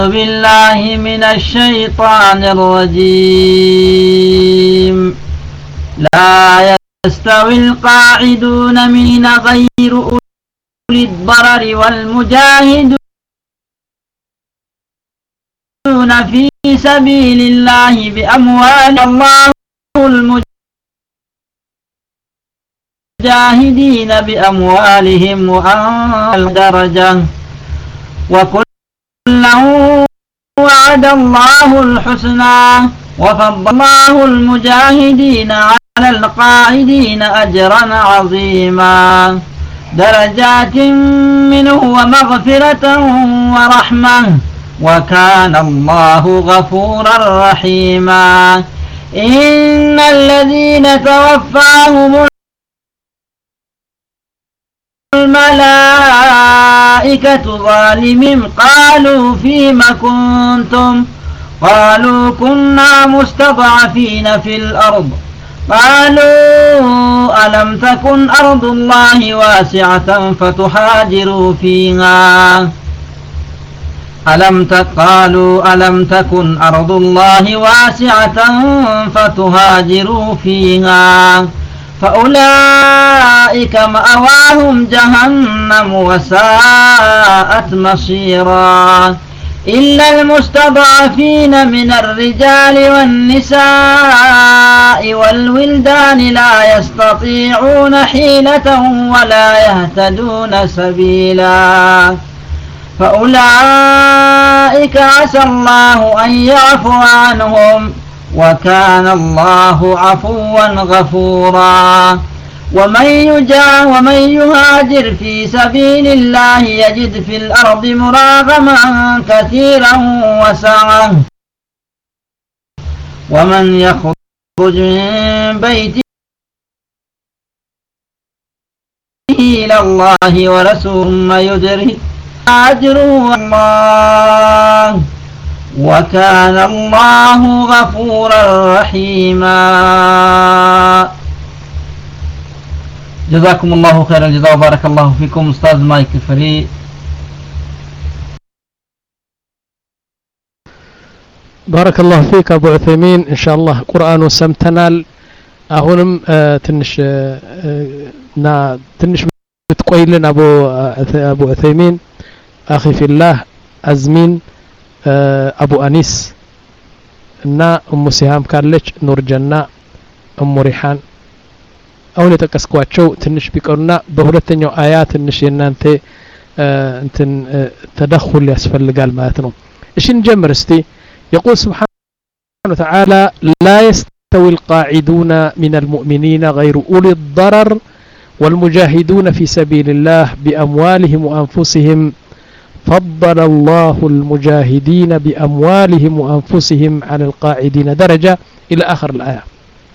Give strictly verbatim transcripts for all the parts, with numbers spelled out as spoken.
بالله من الشيطان الرجيم لا يستوي القاعدون من غير أولي الضرر والمجاهدون في سبيل الله بأموال الله المجاهدين بأموالهم وأنفسهم درجة وكله وعد الله الحسنى وفضل الله المجاهدين على القاعدين أجرا عظيما درجات منه ومغفرة ورحمة وكان الله غفورا رحيما إن الذين توفاهم الملائكة ظالمين قالوا فيما كنتم قالوا كنا مستضعفين في الأرض قالوا ألم تكن أرض الله واسعة فتهاجروا فيها ألم قالوا ألم تكن أرض الله واسعة فتهاجروا فيها فأولئك مأواهم جهنم وساءت مصيرا إلا المستضعفين من الرجال والنساء والولدان لا يستطيعون حيلة ولا يهتدون سبيلا فأولئك عسى الله أن يعفو عنهم وكان الله عفوا غفورا ومن يجا ومن يهاجر في سبيل الله يجد في الأرض مراغما كثيرا وسعة ومن يخرج من بيته إلى الله ورسوله ثم يدرك أجره الله وكان الله غفورا رحيما جزاكم الله خير الجزاء وبارك الله فيكم أستاذ مايك فري. بارك الله فيك أبو عثيمين إن شاء الله قرآن وسمتنال أهونم آه تنش آه نا تنش بتقويلن أبو آه أبو عثيمين أخي في الله أزمين አቡ አኒስ እና ኡሙ ሲሃም ካለች ኑር ጀና ኡሙ ሪሃን አሁን የተቀስኳቸው ትንሽ ቢቀሩና በሁለተኛው አያ ትንሽ የናንተ እንትን ተደخل ያስፈልጋል ማለት ነው። እሺ እንጀምር እስቲ يقول سبحانه وتعالى لا يستوي القاعدون من المؤمنين غير أولي الضرر والمجاهدون في سبيل الله بأموالهم وأنفسهم فضل الله المجاهدين بأموالهم وأنفسهم على القاعدين درجة إلى آخر الآية.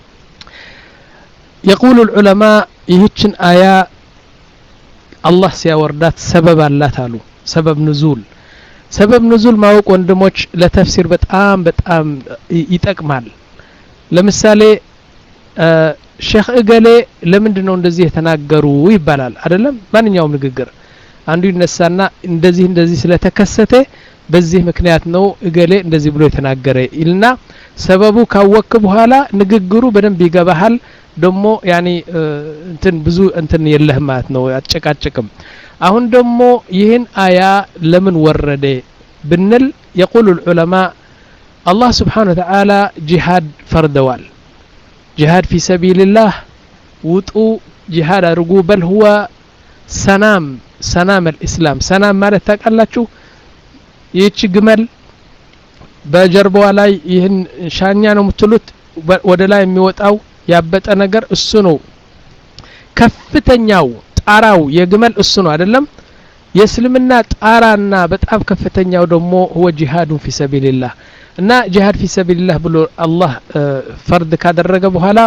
يقول العلماء يهتشن آية الله سيوردات سببا لا تالو سبب نزول سبب نزول ما هو قندموش لا تفسير بتأم بتأم يتأكمل لمثالي آه شيخ إقالي لمن دنو اندزيه تناقروا يبالال عدلم من يوم نققر አንዱ ይነሳና እንደዚህ እንደዚህ ስለተከሰተ በዚህ ምክንያት ነው እገሌ እንደዚህ ብሎ የተናገረ ይልና ሰበቡ ካወቅ በኋላ ንግግሩ በደንብ ይገባሃል ደሞ ያኒ እንትን ብዙ እንትን የለህ ማለት ነው ያጨቃጨቅም። አሁን ደሞ ይህን አያ ለምን ወረደ ብንል يقول العلماء الله سبحانه وتعالى جهاد فردوال جهاد في سبيل الله وطو جهاد አድርጉ بل هو سنام ሰናም الاسلام ሰናም ማለት ታውቃላችሁ ይህች ግመል በጀርባዋ ላይ ይህን ሻኛ ነው የምትሉት ወደ ላይ የሚወጣው ያበጠ ነገር እሱ ነው ከፍተኛው ጣራው የግመል እሱ ነው አይደለም የእስልምና ጣራና በጣም ከፍተኛው ደግሞ هو جهاد في سبيل الله እና جهاد في سبيل الله ብሎ አላህ ፈርድ ካደረገ በኋላ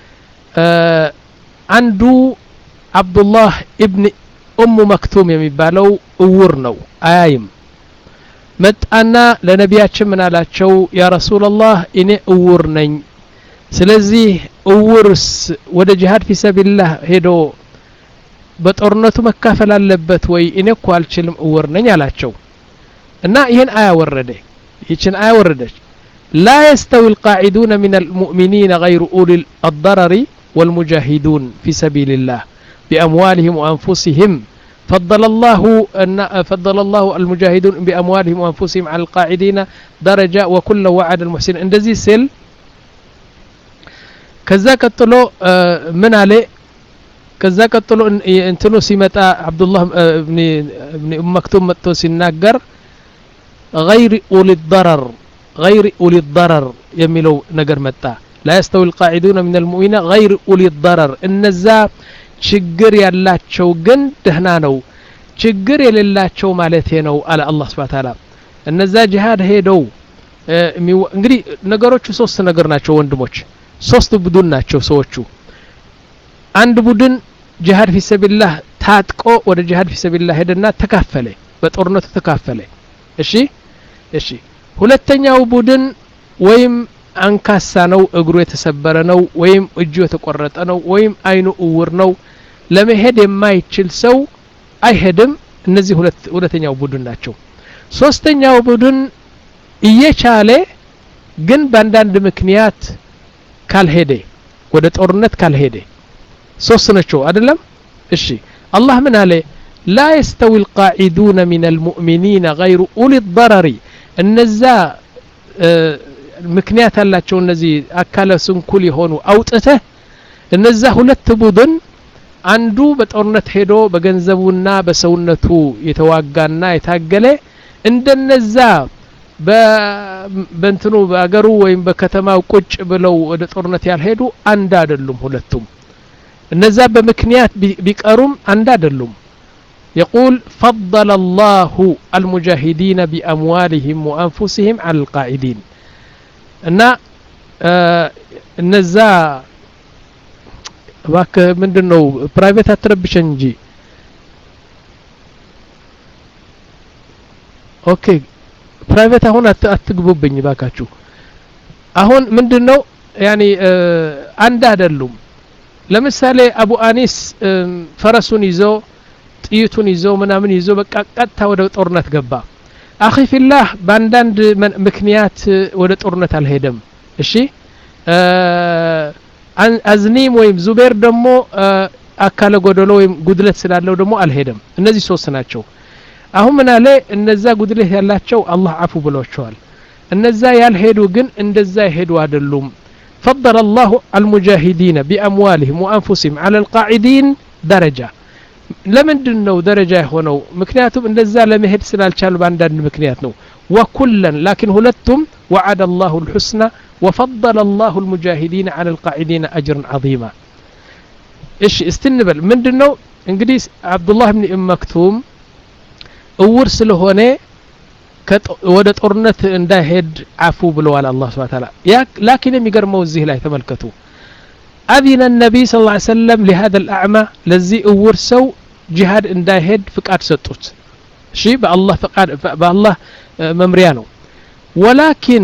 አንዱ አብዱላህ ኢብኑ ኡሙ መክቱም የሚባለው እውር ነው አያይም መጣና ለነቢያችን ምን አላቸው ያ ረሱላህ እኔ እውር ነኝ ስለዚህ እውርስ ወደ ጂሃድ في سبيل الله ሄዶ በጦርነቱ መካፈል አለበት ወይ እኔ እኮ አልችልም እውር ነኝ አላቸው እና ይሄን አያ ወረደ ይችን አያ ወረደች لا يستوي القاعدون من المؤمنين غير أولي الضرر والمجاهدون في سبيل الله بأموالهم وأنفسهم فضل الله فضل الله المجاهدون بأموالهم وأنفسهم على القاعدين درجة وكل وعد المحسن እንደዚህ ሲል ከዛ ቀጥሎ ምን አለ ከዛ ቀጥሎ እንትኑ ሲመጣ አብዱላህ ኢብኑ ኢብኑ መክቱም መጥቶ ሲናገር غير أولي الضرر غير أولي الضرر የሚለው ነገር መጣ لا يستوي القاعدون من المؤمنين غير أولي الضرر እነዛ ችግር ያላቸው ግን ደህና ነው ችግር የሌላቸው ማለት ነው አለ አላህ Subhanahu Wa Ta'ala እነዛ ጂሃድ ሄደው እንግዲህ ነገሮቹ ሶስት ነገር ናቸው ወንድሞች ሶስት ቡድን ናቸው ሰዎቹ አንድ ቡድን ጂሃድ في سبيل الله ታጥቆ ወደ ጂሃድ في سبيل الله ሄደና ተካፈለ በጦርነቱ ተካፈለ እሺ እሺ ሁለተኛው ቡድን ወይም አንካሳ ነው እግሩ የተሰበረ ነው ወይም እጁ የተቆረጠ ነው ወይም አይኑ እውር ነው ለመሄድ የማይችል ሰው አይሄድም እነዚህ ሁለት ሁለተኛው ቡድን ናቸው ሶስተኛው ቡድን እየቻለ ግን በአንዳንድ ምክንያት ካልሄደ ወደ ጦርነት ካልሄደ ሶስት ናቸው አይደለም እሺ አላህ ምን አለ لا يستوي القاعدون من المؤمنين غير أولي الضرر እነዛ ምክንያት አላቸው እነዚህ አካለ ስንኩል የሆኑ አውጥተህ እነዛ ሁለት ቡድን አንዱ በጦርነት ሄዶ በገንዘቡና በሰውነቱ የተዋጋና የታገለ እንደነዛ በእንትኑ በአገሩ ወይም በከተማው ቁጭ ብለው ወደ ጦርነት ያልሄዱ አንድ አይደሉም ሁለቱም እነዛ በምክንያት ቢቀሩም አንድ አይደሉም يقول فضل الله المجاهدين بأموالهم وأنفسهم على القاعدين እና እነዛ ባክ ምንድነው ፕራይቬት አትረብሸን እንጂ ኦኬ ፕራይቬት አሁን አትግቡብኝ ባካችሁ አሁን ምንድነው ያኒ አንድ አይደሉም ለምሳሌ አቡ አኒስ ፈረሱን ይዞ ጥይቱን ይዞ ምናምን ይዞ በቃ ቀጥታ ወደ ጦርነት ገባ አኺ ፊላህ ባንዳንድ ምክንያት ወደ ጦርነት አልሄደም እሺ አዝኒም ወይም ዙቤር ደግሞ አካለ ጎደሎ ወይም ጉድለት ስላለው ደግሞ አልሄደም እነዚህ ሶስት ናቸው አሁን ምን አለ እነዛ ጉድለት ያላቸው አላህ አፉ ብሏቸዋል እነዛ ያልሄዱ ግን እንደዛ ይሄዱ አይደሉም فضل الله المجاهدين بأموالهم وأنفسهم على القاعدين درجة ለምንድነው ደረጃ የሆነው ምክንያቱም እንደዛ ለመሄድ ስላልቻሉ ባንዳንድ ምክንያት ነው وكلا لكن ሁለቱም وعد الله الحسنى وفضل الله المجاهدين على القاعدين أجرا عظيما ايش استنبل ምንድነው እንግዲህ አብዱላህ ኢብኑ ኡም መክቱም እውር ስለሆነ ወደ ጦርነት እንዳይሄድ አፉ ብለዋል አላህ Subhanahu Wa Ta'ala لكن የሚገርመው እዚህ ላይ ተመልከቱ أذن النبي صلى الله عليه وسلم لهذا الأعمى الذي أور سو جهاد انداهد فقاد ستوت شيء بالله فقاد بالله ممريانو ولكن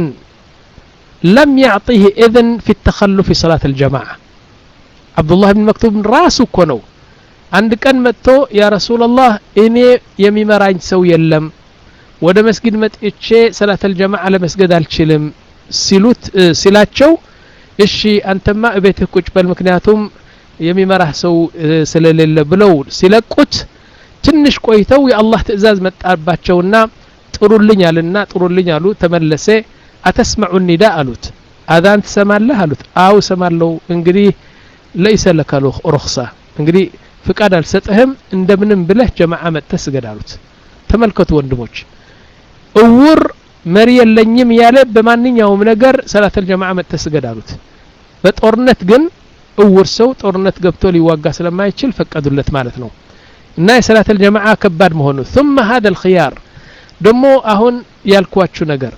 لم يعطيه إذن في التخلف في صلاة الجماعة عبد الله بن مكتوم راسه كنو عندك أن متو يا رسول الله إني يمي مراين سو يلم ودا مسجد متئتشي صلاة الجماعة على مسجد الشلم سلوت سلاتشو እሺ አንተማ እቤትህ ቁጭ በል ምክንያቱም የሚመራህ ሰው ስለሌለ ብለው ሲለቁት ትንሽ ቆይተው የአላህ ትእዛዝ መጣባቸውና ጥሩልኝ አለና ጥሩልኝ አሉ ተመለሰ አተስማዑ النداء አሉት አዛን ትሰማለህ አሉት አው ሰማለው እንግዲህ ليس لك رخصة እንግዲህ ፍቃድ አልሰጠህም እንደምንም ብለህ ጀማዓ መጥተህ ስገድ አሉት ተመልከቱ ወንድሞች እውር መሪ የለኝም ያለ በማንኛውም ነገር ሰላተል ጀማዓ መጥተህ ስገድ አሉት በጦርነት ግን እውር ሰው ጦርነት ገብቶ ሊዋጋ ስለማይችል ፈቀዱለት ማለት ነው እና የሰላተል ጀማዓ ከባድ መሆኑ ثم هذا الخيار ደሞ አሁን ያልኳችሁ ነገር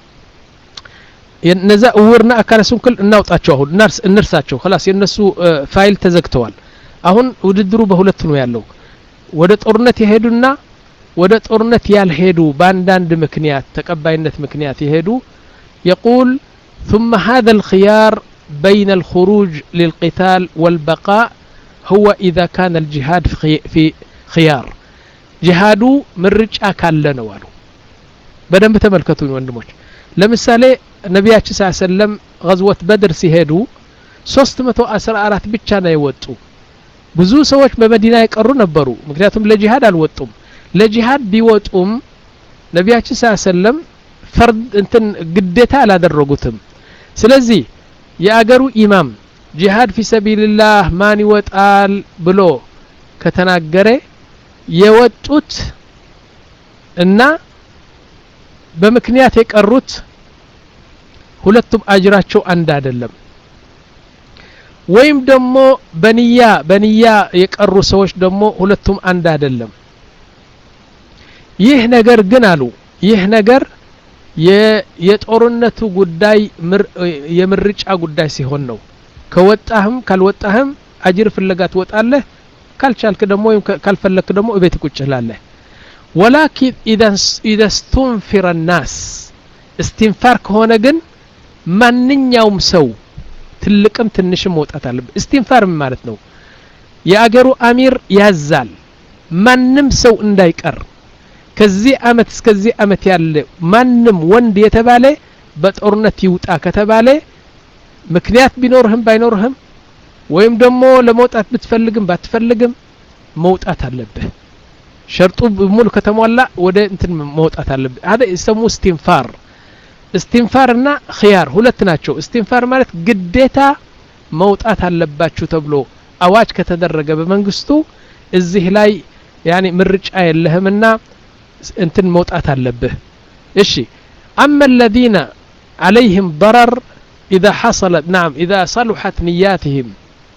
የነዛ እውርና አካለሱን ኩል እናውጣቸው አሁን እናርስ እንርሳቸው خلاص የነሱ ፋይል ተዘግተዋል አሁን ውድድሩ በሁለት ነው ያለው ወደ ጦርነት ይሄዱና ወደ ጦርነት ያልሄዱ ባንዳንድ ምክንያት ተቀባይነት ምክንያት ይሄዱ يقول ثم هذا الخيار بين الخروج للقتال والبقاء هو إذا كان الجهاد في خيار جهادو مرجع كالنا والو በደንብ ተመልከቱኝ ወንድሞች ለምሳሌ ነብያችን ሰለላሁ ዐለይሂ ወሰለም غزوة بدر ሲሄዱ ሶስት መቶ አስራ አራት ብቻ ነው የወጡ ብዙ ሰዎች በመዲና ይቀሩ ነበሩ ምክንያቱም ለጂሃድ አልወጡም ለጂሃድ ቢወጡም ነብያችን ሰለላሁ ዐለይሂ ወሰለም ፈርድ እንትን ግዴታ አላደረጉትም ስለዚህ የአገሩ ኢማም ጂሃድ في سبيل الله ማን ይወጣል ብሎ ከተናገረ የወጡት እና በምክንያት የቀሩት ሁለቱም አጅራቸው አንድ አይደለም ወይም ደግሞ በንያ በንያ የቀሩ ሰዎች ደግሞ ሁለቱም አንድ አይደለም ይህ ነገር ግን አሉ ይህ ነገር የጦርነቱ ጉዳይ የምርጫ ጉዳይ ሲሆን ነው ከወጣህም ካልወጣህም አጅር ፍለጋ ትወጣለህ ካልቻልክ ደግሞ ወይም ካልፈለክ ደግሞ እቤት ቁጭ ትላለህ ولكن اذا اذا استنفر الناس استنفار ከሆነ ግን ማንኛውም ሰው ትልቅም ትንሽም መውጣት አለበት استنفار ማለት ነው የአገሩ አሚር ያዛል ማንም ሰው እንዳይቀር ከዚህ አመት እስከዚህ አመት ያለ ማንም ወንድ የተባለ በጦርነት ይውጣ ከተባለ ምክንያት ቢኖርህም ባይኖርህም ወይም ደግሞ ለመውጣት ብትፈልግም ባትፈልግም መውጣት አለበት ሸርጡ ሙሉ ከተሟላ ወደ እንትን መውጣት አለበት هذا يسمى استنفار استنفارና خيار ሁለት ናቸው استنفار ማለት ግዴታ መውጣት አለባችሁ ተብሎ አዋጅ ከተደረገ በመንግስቱ እዚህ ላይ يعني ምርጫ የለህምና እንትን መውጣት አለብህ እሺ اما الذين عليهم ضرر اذا حصلت نعم اذا صلحت نياتهم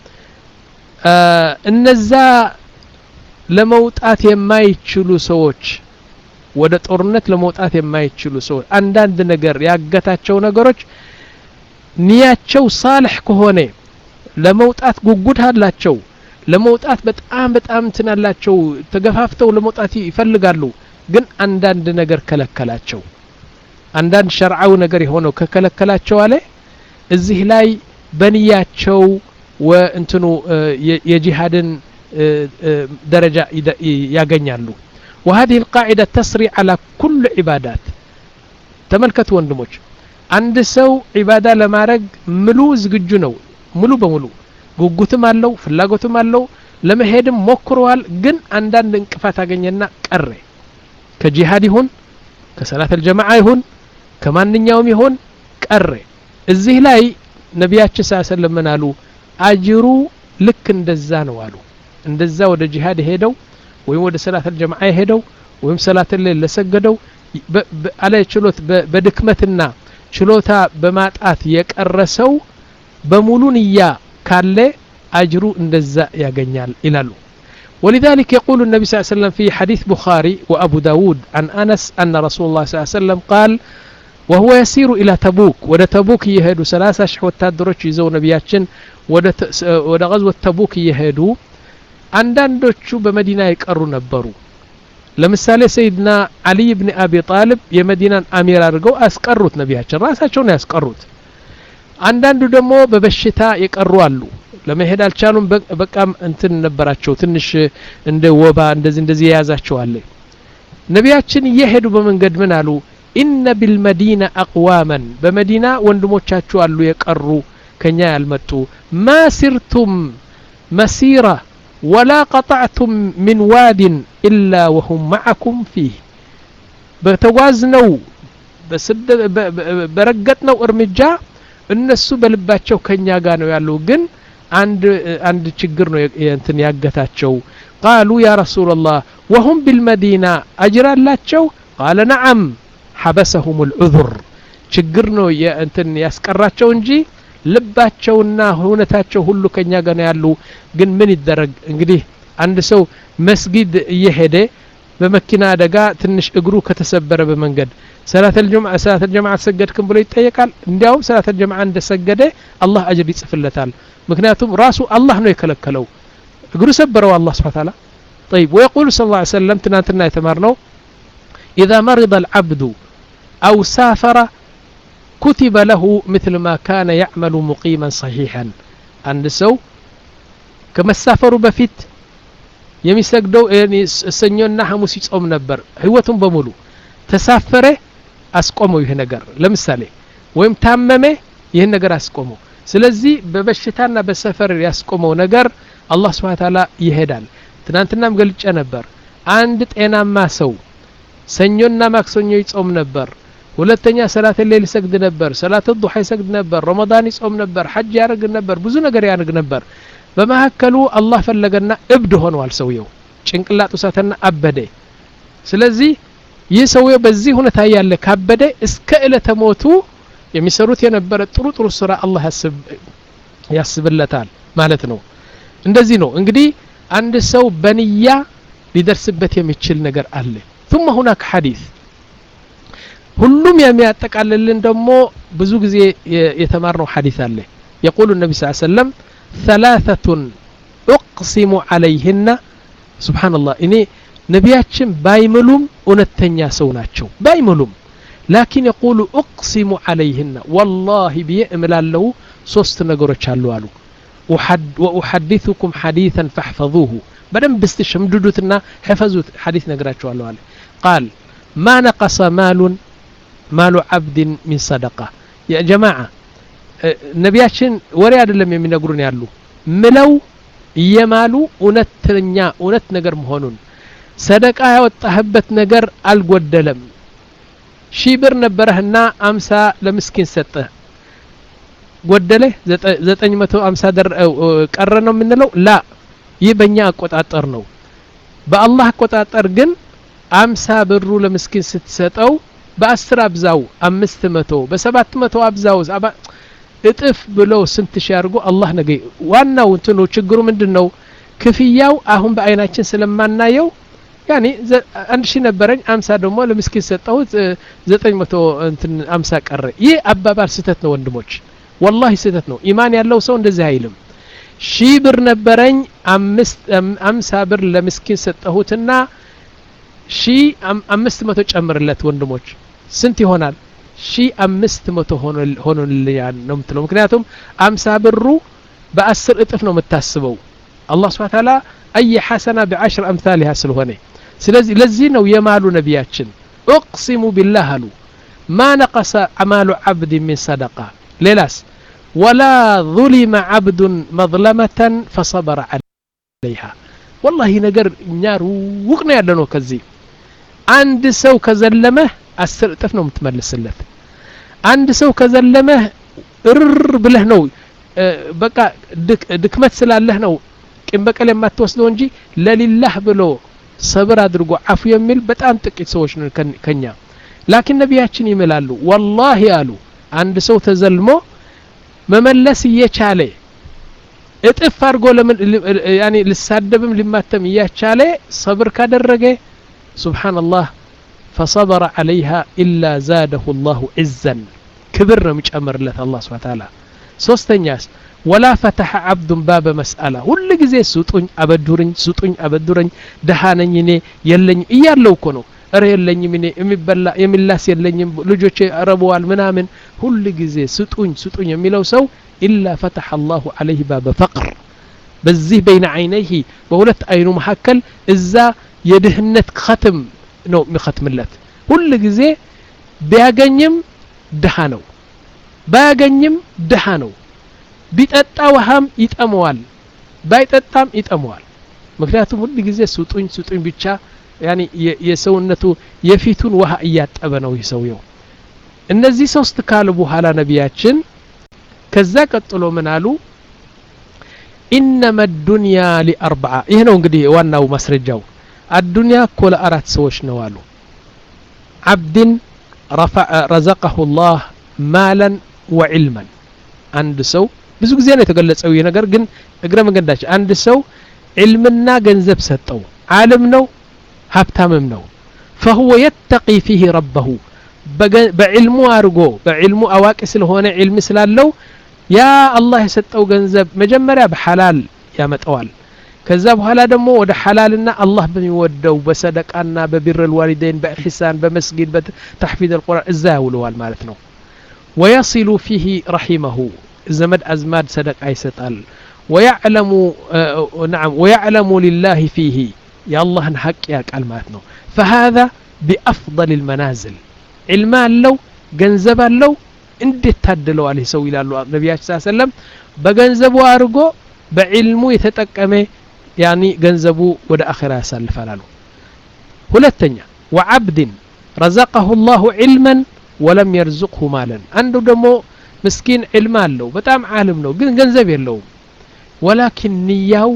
እነዛ ለመውጣት የማይችሉ ሰዎች ወደ ጦርነት ለመውጣት የማይችሉ ሰዎች አንዳንድ ነገር ያገታቸው ነገሮች ንያቸው صالح ከሆነ ለመውጣት ጉጉት አላቸው ለመውጣት በጣም በጣም እንትናላቸው ተገፋፍተው ለመውጣት ይፈልጋሉ ግን አንዳንድ ነገር ከለከላቸው አንዳንድ ሸርዓው ነገር የሆነው ከከለከላቸው አለ እዚህ ላይ በንያቸው ወእንትኑ የጂሃድን ደረጃ ያገኛሉ وهذه القاعده تسري على كل عبادات ተመልከቱ ወንድሞች አንድ ሰው ዒባዳ ለማድረግ ሙሉ ዝግጁ ነው ሙሉ በሙሉ ጉጉትም አለው ፍላጎትም አለው ለመሄድም ሞክሯል ግን አንዳንድ እንቅፋት አገኘና ቀረ ከጂሃድ ይሁን ከሰላት الجماعه ይሁን ከማንኛውም ይሁን ቀረ እዚህ ላይ ነብያችን ሰለላሁ ዐለይሂ ወሰለም አሉ አጅሩ ልክ እንደዛ ነው አሉ እንደዛ ወደ ጂሃድ ሄደው ወይም ወደ ሰላት الجماعه ሄደው ወይም ሰላት ለይል ለሰገደው አለ ችሎት በድክመትና ችሎታ በማጣት የቀረሰው በሙሉ ንያ ካለ አጅሩ እንደዛ ያገኛል ይላሉ ولذلك يقول النبي صلى الله عليه وسلم في حديث بخاري وأبو داود عن أنس أن رسول الله صلى الله عليه وسلم قال وهو يسير إلى تبوك ودا تبوك يهدو ثلاثة شهور تدرج يزو نبياتشن ودا ودا غزوة تبوك يهدو አንዳንዶቹ በመዲና ይቀሩ ነበሩ ለምሳሌ ሰይድና አሊ ኢብኑ አቢ ጣሊብ የመዲናን አሚር አድርገው አስቀሩት ነብያችን ራሳቸው ነው ያስቀሩት አንዳንዱ ደግሞ በበሽታ ይቀሩ አሉ ለመሄድ አልቻሉም በቃ እንትን ነበራቸው ትንሽ እንደ ወባ እንደዚህ እንደዚህ ያያዛቸው አለ ነብያችን እየሄዱ በመንገድ ምን አሉ ኢነ ቢልመዲና አቅዋመን በመዲና ወንድሞቻችሁ አሉ የቀሩ ከኛ ያልመጡ ማሲርቱም መሲራ ولا قطعتم من واد إلا وهم معكم فيه بتوازنوا بسد برقتنا ارمجا እነሱ በልባቸው ከኛ ጋር ነው ያለው ግን አንድ አንድ ችግር ነው እንትን ያገታቸው قالوا يا رسول الله وهم بالمدينة أجر ላቸው قال نعم حبسهم العذر ችግር ነው እንትን ያስቀራቸው እንጂ ልባቸውና ሁነታቸው ሁሉ ከኛ ጋር ነው ያሉ ግን ምን ይደረግ እንግዲህ አንድ ሰው መስጊድ እየሄደ በመኪና አደጋ ትንሽ እግሩ ከተሰበረ በመንገድ ሰላት الجمعة ሰላት الجمعة ሰገድክም ብሎ ይጠየቃል እንዲያውም ሰላት الجمعة እንደሰገደ አላህ አጅር ይጽፍለታል ምክንያቱም ራሱ አላህ ነው የከለከለው እግሩ ሰበረው አላህ Subhanahu Wa Ta'ala طيب ويقول صلى الله عليه وسلم ትናንትና የተማርነው اذا مرض العبد او سافر كتب له مثل ما كان يعمل مقيما صحيحا عند سو كما سافروا بفيت የሚሰግደው ሰኞና ሐሙስ ይጾም ነበር ህይወቱን በሙሉ ተሳፈረ አስቆመው ይሄ ነገር ለምሳሌ ወይም ታመመ ይሄን ነገር አስቆመው ስለዚህ በበሽታና በሰፈር ያስቆመው ነገር አላህ Subhanahu Wa Ta'ala ይሄዳል ትናንትናም ገልጬ ነበር አንድ ጤናማ ሰው ሰኞና ማክሰኞ ይጾም ነበር ሁለተኛ ሰላት ሌሊት ይሰግድ ነበር ሰላት الضحى ይሰግድ ነበር ረመዳን ይጾም ነበር ሐጅ ያደርግ ነበር ብዙ ነገር ያደርግ ነበር በመሐከሉ አላህ ፈለገና እብድ ሆኗል ሰውየው ጭንቅላቱ ሳተና አበደ ስለዚህ ይህ ሰውየው በዚህ ሁኔታ ያለ ካበደ እስከ እለተ ሞቱ የሚሰሩት የነበረ ጥሩ ጥሩ ስራ አላህ ያስብ ያስብለታል ማለት ነው እንደዚህ ነው እንግዲህ አንድ ሰው በንያ ሊደርስበት የሚችል ነገር አለ ثم هناك حديث ሁሉም የሚያጠቃልልን ደግሞ ብዙ ጊዜ የተማርነው ሐዲስ አለ يقول النبي صلى الله عليه وسلم ثلاثة اقسم عليهن سبحان الله እኔ ነቢያችን ባይምሉም እውነተኛ ሰው ናቸው ባይምሉም لكن يقول اقسم عليهن والله بيأملالله ሶስት ነገሮች አሉ አሉ وأحدثكم حديثا فاحفظوه بدن بستشمددوتنا حفظوت حديث نغراچوالو አለ قال ما نقص مال مال عبد من صدقه يا جماعه ነቢያችን ወሬ አይደለም የሚነግሩን ያሉ ምለው የማሉ እውነተኛ እውነት ነገር መሆኑን ሰደቃ ያወጣህበት ነገር አልጎደለም ሺህ ብር ነበርህና አምሳ ለምስኪን ሰጠህ ጎደለ ዘጠኝ መቶ አምሳ ደር ቀረ ነው የምንለው ላ ይህ በእኛ አቆጣጠር ነው በአላህ አቆጣጠር ግን አምሳ ብሩ ለምስኪን ስትሰጠው በአስር አብዛው አምስት መቶ በሰባት መቶ አብዛው እጥፍ ብለው ስንት ሻርጉ አላህ ነገ ዋናው እንትኑ ችግሩ ምንድነው ክፍያው አሁን በአይናችን ስለማናየው ያኒ አንድ ሺህ ነበረኝ አምሳ ደግሞ ለምስኪን ሰጠሁት ዘጠኝ መቶ እንትን አምሳ ቀረ ይህ አባባል ስተት ነው ወንድሞች والله ስተት ነው ኢማን ያለው ሰው እንደዚህ አይልም ሺህ ብር ነበረኝ አምስት አምሳ ብር ለምስኪን ሰጠሁትና ሺህ አምስት መቶ ጨምርለት ወንድሞች ስንት ይሆናል ሺህ አምስት መቶ ሆኖልኛል ነው የምትለው ምክንያቱም አምሳ ብሩ በአስር እጥፍ ነው የምታስበው አላህ Subhanahu Wa Ta'ala اي حسنه بعشر امثالها ስለሆነ ስለዚህ ለዚህ ነው የማሉ ነቢያችን اقسم بالله አሉ ما نقص عمل عبد من صدقه ليلاس ولا ظلم عبد مظلمه فصبر عليها والله ነገር እኛ ሩቅ ነው ያለነው ከዚህ አንድ ሰው ከዘለመ አስር እጥፍ ነው የምትመልስለት አንድ ሰው ከዘለመ እርር ብለህ ነው በቃ ድክመት ስላለህ ነው ቂም በቀል የማትወስደው እንጂ ለሊላህ ብሎ ሰብር አድርጎ አፉ የሚል በጣም ጥቂት ሰዎች ነው ከኛ ላኪን ነቢያችን ይምላሉ والله አሉ አንድ ሰው ተዘልሞ መመለስ እየቻለ እጥፍ አድርጎ ለምን ያኒ ልሳደብም ሊማተም እያቻለ ሰብር ካደረገ ሱብሃንአላህ فصبر عليها إلا زاده الله عزا كبر مجمر له الله سبحانه وتعالى ሶስተኛስ ولا فتح عبد باب مسألة ሁሉ ጊዜ ስጡኝ አበድሩኝ ስጡኝ አበድሩኝ ደሃነኝ እኔ የለኝ እያለው እኮ ነው እረ የለኝም እኔ የሚበላ የሚላስ የለኝም ልጆቼ አረበዋል ምናምን ሁሉ ጊዜ ስጡኝ ስጡኝ የሚለው ሰው إلا فتح الله عليه باب فقر በዚህ بين عينيه በሁለት አይኑ መሐከል እዛ የድህነት ختم ነው የሚختምለት ሁሉ ጊዜ ቢያገኝም ደሃ ነው ባያገኝም ደሃ ነው ቢጠጣ ውሃም ይጠመዋል ባይጠጣም ይጠመዋል ምክንያቱም ሁሉ ጊዜ ስጡኝ ስጡኝ ብቻ ያኒ የሰውነቱ የፊቱን ውሃ እያጠበ ነው ይሰውየው እነዚህ ሶስት ካሉ በኋላ ነቢያችን ከዛ ቀጥሎ ምን አሉ انما الدنيا لاربعه ይሄ ነው እንግዲህ ዋናው ማስረጃው الدنيا كل أرات سوش نوالو عبد رفع رزقه الله مالا وعلما عند سو ብዙ ጊዜ ነው የተገለጸው ይሄ ነገር ግን እግረ መንገዳች አንድ ሰው علمنا ገንዘብ ሰጠው ዓለም ነው ሀብታምም ነው فهو يتقي فيه ربه بعلሙ አርጎ بعلሙ አዋቂ ስለሆነ علم ስላለው ያ አላህ የሰጠው ገንዘብ መጀመሪያ በሐላል ያመጣዋል ከዛ በኋላ ደግሞ ወደ ሐላልና አላህ በሚወደው በሰደቃና በቢር الوالدين በኢህሳን በመስጊድ በተحفيظ القرآن እዛ ያውለዋል ማለት ነው ويصل فيه رحمه زمد أزماد صدق يسطال ويعلم آه نعم ويعلم لله فيه يا الله حق يقال معناته فهذا بأفضل المنازل علم አለው ገንዘብ አለው እንዴት ታደለው አለ ሰው ይላሉ ነብያችን ሰለላሁ ዐለይሂ ወሰለም በገንዘቡ አርጎ በዕልሙ የተጠቀመ ያኒ ገንዘቡ ወደ አኺራ ያሳልፋል አሉ ሁለተኛ وعبد رزقه الله علما ولم يرزقه مالا አንዱ ደግሞ مسكين علم አለው በጣም ዓለም ነው ግን ገንዘብ የለውም ولكن ንያው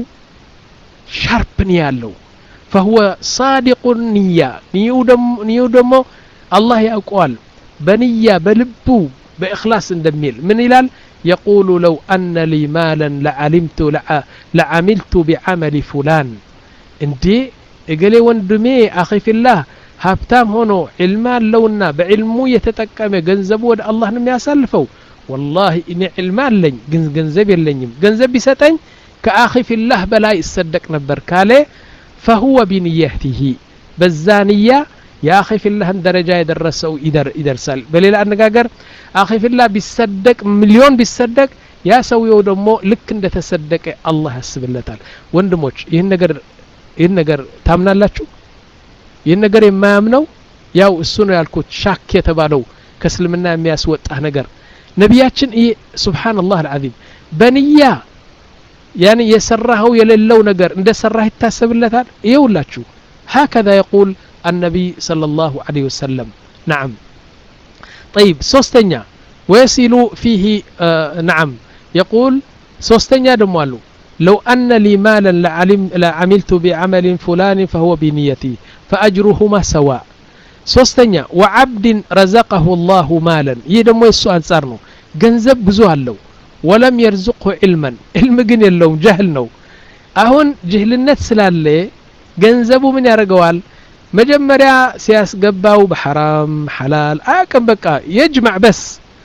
ሻርፕ ነው ያለው فهو صادق النية نيو دم نيو دم الله يقول بنية بلبو بإخلاص دميل من إلال يقول لو أن لي مالا لعلمت لعملت بعمل فلان انتي اقلي وندمي أخي في الله هابتام هونو علمان لونا بعلمو يتتكام جنزبو ود الله نم يسلفو والله إني علمان لن جنزب لن جنزب ستين كأخي في الله بلا يصدق نبر كالي فهو بنيته بزانية يا أخي في الله درجة يدرسوا يدر يدرسال بل لا نجاجر أخي في الله بيصدق مليون بيصدق يا سوي ودمو لك إن تصدق الله حسب الله تعالى وندموش ين نجر ين نجر تامنا الله شو ين نجر ما يمنو ياو السنة يالكوت شاك يتبالو كسلمنا مياس وطه نجر نبياتشن إيه سبحان الله العظيم بنية يعني يسرها يللو نجر إن سرها يتحسب الله تعالى يولا شو هكذا يقول النبي صلى الله عليه وسلم نعم طيب سوستنيا ويصل فيه آه نعم يقول سوستنيا دموالو لو أن لي مالا لعلم لعملت بعمل فلان فهو بنيتي فأجرهما سواء سوستنيا وعبد رزقه الله مالا يدمو السؤال صارنو جنزب بزوها له ولم يرزقه علما علم جن اللوم جهل نو أهون جهل النت سلالة جنزبه من يرجوال مجمريا سياس قباو بحرام حلال آكم بقى يجمع بس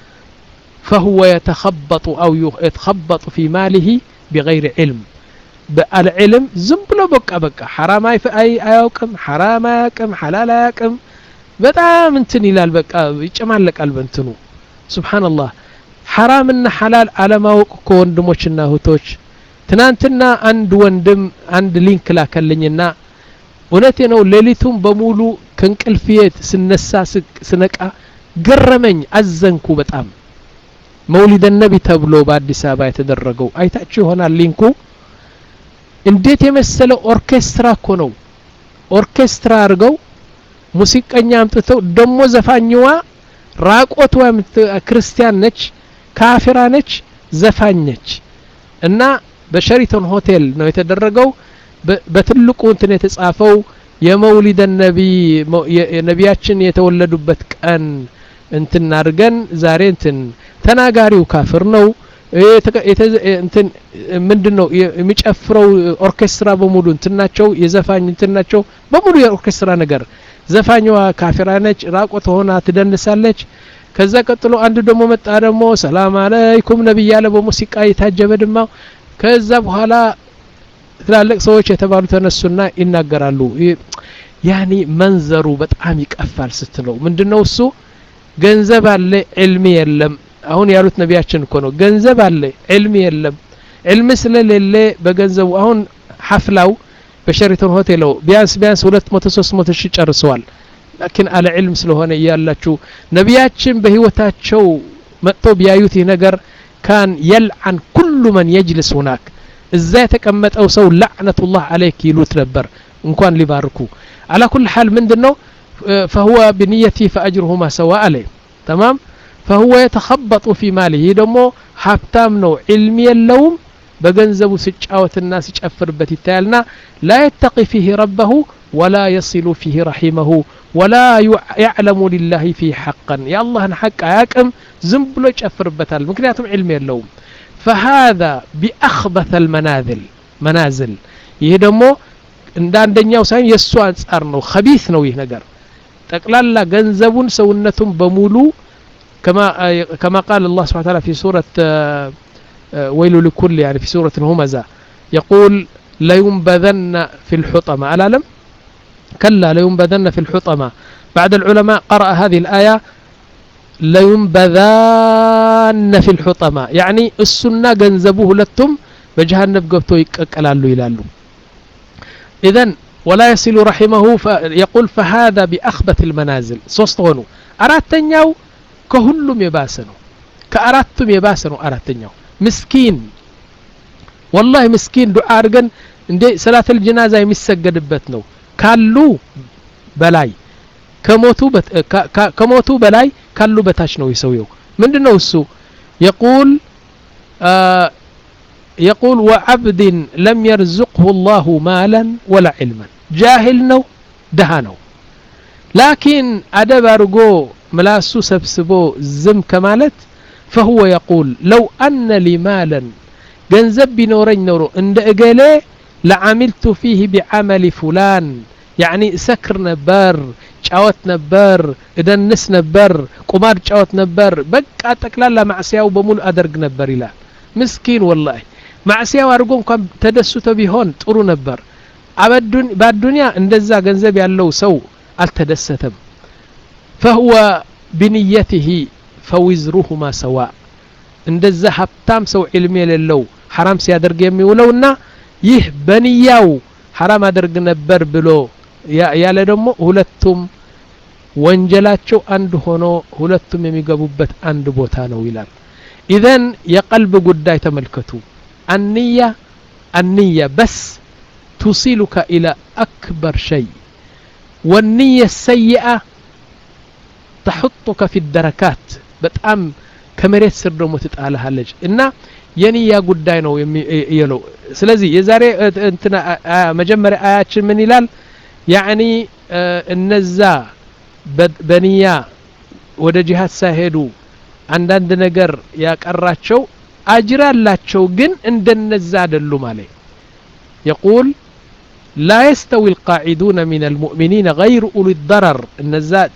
فهو يتخبط أو يتخبط في ماله بغير علم بالعلم زنبلو بقى بقى حرام أي أي أيوكم حرام أيكم حلال أيكم بتاع من تني لالبقى يجمع لك البنتنو سبحان الله حرام إن حلال على ما كون دموشنا هوتوش تنانتنا عند وندم عند لينك لا كلنينا እውነቴ ነው ሌሊቱን በሙሉ ከንቅልፊየት ስነሳ ስነቃ ገረመኝ አዘንኩ በጣም መውሊድ ነቢ ተብሎ በአዲስ አበባ የተደረገው አይታችሁ ይሆናል ሊንኩ እንዴት የመሰለ ኦርኬስትራ እኮ ነው ኦርኬስትራ አርገው ሙዚቀኛ አምጥተው ደሞ ዘፋኝዋ ራቆቷ ክርስቲያን ነች ካፊራ ነች ዘፋኝ ነች እና በሸሪተን ሆቴል ነው የተደረገው በትልቁ እንትን የተጻፈው የመውሊድ ነቢ የነቢያችን የተወለዱበት ቀን እንትን አድርገን ዛሬ እንትን ተናጋሪው ካፍር ነው እንትን ምንድነው የሚጨፍረው ኦርኬስትራ በሙሉ እንትናቸው የዘፋኝ እንትናቸው በሙሉ የኦርኬስትራ ነገር ዘፋኝዋ ካፊራ ነች ራቆት ሆና ትደንሳለች ከዛ ቀጥሎ አንድ ደሞ መጣ ደሞ ሰላም አለይኩም ነብይ ያለ በሙዚቃ የታጀበ ድማ ከዛ በኋላ ትላልቅ ሰዎች የተባሉ ተነሱና ይናገራሉ ያኒ መንዘሩ በጣም ይቀፋል ስትለው ምንድነው እሱ ገንዘብ አለ ዒልም የለም አሁን ያሉት ነቢያችን እኮ ነው ገንዘብ አለ ዒልም የለም ዒልም ስለሌለ በገንዘቡ አሁን ሐፍላው በሸሪተን ሆቴል ቢያንስ ቢያንስ ሁለት መቶ ሶስት መቶ ሺህ ጨርሰዋል لكن على علم ስለሆነ ያላችሁ ነቢያችን በህይወታቸው መጥቶ ቢያዩት ነገር كان يلعن كل من يجلس هناك እዛ የተቀመጠው ሰው لعنة عليك ይሉት ነበር እንኳን ሊባርኩ على كل حال ምንድነው فهو بنيته فأجرهما سواء عليه تمام فهو يتخبط في ماله ደሞ ሀብታም ነው علم የለውም በገንዘቡ ሲጫወትና ሲጨፍርበት ይታያልና لا يتقي فيه ربه ولا يصل فيه رحمه ولا يعلم لله فيه حقا يا الله حق አያቅም ዝም ብሎ ይጨፍርበታል ምክንያቱም علم የለውም فهذا بأخبث المنازل منازل ይሄ ደሞ እንደ አንደኛው ሳይሆን የሱ አንጻር ነው خبيث ነው ይሄ ነገር ጠቅላላ ገንዘቡን ሰውነቱን በሙሉ كما كما قال الله سبحانه وتعالى في سورة ويل لكل يعني في سورة الهمزة يقول لا ينبذن في الحطمة ألم كلا لا ينبذن في الحطمة بعد العلماء قرأ هذه الآية لا ينبذن في الحطمة يعني السنة جنزبوه لتم بجهنم قبتو يكالالو يلالو إذن ولا يصل رحمه يقول فهذا بأخبث المنازل صوستغنو አራተኛው ከሁሉም የባሰ ነው ከአራቱም የባሰ ነው አራተኛው ምስኪን والله ምስኪን ዱዓ አድርገን እንደ ሰላተል ጀናዛ የሚሰገድበት ነው ካሉ በላይ ከሞቱ ከሞቱ በላይ ካሉ በታች ነው ይሰውየው ምንድነው እሱ يقول آه يقول وعبد لم يرزقه الله مالا ولا علما جاهل ነው ደሃ ነው لكن أدب أرجو ملاسو سبسبو زم كمالت فهو يقول لو أن لي مالا جنزب بنورين نورو عند إجالي لعملت فيه بعمل فلان يعني سكر نبر شاوت نبر دنس نبر قمار شاوت نبر بقى تكلالا معسياو بمول أدرج نبر لا مسكين والله معسياو أرجوم كم تدسوا بيهون طرو نبر أبدون بعد الدنيا اندزا جنزب يالله سو التدستم فهو بنيته فوزرهما سواء اندزا حبتام سو علمي للو حرام سيادرق يميولونا يه بنياو حرام ادرق نبر بلو يا لدمو ሁለቱም ወንጀላቸው አንድ ሆኖ ሁለቱም የሚገቡበት አንድ ቦታ ነው ይላል اذن የቀልብ ጉዳይ ተመልከቱ النية النية بس توصلك الى اكبر شيء والنية السيئة تحطك في الدركات በጣም ከመሬት ስር ደሞ ትጣለሃለች እና የንያ ጉዳይ ነው የሚለው ስለዚህ የዛሬ እንትና መጀመሪያ አያችን ምን ይላል ያኒ እነዛ በንያ ወደ ጂሃድ ሳይሄዱ አንዳንድ ነገር ያቀራቸው አጅር አላቸው ግን እንደነዛ አይደሉ ማለት يقول لا يستوي القاعدون من المؤمنين غير أولي الضرر النزاد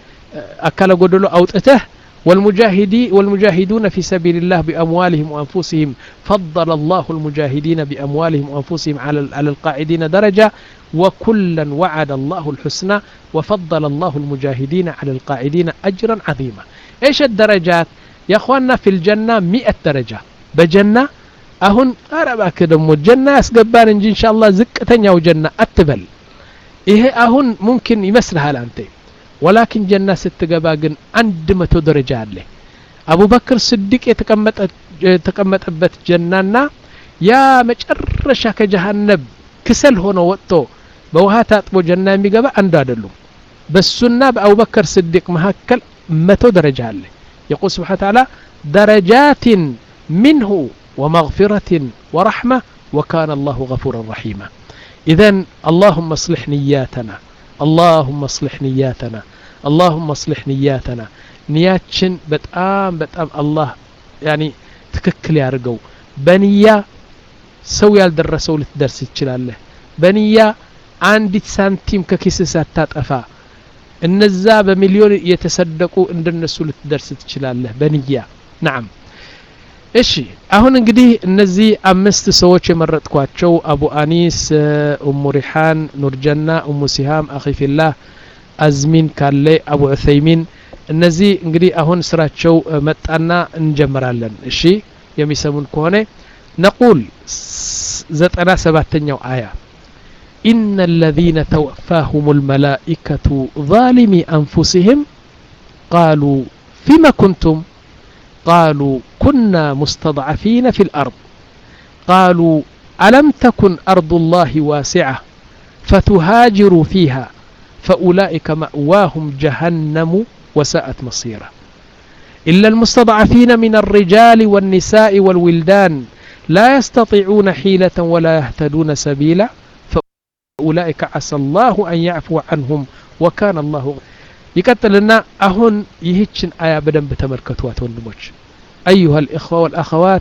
أكل قدلو أوتته والمجاهدين والمجاهدون في سبيل الله بأموالهم وأنفسهم فضل الله المجاهدين بأموالهم وأنفسهم على على القاعدين درجة وكلا وعد الله الحسنى وفضل الله المجاهدين على القاعدين أجرا عظيما إيش الدرجات يا أخواننا في الجنة مئة درجة بجنة أهون أربع كده مو جنة أسقبان إن شاء الله زكتنيا وجنة أتبل إيه أهون ممكن يمسلها لأنتي ولكن جنة ستقباقن عند متو درجة له أبو بكر الصديق يتقمت يتقمت أبت جنانا يا مجرشا كجهنم كسل هنا وقتو بوهات أطبو جنة ميقبا أندادلو بس سنة أبو بكر الصديق مهكل متو درجة له يقول سبحانه وتعالى درجات منه ومغفرة ورحمة وكان الله غفورا رحيما إذن اللهم اصلح نياتنا اللهم اصلح نياتنا اللهم اصلح نياتنا نياتشن بتام بتام الله يعني تككل يارجو بنية سوي الدرسوا لتدرس تشلاله بنية عندي سنتيم ككيس ساتات أفا النزا بمليون يتصدقوا عند الناس لتدرس تشلاله بنية نعم እሺ አሁን እንግዲህ እነዚህ አምስት ሰዎች የመረጥኳቸው አቡ አኒስ ኡሙ ሪሃን ኑርጀና ኡሙ ሲሃም አኺፊላህ አዝሚን ካለ አቡ ዑሰይሚን እነዚህ እንግዲህ አሁን ስራቸው መጣና እንጀምራለን እሺ የሚሰሙን ከሆነ نقول ዘጠና ሰባተኛው አያ إن الذين توفاهم الملائكة ظالمي أنفسهم قالوا فيما كنتم قالوا كنا مستضعفين في الأرض قالوا ألم تكن أرض الله واسعة فتهاجروا فيها فأولئك مأواهم جهنم وساءت مصيرا إلا المستضعفين من الرجال والنساء والولدان لا يستطيعون حيلة ولا يهتدون سبيلا فأولئك عسى الله أن يعفو عنهم وكان الله يقتلنا أهون يهتشن آية بدن بتمركتوات والنموش أيها الإخوة والأخوات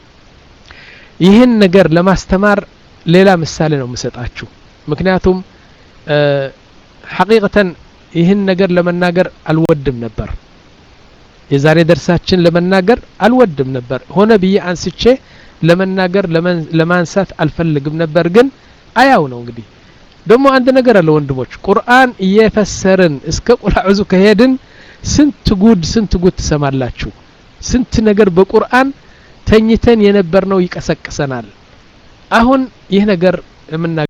يهن نجر لما استمر ليلا مسالنا ومسطاتشو مكنياتهم أه حقيقة يهن نجر لما ناجر الودم نبر يزاري درساتشن لما ناجر الودم نبر هنا بي أنسيتشي لما ناجر لما لما نسات الفلق نبر جن آياونا ونقدي ደሞ አንድ ነገር አለ ወንድሞች ቁርአን እየፈሰርን እስከ ቁል አዑዙ ከሄድን ስንት ጉድ ስንት ጉድ ተሰማላችሁ ስንት ነገር በቁርአን ተኝተን የነበርነው ይቀሰቅሰናል አሁን ይህ ነገር ለምና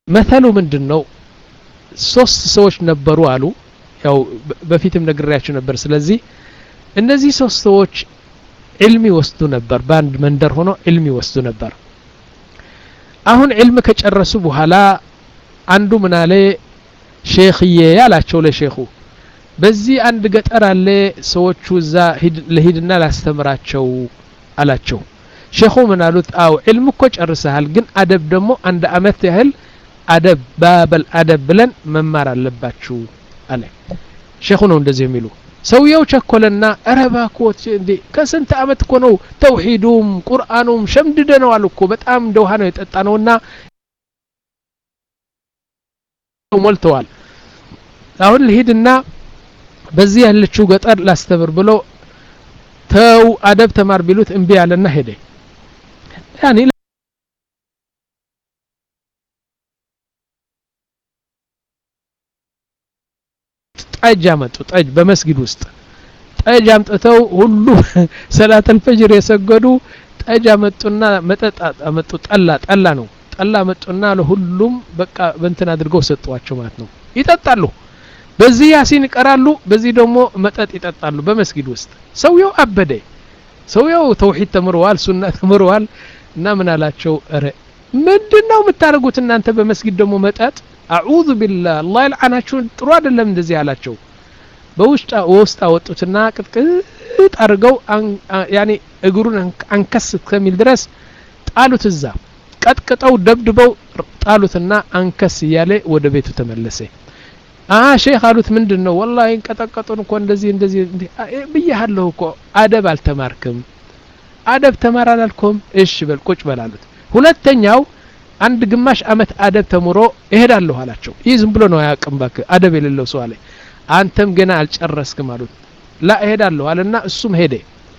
መተሉ ምንድነው ሶስት ሰዎች ነበሩ አሉ ያው በፊትም ነግሬያችሁ ነበር ስለዚህ እነዚህ ሶስት ሰዎች ዒልም ይወስዱ ነበር ባንድ መንደር ሆኖ ዒልም ይወስዱ ነበር አሁን ዒልም ከጨረሱ በኋላ አንዱ ምን አለ ሼኽዬ ያላቸው ለሼኹ በዚህ አንድ ገጠር አለ ሰዎቹ እዛ ለሂድና ላስተምራቸው አላቸው ሼኹ ምን አሉት አው ዒልም እኮ ጨርሰሃል ግን አደብ ደግሞ አንድ አመት ያህል አደብ ባበል አደብ ብለን መማር አለባችሁ አለ ሼኹ ነው እንደዚህ የሚሉ ሰውየው ቸኮለና አረባኮት እንዴ ከስንት አመት እኮ ነው ተውሂዱም ቁርአኑም ሸምድደነው አልኩ በጣም እንደውሃ ነው የጠጣነውና ሞልተዋል አሁን ልሂድና በዚህ ያለችው ገጠር ላስተምር ብሎ ተው አደብ ተማር ቢሉት እንቢ ያለና ሄደ ያኒ ጠጅ አመጡ ጠጅ በመስጊድ ውስጥ ጠጅ አምጥተው ሁሉ ሰላት አልፈጅር የሰገዱ ጠጅ አመጡና መጠጥ አመጡ ጠላ ጠላ ነው ጠላ አመጡና ለሁሉም በቃ በእንትን አድርገው ሰጧቸው ማለት ነው ይጠጣሉ በዚህ ያሲን ይቀራሉ በዚህ ደግሞ መጠጥ ይጠጣሉ በመስጊድ ውስጥ ሰውየው አበደ ሰውየው ተውሂድ ተምሯል ሱና ተምሯል እና ምን አላቸው አረ ምንድነው የምታረጉት እናንተ በመስጊድ ደግሞ መጠጥ አዑዙ ቢላህ አላህ ይልዓናችሁ ጥሩ አይደለም እንደዚህ ያላቸው በውስጣ ወስጣ ወጡትና ቅጥቅጥ አርገው ያኒ እግሩን አንከስ ከሚል ድረስ ጣሉት እዛ ቀጥቅጠው ደብድበው ጣሉትና አንከስ ያለ ወደ ቤቱ ተመለሰ አ ሼኽ አሉት ምንድነው ወላሂ እንቀጠቀጡን እኮ እንደዚህ እንደዚህ ብያለሁ እኮ አደብ አልተማርክም አደብ ተማር አላልኩም እሺ በል ቁጭ በላሉት ሁለተኛው አንድ ግማሽ አመት አደብ ተምሮ እሄዳለሁ አላቸው ይህ ዝም ብሎ ነው ያቀም ባክ አደብ የሌለው ሰው አለ አንተም ገና አልጨረስክም አሉት ላ እሄዳለሁ አለና እሱም ሄደ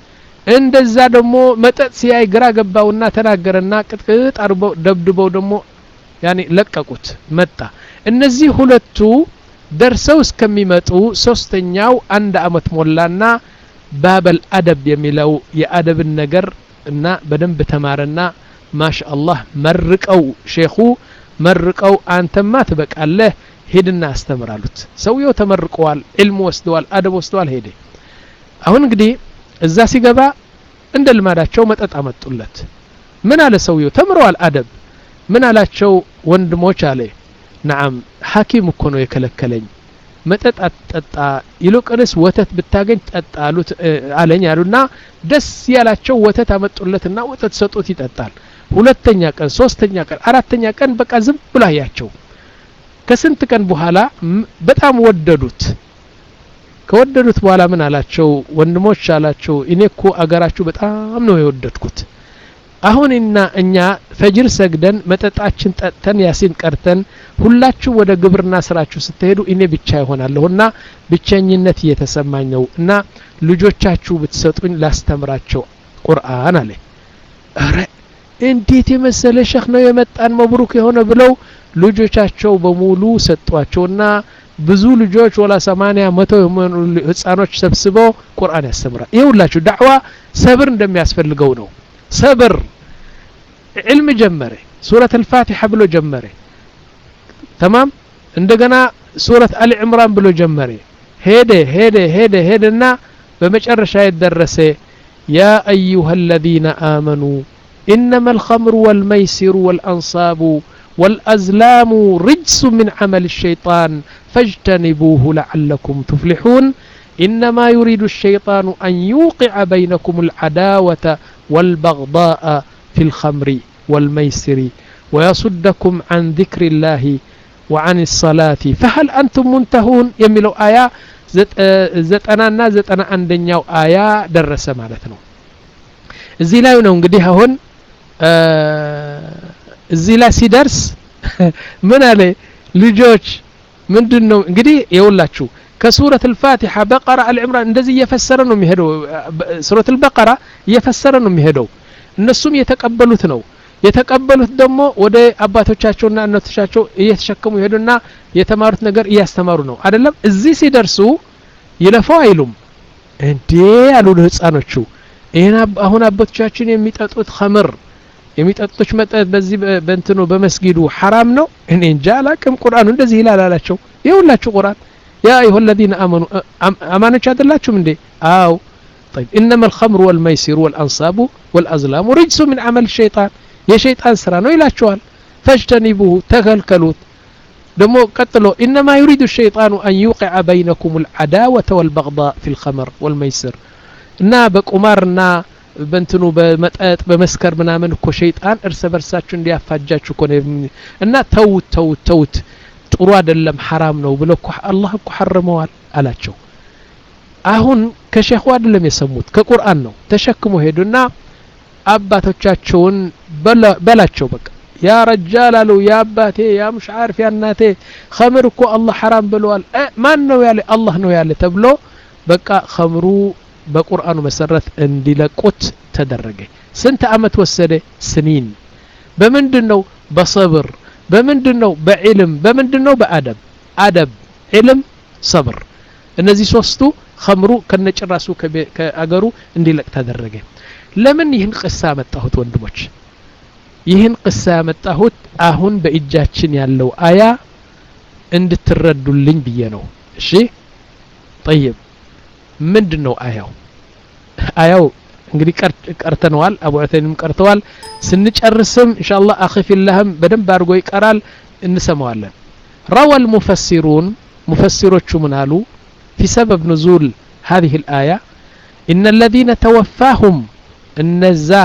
እንደዛ ደግሞ መጠጥ ሲያይ ግራ ገባውና ተናገረና ቅጥቅጥ አርበው ደብድበው ደግሞ ያኒ ለቀቁት መጣ እነዚህ ሁለቱ ደርሰው እስከሚመጡ ሶስተኛው አንድ አመት ሞላና ባበል አደብ የሚለው የአደብን ነገር እና በደንብ ተማረና ማሻአላህ መርቀው ሼኹ መርቀው አንተማ ትበቃለህ ሄድና አስተምራሉት ሰውየው ተመርቀዋል ዒልም ወስደዋል አደብ ወስደዋል ሄደ አሁን እንግዲህ እዛ ሲገባ እንደ ልማዳቸው መጠጥ አመጡለት ምን አለ ሰውየው ተምሯል አደብ ምን አላቸው ወንድሞች አለ نعم ሐኪም እኮ ነው የከለከለኝ መጠጥ አትጠጣ ይልቁንስ ወተት ብታገኝ ጠጣ አሉት አለኝ አሉና ደስ ያላቸው ወተት አመጡለትና ወተት ሰጡት ይጠጣል ሁለተኛ ቀን ሶስተኛ ቀን አራተኛ ቀን በቃ ዝም ብሎ ያያቸው ከስንት ቀን በኋላ በጣም ወደዱት ከወደዱት በኋላ ምን አላቸው ወንድሞች አላቸው እኔ እኮ አገራችሁ በጣም ነው የወደድኩት አሁን እና እኛ ፈጅር ሰግደን መጠጣችን ጠጥተን ያሲን ቀርተን ሁላችሁ ወደ ግብርና ስራችሁ ስትሄዱ እኔ ብቻ ይሆናለሁና ብቸኝነት እየተሰማኝ ነው እና ልጆቻችሁ ብትሰጡኝ ላስተምራቸው ቁርአን አለ አረ እንዴት የመሰለ ሸኽ ነው የመጣን መብሩክ የሆነ ብለው ልጆቻቸው በሙሉ ሰጧቸውና ብዙ ልጆች ወላ ሰማንያ መቶ ህፃኖች ሰብስበው ቁርአን ያስተምራል ይሁላችሁ ዳዕዋ ሰብር እንደሚያስፈልገው ነው ሰብር علم ጀመረ ሱረቱ አልፋቲሃ ብሎ ጀመረ تمام እንደገና ሱረቱ አሊ ኢምራን ብሎ ጀመረ ሄደ ሄደ ሄደ ሄደና በመጨረሻ ይደረሰ يا ايها الذين امنوا انما الخمر والميسر والانصاب والازلام رجس من عمل الشيطان فاجتنبوه لعلكم تفلحون انما يريد الشيطان ان يوقع بينكم العداوه والبغضاء في الخمر والميسر ويصدكم عن ذكر الله وعن الصلاة فهل أنتم منتهون يميلوا آية زتنا زتنا عندنياو آية درس مالتنا زي لا ينون قديها هون زي لا سيدرس من عليه لجوج من دنو قدي يقولاتشو كسورة الفاتحة بقرة العمران እንደዚህ እየፈሰረ ነው የሚሄደው ሱረቱ البقرة እየፈሰረ ነው የሚሄደው እነሱም የተቀበሉት ነው የተቀበሉት ደግሞ ወደ አባቶቻቸውና እናቶቻቸው እየተሸከሙ ይሄዱና የተማሩት ነገር እያስተማሩ ነው አይደለም እዚህ ሲደርሱ ይለፈው አይሉም እንዴ ያሉ ህፃኖቹ ይሄን አሁን አባቶቻችን የሚጠጡት ኸምር የሚጠጡት መጠጥ በዚህ በእንትኑ በመስጊዱ حرام ነው እኔ እንጃ አላቅም ቁርአኑ እንደዚህ ይላል አላቸው ይሁላችሁ ቁርአን ያ አዩሃ الذين امنوا አማኖች አይደላችሁም እንዴ አው طيب انما الخمر والميسر والانصاب والازلام رجس من عمل الشيطان የሸይጣን ስራ ነው ይላችኋል فاجتنبوه ተከልከሉት ደሞ ቀጥሎ انما يريد الشيطان ان يوقع بينكم العداوه والبغضاء في الخمر والميسر እና በቁማርና በእንትኑ በመጠጥ በመስከር ምናምን እኮ ሸይጣን እርስ በርሳችሁ እንዲያፋጃችሁ እኮ እና ተውት ተውት ተውት ጥሩ አይደለም حرام ነው ብሎ እኮ አላህ እኮ حرمዋል አላቸው አሁን ከሼኹ አይደለም የሰሙት ከቁርአን ነው ተሸክሞ ሄዱና አባቶቻቸውን በላቸው በቃ ያ ረጃል አሉ ያ አባቴ ያ مش عارف ያ እናቴ خمر እኮ አላህ حرام ብለዋል ማን ነው ያለ አላህ ነው ያለ ተብሎ በቃ خمሩ በቁርአኑ መሰረት እንዲለቁት ተደረገ ስንት አመት ወሰደ ስኒን በመንድነው በصبر በመንድነው በዕልም በመንድነው በአደብ አደብ ዕልም صبر እነዚህ ሶስቱ خمሩ ከነጭራሱ ከአገሩ እንዲለቅ ተደረገ ለምን ይህን ቅሳ መጣሁት ወንድሞች ይህን ቅሳ መጣሁት አሁን በእጃችን ያለው አያ እንድትረዱልኝ ብዬ ነው እሺ طيب ምንድነው አያው አያው እንግዲህ ቀርተነዋል አቡ ዑተይንም ቀርተዋል ስንጨርስም ኢንሻአላህ አኺፊላህም በደንብ አድርጎ ይቀራል እንሰማዋለን روى المفسرون مفسروቹ ምን አሉ في سبب نزول هذه الآية إن الذين توفاهم النزا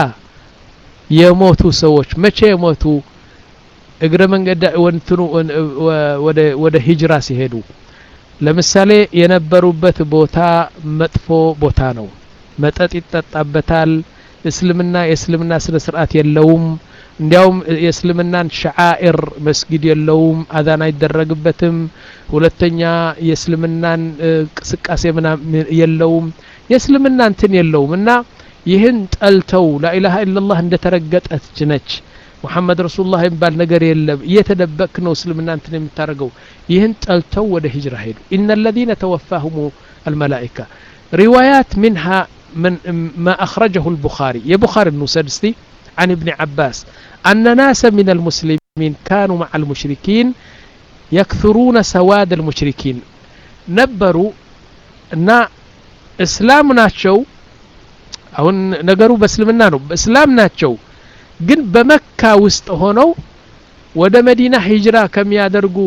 يموتوا سووች መቼ የሞቱ እግረ መንገድ ወንትኑ ወደ ወደ ሂጅራ ሲሄዱ ለምሳሌ የነበሩበት ቦታ መጥፎ ቦታ ነው መጠጥ ይጠጣበታል እስልምና የእስልምና ስነ ስርዓት የለውም እንዲያውም የእስልምናን ሸዓኢር መስጊድ የለውም አዛን አይደረግበትም ሁለተኛ የእስልምናን ቅስቃሴ ምናምን የለውም የእስልምና እንትን የለውም እና ይህን ጠልተው ላኢላሃ ኢላላህ እንደተረገጠች ነች ሙሐመድ ረሱላህ የሚባል ነገር የለም እየተደበቅ ነው እስልምና እንትን የምታረገው ይህን ጠልተው ወደ ሂጅራ ሄዱ ان الذين توفاهم الملائكه روايات منها من ما اخرجه البخاري يا بخاري النسدستي عن ابن عباس ان ناس من المسلمين كانوا مع المشركين يكثرون سواد المشركين نبروا ان اسلام ናቸው አሁን ነገሩ በእስልምና ነው በእስላም ናቸው ግን በመካ ውስጥ ሆነው ወደ መዲና ሂጅራ ከሚያደርጉ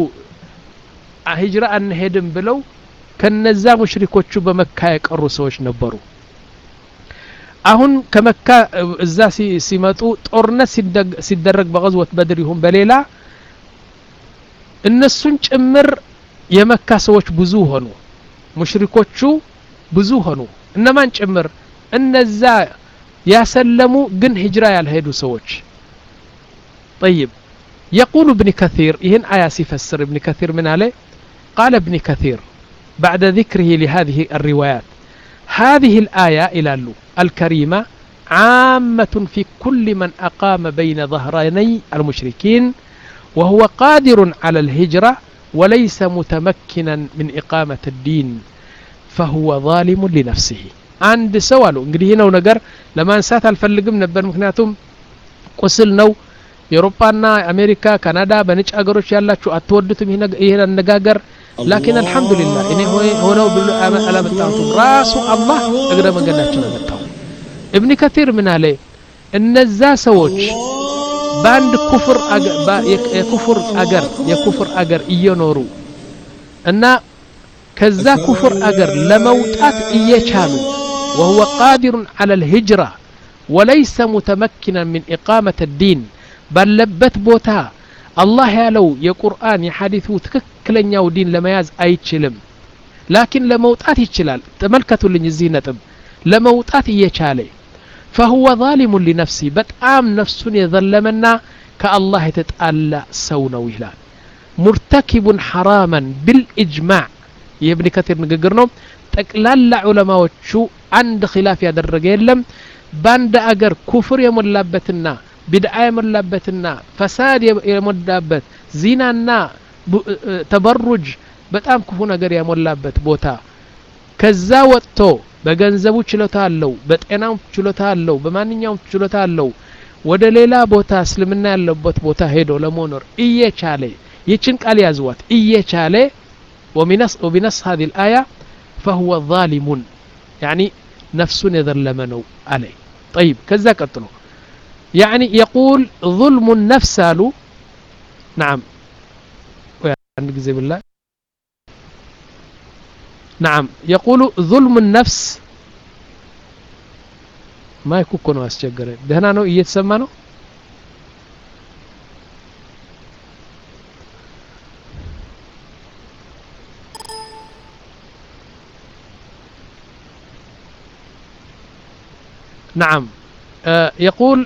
ሂጅራ አንሄድም ብለው ከነዛ ሙሽሪኮቹ በመካ የቀሩ ሰዎች ነበሩ አሁን ከመካ እዛ ሲመጡ ጦርነት ሲደረግ በغزوة بدر ይሁን በሌላ እነሱን ጭምር የመካ ሰዎች ብዙ ሆኑ ሙሽሪኮቹ ብዙ ሆኑ እነማን ጭምር እነዛ ያሰለሙ ግን ሂጅራ ያልሄዱ ሰዎች طيب يقول ابن كثير ይህን አያ ሲፈስር ابن كثير ምን አለ قال ابن كثير بعد ذكره لهذه الروايات هذه الآية إلى الكريمة عامة في كل من أقام بين ظهراني المشركين وهو قادر على الهجرة وليس متمكنا من إقامة الدين فهو ظالم لنفسه عند سوال እንግዲህ ነው ነገር ለማንሳት አልፈልግም ነበር ምክንያቱም ቁስል ነው የአውሮፓና አሜሪካ ካናዳ በነጭ አገሮች ያላችሁ አትወዱትም ይሄን አነጋገር لكن الحمد لله እኔ ሆነው ብሎ አላመጣሁም ራሱ አላህ እግረ መንገዳችን አመጣው ابن كثير ምን አለ እነዛ ሰዎች ባንድ ኩፍር የኩፍር አገር የኩፍር አገር እየኖሩ እና ከዛ ኩፍር አገር ለመውጣት እየቻሉ وهو قادر على الهجرة وليس متمكنا من إقامة الدين بل لبت بوتا الله يالو يقرآن يحدثو تككلنياو دين لما ياز أيتشلم لكن لموتات يتشلال تملكتو لنزينة لموتات يتشالي فهو ظالم لنفسي بتعام نفس يظلمنا كالله تتألى سونا وهلال مرتكب حراما بالإجماع يا ابن كثير نقرنو تقلال علماء شو عند خلاف يدرج يلم باند أجر كفر يملابتنا بدعة يملابتنا فساد يملابت زيننا تبرج በጣም ክፉ ነገር ያሞላበት ቦታ ከዛ ወጥቶ በገንዘቡ ችሎታ አለው በጤናው ችሎታ አለው በማንኛውም ችሎታ አለው ወደ ሌላ ቦታ እስልምና ያለበት ቦታ ሄዶ ለመኖር እየቻለ ይችን ቃል ያዝዋት እየቻለ ومنص وبنص هذه الآية فهو ظالم يعني نفس يظلم نو عليه طيب كذا قتلوا يعني يقول ظلم النفس له نعم عندك زي بالله نعم يقول ظلم النفس ما يكون أسجره دهنا نو يتسمى نو نعم آه يقول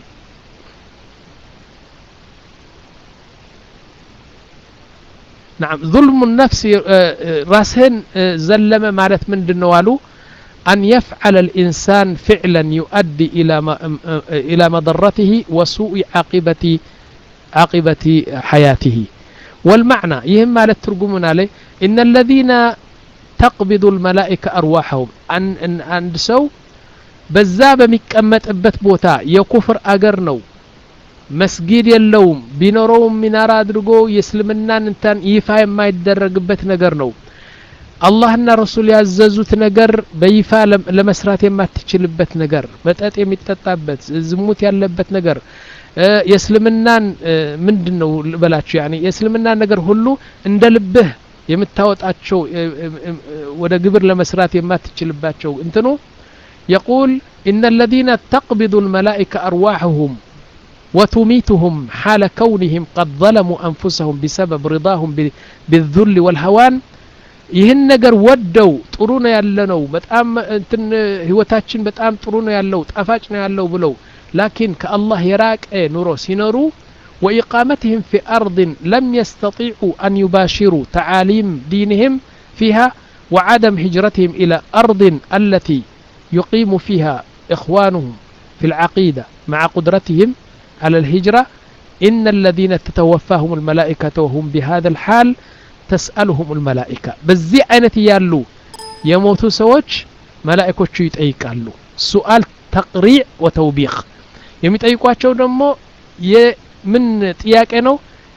نعم ظلم النفس راسهن زلمه مالت من دنوالو أن يفعل الإنسان فعلا يؤدي إلى إلى مضرته وسوء عاقبة عاقبة حياته والمعنى يهم مالت ترجمنا عليه إن الذين تقبض الملائكة أرواحهم أن أن أن سو بزاب مكمت أبت بوتا يكفر أجرنو مسجد يلوم بينروم من أراد رجو يسلمنا نتان يفا ما يدرجبت نجرنو الله እና ረሱል ያዘዙት ነገር በይፋ ለመስራት የማትችልበት ነገር መጠጥ የሚጠጣበት ዝሙት ያለበት ነገር የእስልምናን ምንድነው ልበላችሁ يعني የእስልምናን ነገር ሁሉ እንደ ልብህ የምታወጣቸው ወደ ግብር ለመስራት የማትችልባቸው እንትኑ يقول إن الذين تقبض الملائكة أرواحهم وتميتهم حال كونهم قد ظلموا أنفسهم بسبب رضاهم بالذل والهوان ይህን ነገር ወደው ጥሩ ነው ያለነው በጣም እንትን ህይወታችን በጣም ጥሩ ነው ያለው ጣፋጭ ነው ያለው ብለው لكن كالله يراق نورو سينرو وإقامتهم في أرض لم يستطيعوا أن يباشروا تعاليم دينهم فيها وعدم هجرتهم إلى أرض التي يقيم فيها إخوانهم في العقيدة مع قدرتهم على الهجرة إن الذين تتوفاهم الملائكة وهم بهذا الحال تسألهم الملائكة بزي عينت يالو يموتوا سوج ملائكة يتأيقالو سؤال تقريع وتوبيخ يمتأيقواتشو دمو من تياك انو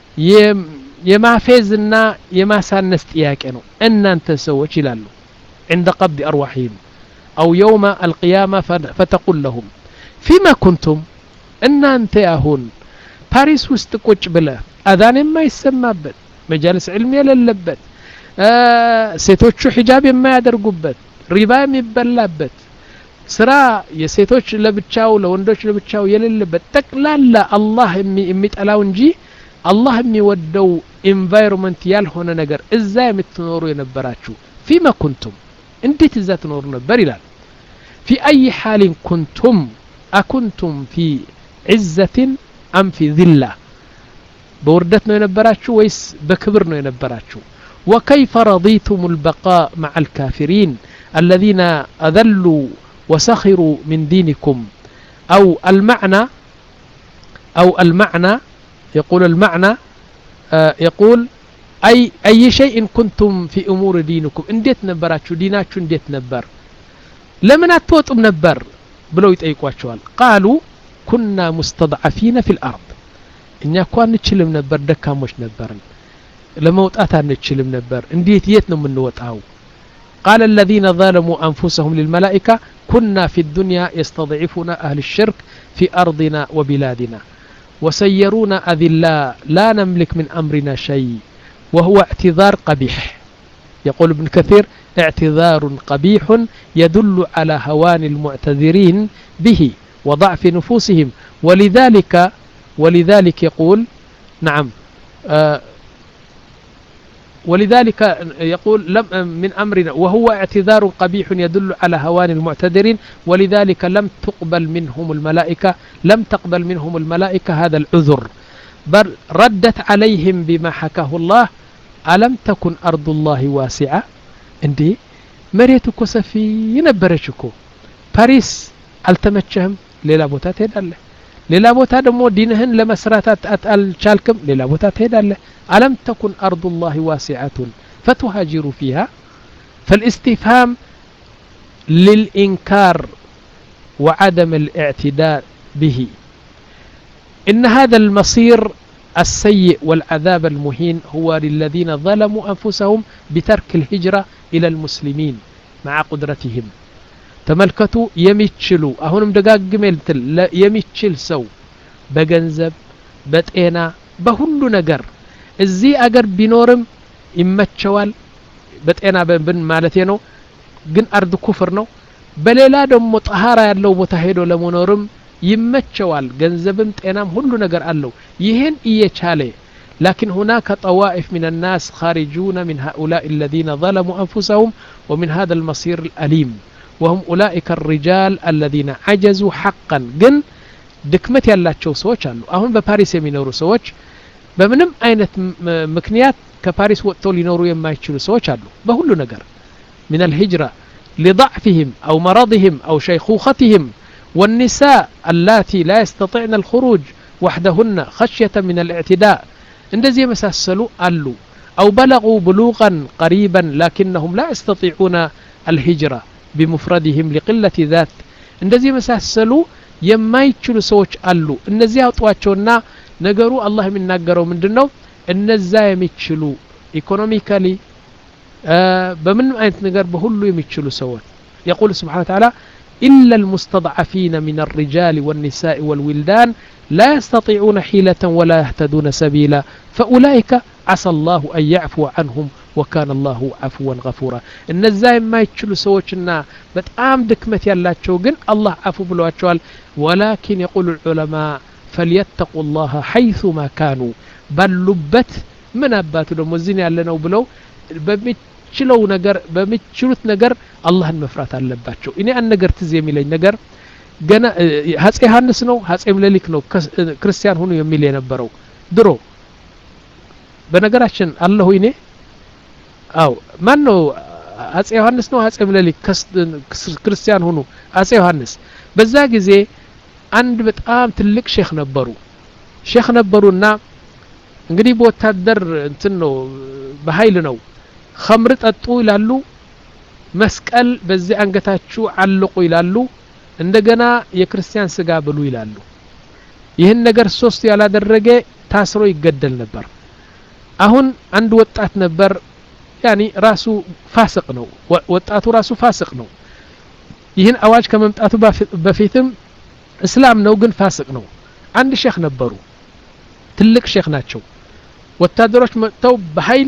يمافيزنا يماسانس تياك انو ان انت سوج يلالو عند قبض أرواحهم أو يوم القيامة فتقول لهم فيما كنتم ان انت ياهون باريس وستقوش بلا أذان ما يسمى مجالس علمية للبت آه ሴቶቹ ሒጃብ የማያደርጉበት ሪባ የሚበላበት ስራ የሴቶች ለብቻው ለወንዶች ለብቻው የሌለበት ጠቅላላ አላህ የሚጠላው እንጂ አላህ የሚወደው ኢንቫይሮንመንት ያልሆነ ነገር እዛ የምትኖሩ የነበራችሁ فيما كنتم እንዴት እዛ ትኖሩ ነበር ይላል في أي حال كنتم أكنتم في عزة أم في ذلة بوردت ነው የነበራችሁ ወይስ በክብር ነው የነበራችሁ وكيف رضيتم البقاء مع الكافرين الذين أذلوا وسخروا من دينكم أو المعنى أو المعنى يقول المعنى آه يقول أي أي شيء كنتم في أمور دينكم انديت نبراتشو ديناتشو انديت نبر لمن أتوتم نبر بلو يتأيقواتشوال قالوا كنا مستضعفين في الأرض እኛ እኮ አንችልም ነበር ደካሞች ነበርን ለመውጣት አንችልም ነበር እንዴት የት ነው የምንወጣው قال الذين ظلموا أنفسهم للملائكة كنا في الدنيا يستضعفون أهل الشرك في أرضنا وبلادنا وسيرونا أذلاء لا نملك من أمرنا شيء وهو اعتذار قبيح يقول ابن كثير اعتذار قبيح يدل على هوان المعتذرين به وضعف نفوسهم ولذلك ولذلك يقول نعم آه ولذلك يقول لم من أمرنا وهو اعتذار قبيح يدل على هوان المعتذرين ولذلك لم تقبل منهم الملائكة لم تقبل منهم الملائكة هذا العذر بل ردت عليهم بما حكاه الله ألم تكن أرض الله واسعة عندي مريتك سفي ينبرشكو باريس التمتشهم ليلا بوتات هدالله ሌላ ቦታ ደግሞ ዲንህን ለመስራት አልቻልክም ሌላ ቦታ ትሄዳለህ ألم تكن أرض الله واسعة فتهاجروا فيها فالاستفهام للإنكار وعدم الاعتداء به إن هذا المصير السيء والعذاب المهين هو للذين ظلموا أنفسهم بترك الهجرة إلى المسلمين مع قدرتهم تملكتوا يميتشلوا أهونم دقاق ميلتل يميتشل سو بجنزب بتأنا بهلو نجر الزي أجر بنورم يمتشوال بتأنا بن مالتينو جن أرض كفرنو بليلا دم مطهارة يالله متهيدو لمنورم يمتشوال جنزبم تأنام هلو نجر قالو يهن إيه شالي لكن هناك طوائف من الناس خارجون من هؤلاء الذين ظلموا أنفسهم ومن هذا المصير الأليم وهم أولئك الرجال الذين عجزوا حقا جن دكمت يالله تشو سوچ قالو أهون بباريس يمينورو سوچ بمنم أينت مكنيات كباريس وقتو لينورو يما يتشلو سوچ قالو بهلو نجر من الهجرة لضعفهم أو مرضهم أو شيخوختهم والنساء اللاتي لا يستطيعن الخروج وحدهن خشية من الاعتداء اندزي مساسلو قالو أو بلغوا بلوغا قريبا لكنهم لا يستطيعون الهجرة بمفردهم لقلة ذات اندزي مساسلو يما يتشلو سوچ قالو اندزي أطواتشونا نقروا الله من نقروا من دنو እነዛ የሚችሉ ኢኮኖሚካሊ በምንም አይነት ነገር በሁሉ የሚችሉ ሰዎች يقول سبحانه وتعالى إلا المستضعفين من الرجال والنساء والولدان لا يستطيعون حيلة ولا يهتدون سبيلا فأولئك عسى الله أن يعفو عنهم وكان الله عفوا غفورا እነዛ የማይችሉ ሰዎችና በጣም ድክመት ያላቸው ግን አላህ አፉ ብሏቸዋል ولكن يقول العلماء فليتقوا الله حيث ما كانوا ባሉበት ምን አባቱ ደሞ እዚህ ያለነው ብለው በሚችለው ነገር በሚችሉት ነገር አላህን መፍራት አለባቸው እኔ አንድ ነገር ትዝ የሚለኝ ነገር ገና አፄ ዮሐንስ ነው አፄ ምኒልክ ነው ክርስቲያን ሆኖ የሚል የነበረው ድሮ በነገራችን አላህ ሆይኔ አው ማን ነው አፄ ዮሐንስ ነው አፄ ምኒልክ ክርስቲያን ሆኖ አፄ ዮሐንስ በዛ ጊዜ አንድ በጣም ትልቅ ሼክ ነበሩ ሼክ ነበሩና እንግዲህ በወታደር እንትን ነው በኃይል ነው ኸምር ጠጡ ይላሉ መስቀል በዚህ አንገታችሁ አልቁ ይላሉ እንደገና የክርስቲያን ስጋ ብሉ ይላሉ ይህን ነገር ሶስት ያላደረገ ታስሮ ይገደል ነበር አሁን አንድ ወጣት ነበር ያኒ ራሱ ፋሲቅ ነው ወጣቱ ራሱ ፋሲቅ ነው ይህን አዋጅ ከመምጣቱ በፊትም እስላም ነው ግን ፋሲቅ ነው አንድ ሼክ ነበሩ ትልቅ ሼክ ናቸው ወታደሮች መጥተው በኃይል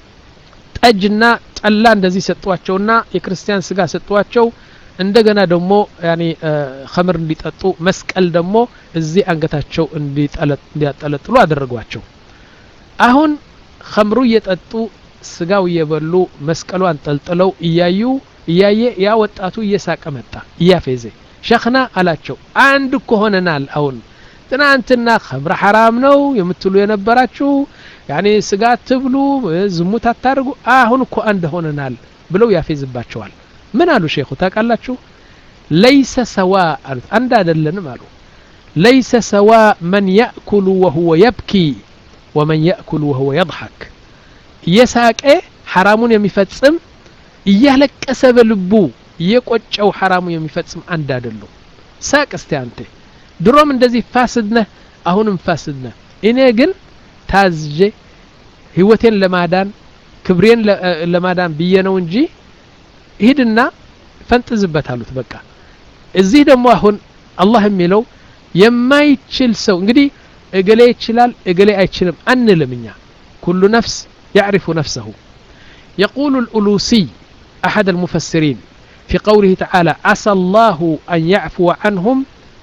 ጠጅና ጠላ እንደዚህ ሰጧቸውና የክርስቲያን ስጋ ሰጧቸው እንደገና ደግሞ ያኒ ኸምር እንዲጠጡ መስቀል ደግሞ እዚህ አንገታቸው እንዲያጠለጥሉ አደረጓቸው አሁን ኸምሩ እየጠጡ ስጋው እየበሉ መስቀሏን ጠልጥለው እያዩ እያየ ያ ወጣቱ እየሳቀ መጣ እያፌዘ ሸኽና አላቸው አንድ ኮሆነናል አሁን ትናንትና ኸምር حرام ነው የምትሉ የነበራችሁ ያኔ ስጋ ትብሉ ዝሙት አታርጉ አሁን እኮ አንድ ሆነናል ብለው ያፌዝባቸዋል ምን አሉ ሼኹ ታቃላችሁ ليس سواء አንድ አይደለንም አሉ ليس سواء من يأكل وهو يبكي ومن يأكل وهو يضحك يساق حرامون የሚፈጽም እያለቀሰ በልቡ የቆጨው حرامون የሚፈጽም አንድ አይደለም ሳቅ እስቲ አንተ ድሮም እንደዚህ ፋስድነ አሁንም ፋስድነ እኔ ግን ታዝጄ ህይወቴን ለማዳን ክብሬን ለማዳን ብየነው እንጂ ሄድና ፈንጥዝበት አሉት በቃ እዚህ ደግሞ አሁን አላህ የሚለው የማይችል ሰው እንግዲህ እገሌ ይችላል እገሌ አይችልም አንልምኛ كل نفس يعرف نفسه يقول الألوسي أحد المفسرين في قوله تعالى عسى الله أن يعفو عنهم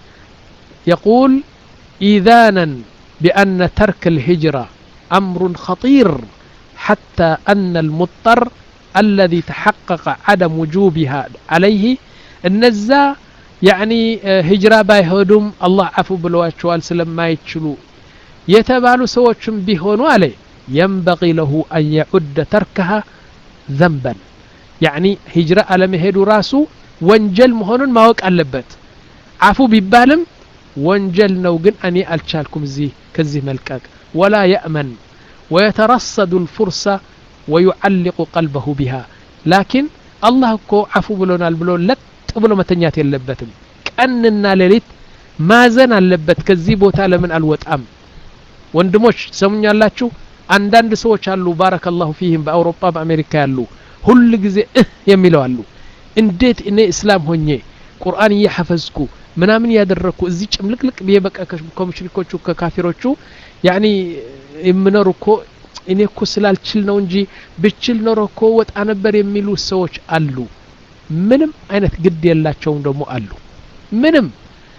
يقول إذانا بأن ترك الهجرة أمر خطير حتى أن المضطر الذي تحقق عدم وجوبها عليه النزا يعني هجرة بايهدم الله عفو بالواشوال سلم ما يتشلو يتبالو سوچم بيهونو عليه ينبغي له أن يعد تركها ذنبا يعني هجرة على مهدو راسو وانجل مهونون ما وق ألبت عفو ببالم وانجل نوغن أني ألشالكم زي كزي ملكاك ولا يأمن ويترصد الفرصة ويعلق قلبه بها لكن الله كو عفو بلونا البلون لت بلو متنيات يلبتم كأننا لليت ማዘን አለበት ከዚህ ቦታ ለምን አልወጣም ወንድሞች ሰሙኛላችሁ አንዳንድ ሰዎች አሉ ባረከላሁ ፊህም በአውሮፓ በአሜሪካ ያሉ ሁሉ ጊዜ እህ የሚለው አሉ እንዴት እኔ እስላም ሆኜ ቁርአን እየሐፈዝኩ ምናምን ያደረኩ እዚህ ጭምልቅልቅ በየበቃ ከሙሽሪኮቹ ከካፊሮቹ ያኒ የምኖርኮ እኔ እኮ ስላልችል ነው እንጂ ብችል ኖሮ እኮ ወጣ ነበር የሚሉ ሰዎች አሉ ምንም አይነት ግድ የላቸውም ደግሞ አሉ ምንም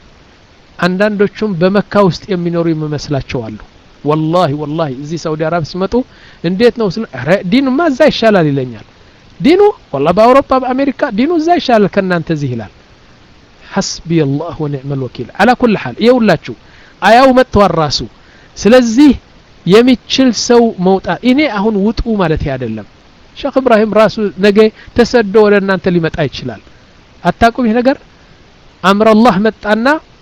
አንዳንዶቹም በመካ ውስጥ የሚኖሩ ይመስላቸው አሉ والله والله እዚህ ሳውዲ አረቢያ ሲመጡ እንዴት ነው ዲኑማ እዛ ይሻላል ይለኛል ዲኑ والله በአውሮፓ በአሜሪካ ዲኑ እዛ ይሻላል ከናንተ እዚህ ይላል حسبي الله ونعم الوكيل على كل حال ይውላችሁ አያው መጥቷል ራሱ ስለዚህ የሚችል ሰው መውጣት እኔ አሁን ውጡ ማለት አይደለም ሼክ ኢብራሂም ራሱ ነገ ተሰዶ ወደ እናንተ ሊመጣ ይችላል አታቁም ይሄ ነገር አምር አላህ መጣና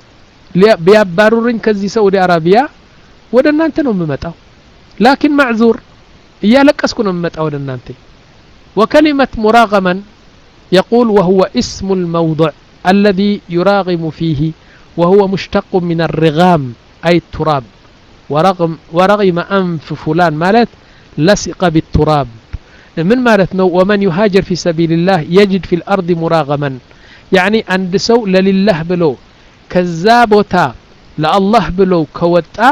ቢያባሩኝ ከዚህ ሳውዲ አረቢያ ወደ እናንተ ነው የምመጣው لكن معذور እያለቀስኩ ነው የምመጣው ወደ እናንተ وكلمة مراغما يقول وهو اسم الموضع الذي يراغم فيه وهو مشتق من الرغام أي التراب ورغم ورغم أنف فلان مالت لصق بالتراب من مالتنا ومن يهاجر في سبيل الله يجد في الأرض مراغما يعني عند سو لله بلو كذابوتا لله بلو كوتا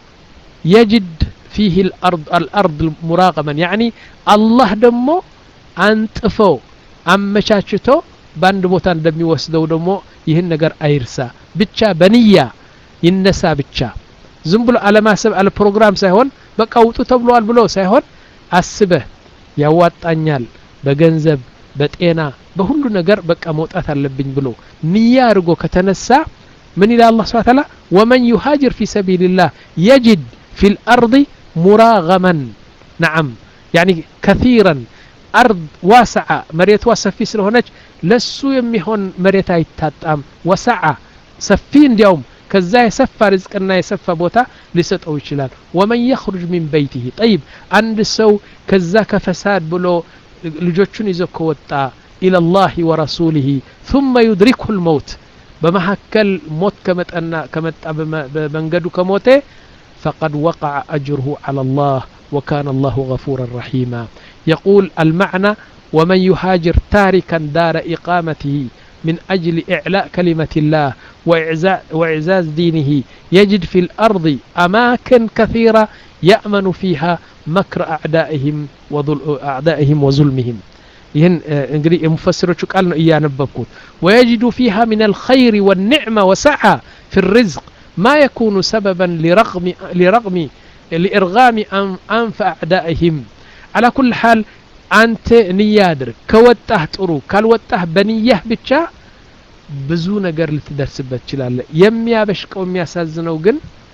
يجد فيه الأرض الأرض مراغما يعني الله دمو أنتفو أمشاشتو باند بوتا دمي وسدو دمو يهن نجر أيرسا بتشا بنية ينسا بتشا ዝም ብሎ አለማሰብ አለ ፕሮግራም ሳይሆን በቃ ውጡ ተብሏል ብሎ ሳይሆን አስበህ ያዋጣኛል በገንዘብ በጤና በሁሉ ነገር በቃ መውጣት አለብኝ ብሎ ንያ አድርጎ ከተነሳ ምን ይላል አላህ Subhanahu Wa Ta'ala ومن يهاجر في سبيل الله يجد في الأرض مراغما نعم يعني كثيرا أرض واسعة مريت واسفي ስለሆነች ለሱ የሚሆን መሬት አይታጣም وسعة ሰፊ እንዲያውም ከዛ የሰፋ ርዝቅና የሰፋ ቦታ ሊሰጠው ይችላል ومن يخرج من بيته طيب አንድ ሰው ከዛ ከፈሳድ ብሎ ልጆቹን ይዞ ከወጣ الى الله ورسوله ثم يدركه الموت በመሐከል ሞት ከመጣና ከመጣ በመንገዱ ከሞተ فقد وقع اجره على الله وكان الله غفورا رحيما يقول المعنى ومن يهاجر تاركا دار اقامته من أجل إعلاء كلمة الله وإعزاز دينه يجد في الأرض أماكن كثيرة يأمن فيها مكر أعدائهم أعدائهم وظلمهم ይህን እንግዲህ የሙፈሲሮቹ ቃል ነው እያነበብኩት ويجد فيها من الخير والنعمة وسعة في الرزق ما يكون سببا لرغم لرغم لإرغام أنف أعدائهم على كل حال አንተ ንያ አድርግ ከወጣህ ጥሩ ካልወጣህ በንያህ ብቻ ብዙ ነገር ልትደርስበት ይችላል የሚያበሽቀው የሚያሳዝነው ግን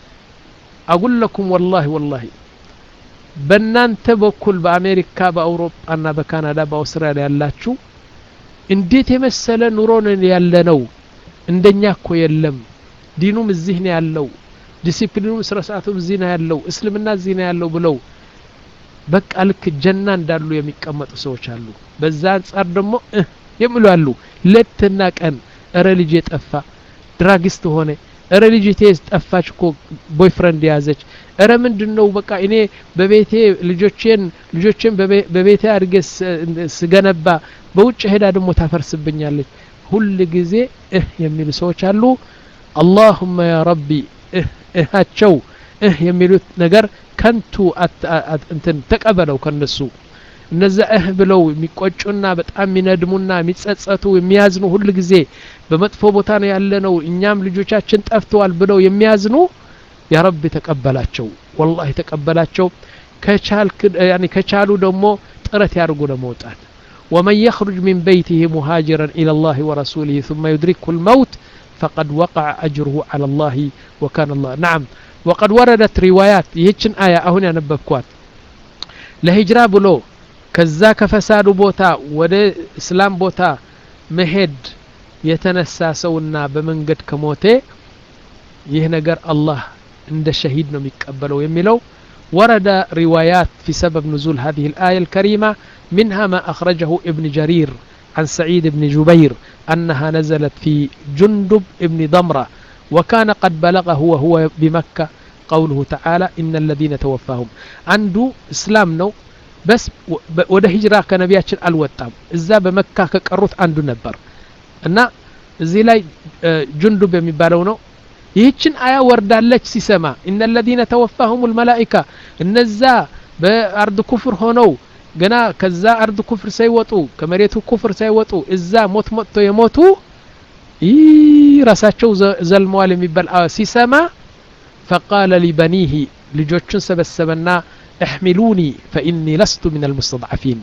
አጉል ለኩም والله والله በእናንተ በኩል በአሜሪካ በአውሮፓና በካናዳ በአውስትራሊያ ያላችሁ እንዴት የመሰለ ኑሮ ነው ያለነው እንደኛ እኮ የለም ዲኑም እዚህ ነው ያለው ዲሲፕሊኑም ስርዓቱም እዚህ ነው ያለው እስልምና እዚህ ነው ያለው ብለው በቃ ልክ ጀና እንዳሉ የሚቀመጡ ሰዎች አሉ በዛ አንጻር ደግሞ የሚሉ አሉ ለትና ቀን እረ ልጅ የጠፋ ድራጊስት ሆነ እረ ልጅ ተይዝ ጠፋች እኮ ቦይፍሬንድ ያዘች እረ ምንድነው በቃ እኔ በቤቴ ልጆቼን ልጆቼን በቤቴ አድርገስ ስገነባ በውጭ ሄዳ ደግሞ ታፈርስብኛለች ሁሉ ጊዜ እህ የሚሉ ሰዎች አሉ اللهم يا ربي እህ እሃቸው እህ የሚሉት ነገር ከንቱ እንትን ተቀበለው ከነሱ እነዛ እህ ብለው የሚቆጩና በጣም የሚነድሙና የሚጸጸቱ የሚያዝኑ ሁሉ ጊዜ በመጥፎ ቦታ ነው ያለነው እኛም ልጆቻችን ጠፍተዋል ብለው የሚያዝኑ ያ ረብ ተቀበላቸው والله ተቀበላቸው ከቻልክ يعني ከቻሉ ደግሞ ጥረት ያርጉ ለመውጣት ومن يخرج من بيته مهاجرا الى الله ورسوله ثم يدركه الموت فقد وقع اجره على الله وكان الله نعم وقد وردت روايات يهچن آية አሁን ያነበብኳት ለሂጅራ ብሎ ከዛ ከፈሳዱ ቦታ ወደ እስላም ቦታ መሄድ የተነሳ ሰውና በመንገድ ከሞተ ይህ ነገር አላህ እንደ ሸሂድ ነው የሚቀበለው የሚለው ورد روايات في سبب نزول هذه الآية الكريمة منها ما أخرجه ابن جرير عن سعيد بن جبير أنها نزلت في جندب ابن ضمرة وكان قد بلغه وهو بمكة قوله تعالى إن الذين توفاهم عنده إسلام نو بس وده هجرة كنبياتشن الوطام إذا بمكة كقروت عنده نبر እና እዚህ ላይ ጁንዱብ የሚባለው ነው ይህችን አያ ወርዳለች ሲሰማ ان الذين توفاهم الملائكه እነዛ በአርድ ኩፍር ሆነው ገና ከዛ አርድ ኩፍር ሳይወጡ ከመሬቱ ኩፍር ሳይወጡ እዛ ሞት ሞቶ የሞቱ ራሳቸው ዘልመዋል የሚባል ሲሰማ فقال لبنيه ልጆቹን ሰበሰበና احملوني فاني لست من المستضعفين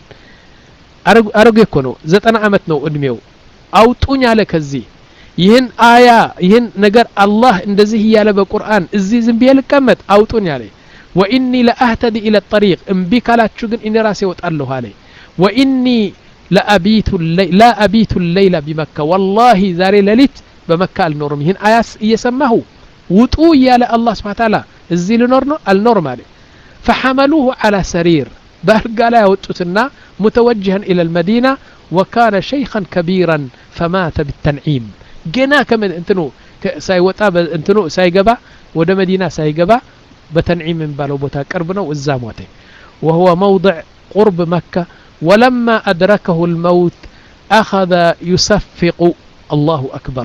አረጉ እኮ ነው ዘጠና አመት ነው እድሜው አውጡኝ አለ ከዚህ ይህን አያ ይህን ነገር አላህ እንደዚህ ያለ በቁርአን እዚህ ዝም ብዬ ልቀመጥ አውጡኝ አለ واني لاهتدي الى الطريق እምቢ ካላችሁ ግን እኔ ራሴ እወጣለሁ አለ واني لابيت الليل لا ابيت الليل بمكه والله ዛሬ ሌሊት በመካ አልኖርም ይህን አያስ እየሰማሁ ውጡ ያለ አላህ Subhanahu Wa Ta'ala እዚህ ልኖር ነው አልኖርም አለ فحملوه على سرير በአልጋ ላይ አወጡትና متوجها الى المدينه وكان شيخا كبيرا فمات بالتنعيم جنا كمن انتنو سايوطا انتنو سايغبا ወደ መዲና ሳይገባ በተንዒም ባለው ቦታ ቅርብ ነው እዛ ሞተ وهو موضع قرب مكة ولما أدركه الموت أخذ يصفق الله أكبر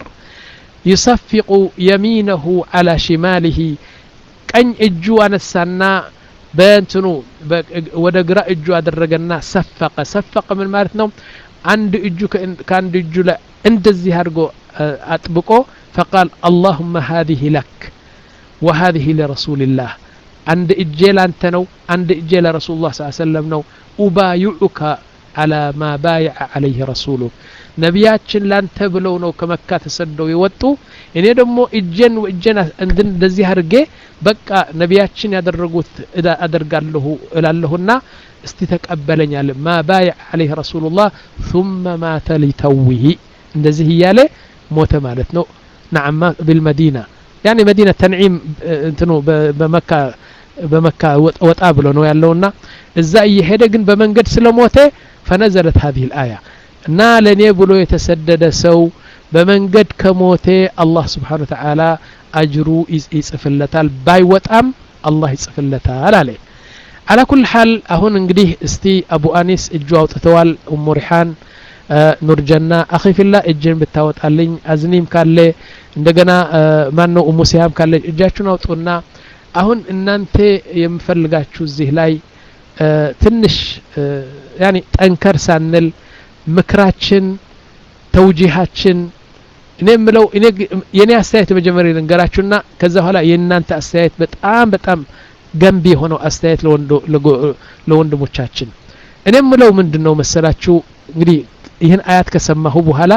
يصفق يمينه على شماله ቀኝ እጁ አነሳና በእንትኑ ወደ ግራ እጁ አደረገና ሰፈቀ ሰፈቀ ምን ማለት ነው አንድ እጁ ከአንድ እጁ ላይ እንደዚህ አድርጎ አጥብቆ فقال اللهم هذه لك وهذه لرسول الله عند اجل انت نو عند اجل رسول الله صلى الله عليه وسلم نو ابايعك على ما بايع عليه رسوله ነቢያችን ላንተ ብለው ነው ከመካ ተሰደው የወጡ እኔ ደግሞ እጀን ወእጀን እንደዚህ አድርጌ በቃ ነቢያችን ያደረጉት አደርጋለሁ እላለሁና እስቲ ተቀበለኛል ما بايع عليه رسول الله ثم مات لتوه እንደዚህ ይያለ ሞተ ማለት ነው نعم بالمدينه يعني مدينه تنعيم እንትኑ በመካ በመካ ወጣ ብሎ ነው ያለውና እዛ እየሄደ ግን በመንገድ ስለሞተ فنزلت هذه الايه እና ለኔ ብሎ የተሰደደ ሰው በመንገድ ከሞተ አላህ Subhanahu Wa Ta'ala አጅሩ ይጽፍለታል ባይወጣም አላህ ይጽፍለታል አለ على كل حال አሁን እንግዲህ እስቲ አቡ አኒስ እጁ አውጥተዋል ኡሙ ሪሃን ኑርጀና اخي في الله እጅን ብታወጣልኝ አዝኒም ካለ እንደገና ማን ነው ኡሙ ሲያም ካለ እጃችሁን አውጡና አሁን እናንተ የምፈልጋችሁ እዚህ ላይ ትንሽ يعني ጠንከር ሳንል ምክራችን ተውጂሃችን እኔ ምለው እኔ የኔ አስተያየት መጀመሪያ ልንገራችሁና ከዛ በኋላ የእናንተ አስተያየት በጣም በጣም ገንቢ ሆኖ አስተያየት ለወንዶ ለወንድሞቻችን እኔ ምለው ምንድነው መሰላችሁ እንግዲህ ይህን አያት ከሰማሁ በኋላ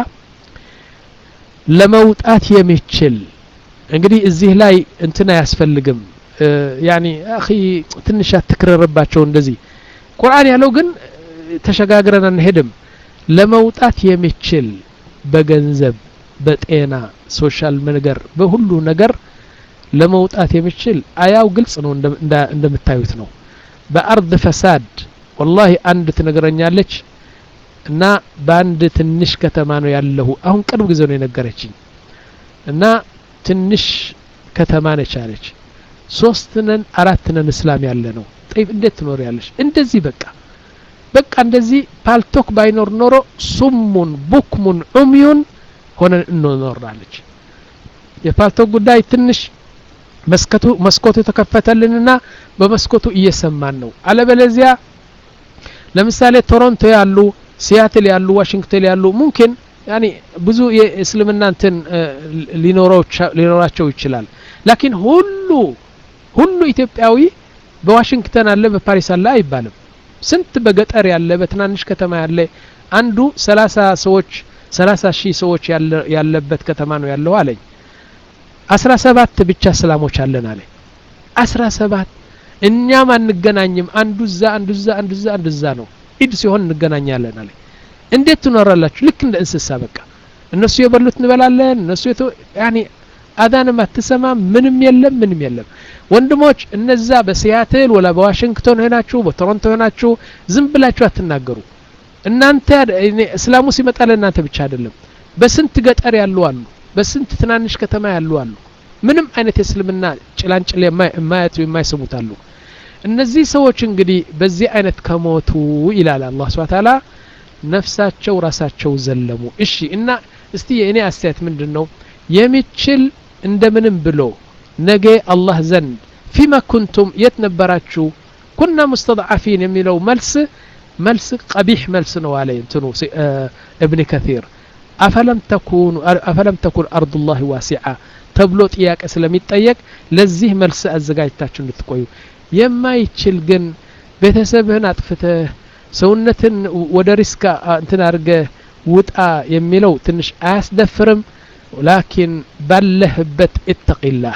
ለመውጣት የሚችል እንግዲህ እዚህ ላይ እንትና ያስፈልግም يعني اخي ትንሽ አትክረርባቸው እንደዚህ ቁርአን ያለው ግን ተሸጋግረን አንሄድም ለመውጣት የሚችል በገንዘብ በጤና ሶሻል ነገር በሁሉ ነገር ለመውጣት የሚችል አያው ግልጽ ነው እንደምታዩት ነው በአርድ ፈሳድ والله አንድ ትነግረኛለች እና በአንድ ትንሽ ከተማ ነው ያለው አሁን ቅርብ ጊዜ ነው የነገረችኝ እና ትንሽ ከተማ ነች አለች ሶስት ነን አራት ነን እስላም ያለ ነው طيب እንዴት ትኖር ያለሽ እንደዚህ በቃ በቃ እንደዚህ ፓልቶክ ባይኖር ኖሮ ሱሙን ቡክሙን ዑምዩን ሆነን እንኖራለች የፓልቶክ ጉዳይ ትንሽ መስኮቱ መስኮቱ ተከፈተልንና በመስኮቱ እየሰማን ነው አለበለዚያ ለምሳሌ ቶሮንቶ ያሉ ሲያትል ያሉ ዋሽንግተን ያሉ ሙምኪን يعني ብዙ የእስልምና እንትን ሊኖራቸው ይችላል ላኪን ሁሉ ሁሉ ኢትዮጵያዊ በዋሽንግተን አለ በፓሪስ አለ አይባልም ስንት በገጠር ያለ በትናንሽ ከተማ ያለ አንዱ ሰላሳ ሰዎች ሰላሳ ሺህ ሰዎች ያለበት ከተማ ነው ያለው አለኝ አስራ ሰባት ብቻ እስላሞች አለን አለ አስራ ሰባት እኛም አንገናኝም አንዱ ዛ አንዱ ዛ አንዱ ዛ አንዱ ዛ ነው ኢድ ሲሆን እንገናኛለን አለ እንዴት ትኖራላችሁ ልክ እንደ እንስሳ በቃ እነሱ የበሉት እንበላለን እነሱ يعني አዳንም አትሰማ ምንም የለም ምንም የለም ወንድሞች እነዛ በሲያትል ወላ በዋሽንግተን ሆናችሁ በቶሮንቶ ሆናችሁ ዝም ብላችሁ አትናገሩ እናንተ እስላሙ ሲመጣ ለእናንተ ብቻ አይደለም በስንት ገጠር ያሉ አሉ በስንት ትናንሽ ከተማ ያሉ አሉ ምንም አይነት የእስልምና ጭላንጭል የማያቱ የማይሰሙት አሉ። እነዚህ ሰዎች እንግዲህ በዚህ አይነት ከሞቱ ይላል አላህ ሱብሓነሁ ወተዓላ ነፍሳቸው ራሳቸው ዘለሙ። እሺ እና እስቲ የእኔ አስተያየት ምንድነው? የሚችል እንደምንም ብሎ ነገ አላህ ዘንድ ፊማ ኩንቱም የት ነበራችሁ ኩና ሙስተድዓፊን የሚለው መልስ መልስ ቀቢህ መልስ ነው አለ እንትኑ እብን ከሲር አፈለም ተኩኑ አፈለም ተኩን አርዱላሂ ዋሲዓ ተብሎ ጥያቄ ስለሚጠየቅ ለዚህ መልስ አዘጋጅታችሁ እንድትቆዩ። የማይችል ግን ቤተሰብህን አጥፍተህ ሰውነትን ወደ ሪስክ እንትን አድርገህ ውጣ የሚለው ትንሽ አያስደፍርም? ላኪን ባለህበት ኢተቂላህ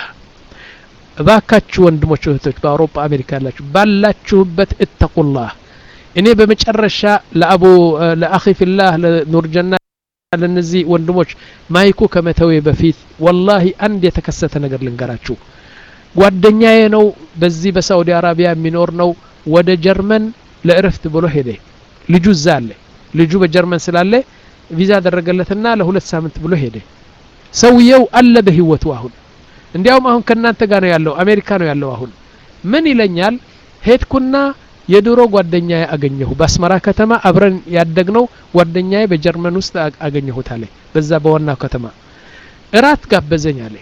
እባካችሁ ወንድሞች እህቶች በአውሮፓ አሜሪካ ያላችሁ ባላችሁበት ኢተቁላህ። እኔ በመጨረሻ ለአቡ ለአኺ ፊላህ ለኑርጀና ለነዚህ ወንድሞች ማይኩ ከመተዌ በፊት ወላሂ አንድ የተከሰተ ነገር ልንገራችሁ። ጓደኛዬ ነው በዚህ በሳውዲ አረቢያ የሚኖር ነው። ወደ ጀርመን ለእረፍት ብሎ ሄደ። ልጁ እዛ አለ። ልጁ በጀርመን ስላለ ቪዛ አደረገለትና ለሁለት ሳምንት ብሎ ሄደ። ሰውየው አለ በህይወቱ አሁን እንዲያውም አሁን ከናንተ ጋር ነው ያለው አሜሪካ ነው ያለው። አሁን ምን ይለኛል? ሄድኩና የድሮ ጓደኛዬ አገኘሁ በአስመራ ከተማ አብረን ያደግነው ጓደኛዬ በጀርመን ውስጥ አገኘሁት አለ። በዛ በዋናው ከተማ እራት ጋበዘኝ አለ።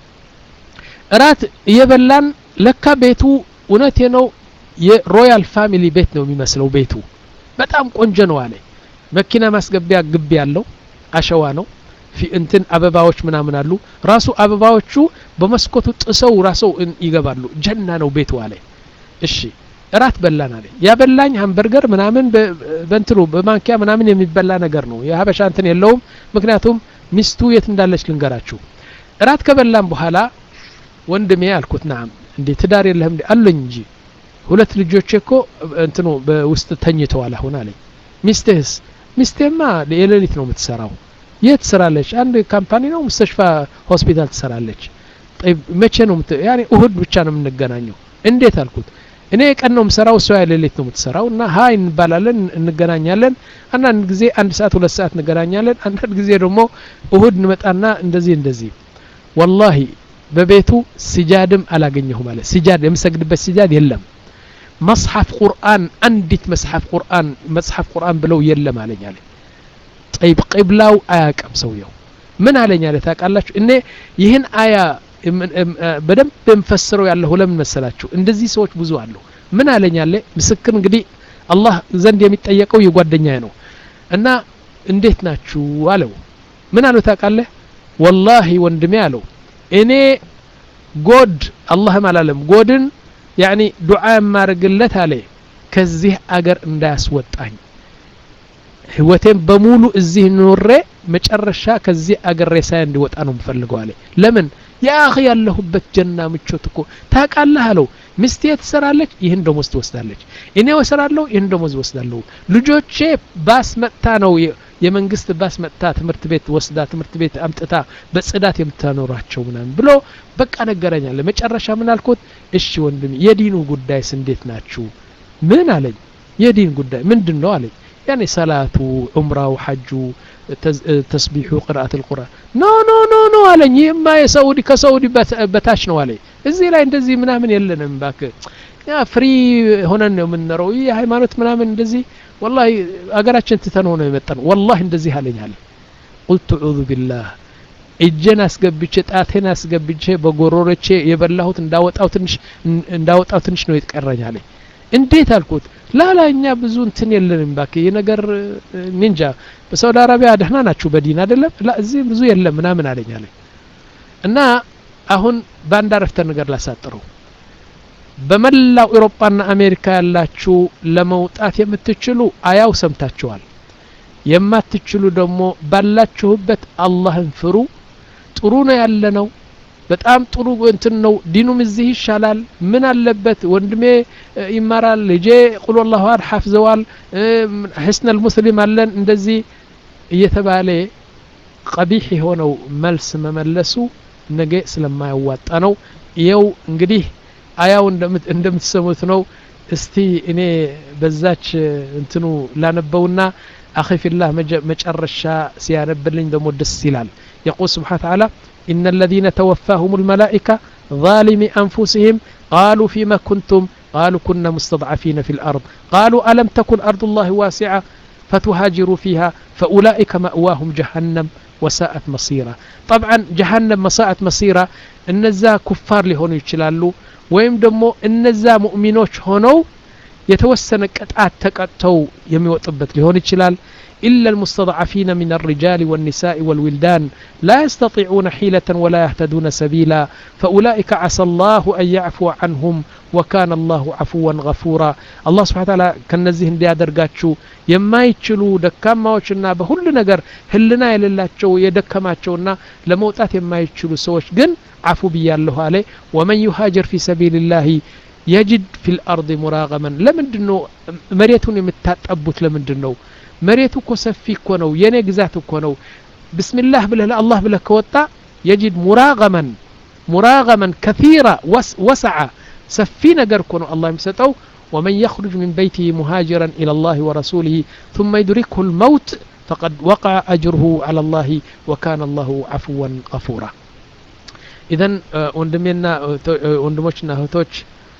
እራት እየበላን ለካ ቤቱ እውነቴ ነው የሮያል ፋሚሊ ቤት ነው የሚመስለው። ቤቱ በጣም ቆንጆ ነው አለ። መኪና ማስገቢያ ግቢ ያለው አሸዋ ነው። ፊ እንትን አበባዎች ምናምን አሉ። ራሱ አበባዎቹ በመስኮቱ ጥሰው ራሱ ይገባሉ። ጀና ነው ቤቱ አለ። እሺ እራት በላን አለ። ያበላኝ ሃምበርገር ምናምን በእንትኑ በማንኪያ ምናምን የሚበላ ነገር ነው። የሀበሻ እንትን የለውም። ምክንያቱም ሚስቱ የት እንዳለች ልንገራችሁ። እራት ከበላን በኋላ ወንድሜ አልኩት ናም እንዴ ትዳር የለህም እንዴ አለኝ እንጂ ሁለት ልጆች እኮ እንትኑ በውስጥ ተኝተዋል አሁን አለኝ። ሚስትህስ? ሚስቴማ የሌሊት ነው የምትሰራው። የት ትሰራለች? አንድ ካምፓኒ ነው ሙስተሽፋ ሆስፒታል ትሰራለች። طيب መቼ ነው ያኔ እሁድ ብቻ ነው የምንገናኘው። እንዴት አልኩት። እኔ ቀን ነው የምሰራው እሷ የሌሊት ነው የምትሰራው እና ሃይ እንባላለን እንገናኛለን። አንዳንድ ጊዜ አንድ ሰዓት ሁለት ሰዓት እንገናኛለን። አንዳንድ ጊዜ ደግሞ እሁድ እንመጣና እንደዚህ እንደዚህ ወላሂ በቤቱ ሲጃድም አላገኘሁ ማለት ሲጃድ የምሰግድበት ሲጃድ የለም። መጽሐፍ ቁርአን አንዲት መጽሐፍ ቁርአን መጽሐፍ ቁርአን ብለው የለም አለኝ አለ። طيب ቂብላው አያቀም ሰውየው ምን አለኝ አለ ታውቃላችሁ? እኔ ይህን አያ በደንብ በመፈሰረው ያለው ለምን መሰላችሁ? እንደዚህ ሰዎች ብዙ አሉ። ምን አለኝ አለ ምስክር እንግዲህ አላህ ዘንድ የሚጠየቀው የጓደኛዬ ነው እና እንዴት ናችሁ አለው። ምን አለው ታውቃለህ? ወላሂ ወንድሜ አለው እኔ ጎድ አላህም አላለም ጎድን ያኒ ዱዓ ማርግለት አለ ከዚህ አገር እንዳያስወጣኝ ህይወቴን በሙሉ እዚህ ኖሬ መጨረሻ ከዚህ አገር ሬሳ እንዲወጣ ነው የምፈልገው አለ። ለምን ያ አኺ ያለሁበት ጀና ምቾት እኮ ታውቃለህ አለው። ሚስቴ ትሰራለች ይህን ደሞዝ ትወስዳለች። እኔ እሰራለሁ ይህን ደሞዝ ወስዳለሁ። ልጆቼ ባስ መጣ ነው የመንግስት ባስ መጣ ትምህርት ቤት ወስዳ ትምህርት ቤት አምጥታ በጽዳት የምታኖራቸው ምናምን ብሎ በቃ ነገረኛል። መጨረሻ ምን አልኩት? እሺ ወንድም የዲኑ ጉዳይስ እንዴት ናችሁ? ምን አለኝ። የዲን ጉዳይ ምንድነው አለኝ። ያኔ ሰላቱ ዑምራው ሐጁ ተስቢሑ ቅራአት القرآن ኖ ኖ ኖ ኖ አለኝ። ይማ የሳውዲ ከሳውዲ በታች ነው አለኝ። እዚህ ላይ እንደዚህ ምናምን የለንም ባክ ያ ፍሪ ሆነን ነው የምንኖረው። ይሄ ሃይማኖት ምናምን እንደዚህ والله አገራችን ትተን ሆነ የመጣን والله እንደዚህ አለኝ አለ። قلت اعوذ بالله እጄን አስገብቼ ጣቴን አስገብቼ በጎሮሮቼ የበላሁት እንዳወጣው ትንሽ እንዳወጣው ትንሽ ነው ይቀረኝ አለኝ። እንዴት አልኩት። ላላኛ ብዙ እንትን የለንም ባክ የነገር ሚንጃ በሳውዲ አረቢያ ደህና ናችሁ በዲን አይደለም ላ እዚህ ብዙ የለም ምናምን አለኝ አለ። እና አሁን ባንዳ ረፍተ ነገር ላሳጥረው በመላው አውሮፓና አሜሪካ ያላችሁ ለመውጣት የምትችሉ አያው ሰምታችኋል። የማትችሉ ደግሞ ባላችሁበት አላህን ፍሩ። ጥሩ ነው ያለነው በጣም ጥሩ እንትን ነው። ዲኑም እዚህ ይሻላል። ምን አለበት ወንድሜ ይማራል ልጄ ቁል والله አሐድ ሐፍዘዋል ህስነል ሙስሊም አለን እንደዚህ እየተባለ ቀቢህ የሆነው መልስ መመለሱ ነገ ስለማያዋጣ ነው። ይኸው እንግዲህ አያው እንደምትሰሙት ነው። እስቲ እኔ በዛች እንትኑ ላነበውና አኺ ፊላህ መጨረሻ ሲያነብልኝ ደሞ ደስ ይላል። يقول سبحانه وتعالى إن الذين توفاهم الملائكة ظالمي أنفسهم قالوا فيما كنتم قالوا كنا مستضعفين في الأرض قالوا ألم تكن أرض الله واسعة فتهاجروا فيها فأولئك مأواهم جهنم وساءت مصيرا طبعا جهنم مساءت مصيرا النزا كفار لهونو يچلالو ወይም ደግሞ እነዛ ሙእሚኖች ሆነው የተወሰነ ቅጣት ተቀጥተው የሚወጡበት ሊሆን ይችላል إلا المستضعفين من الرجال والنساء والولدان لا يستطيعون حيلة ولا يهتدون سبيلا فأولئك عسى الله أن يعفو عنهم وكان الله عفوا غفورا الله سبحانه وتعالى كنزيه اندي ያደርጋችሁ የማይችሉ ደካማዎችና በሁሉ ነገር ህልና የሌላቸው የደከማቸውና ለመውጣት የማይችሉ ሰዎች ግን አፉ ብያለሁ አለ ومن يهاجر في سبيل الله يجد في الأرض مراغما ለምንድነው መሬቱን የምታጠቡት ለምንድነው መሬቱ እኮ ሰፊ እኮ ነው የኔ ግዛት እኮ ነው ቢስሚላህ ብለህ ለአላህ ብለህ ከወጣ يجد مراغما مراغما كثيرا وسع ሰፊ ነገር እኮ ነው አላህ የሚሰጠው ومن يخرج من بيته مهاجرا إلى الله ورسوله ثم يدركه الموت فقد وقع أجره على الله وكان الله عفوا غفورا إذن ወንድሜና ወንድሞችና እህቶች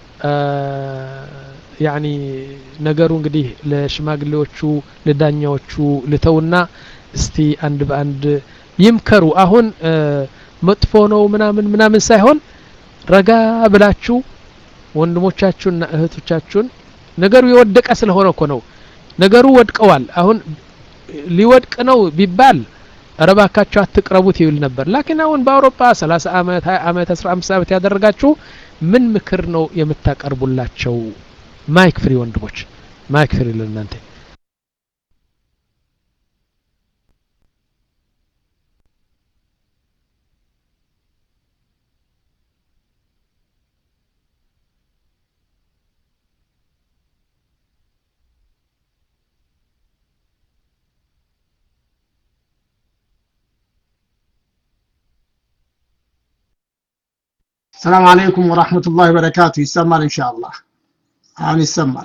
ያኒ ነገሩ እንግዲህ ለሽማግሌዎቹ ለዳኛዎቹ ለተውና እስቲ አንድ በአንድ ይምከሩ አሁን መጥፎ ነው ምናምን ምናምን ሳይሆን ረጋ ብላችሁ ወንድሞቻችሁና እህቶቻችሁን ነገሩ የወደቀ ስለሆነ እኮ ነው ነገሩ ወድቀዋል አሁን ሊወድቅ ነው ቢባል ረባካችሁ አትቅረቡት ይል ነበር ላኪን አሁን በአውሮፓ ሰላሳ አመት ሃያ አመት አስራ አምስት አመት ያደረጋችሁ ምን ምክር ነው የምታቀርቡላቸው ማይክ ፍሪ ወንድሞች ማይክ ፍሪ ለእናንተ السلام عليكم ورحمة الله وبركاته يسمى إن شاء الله عن يسمى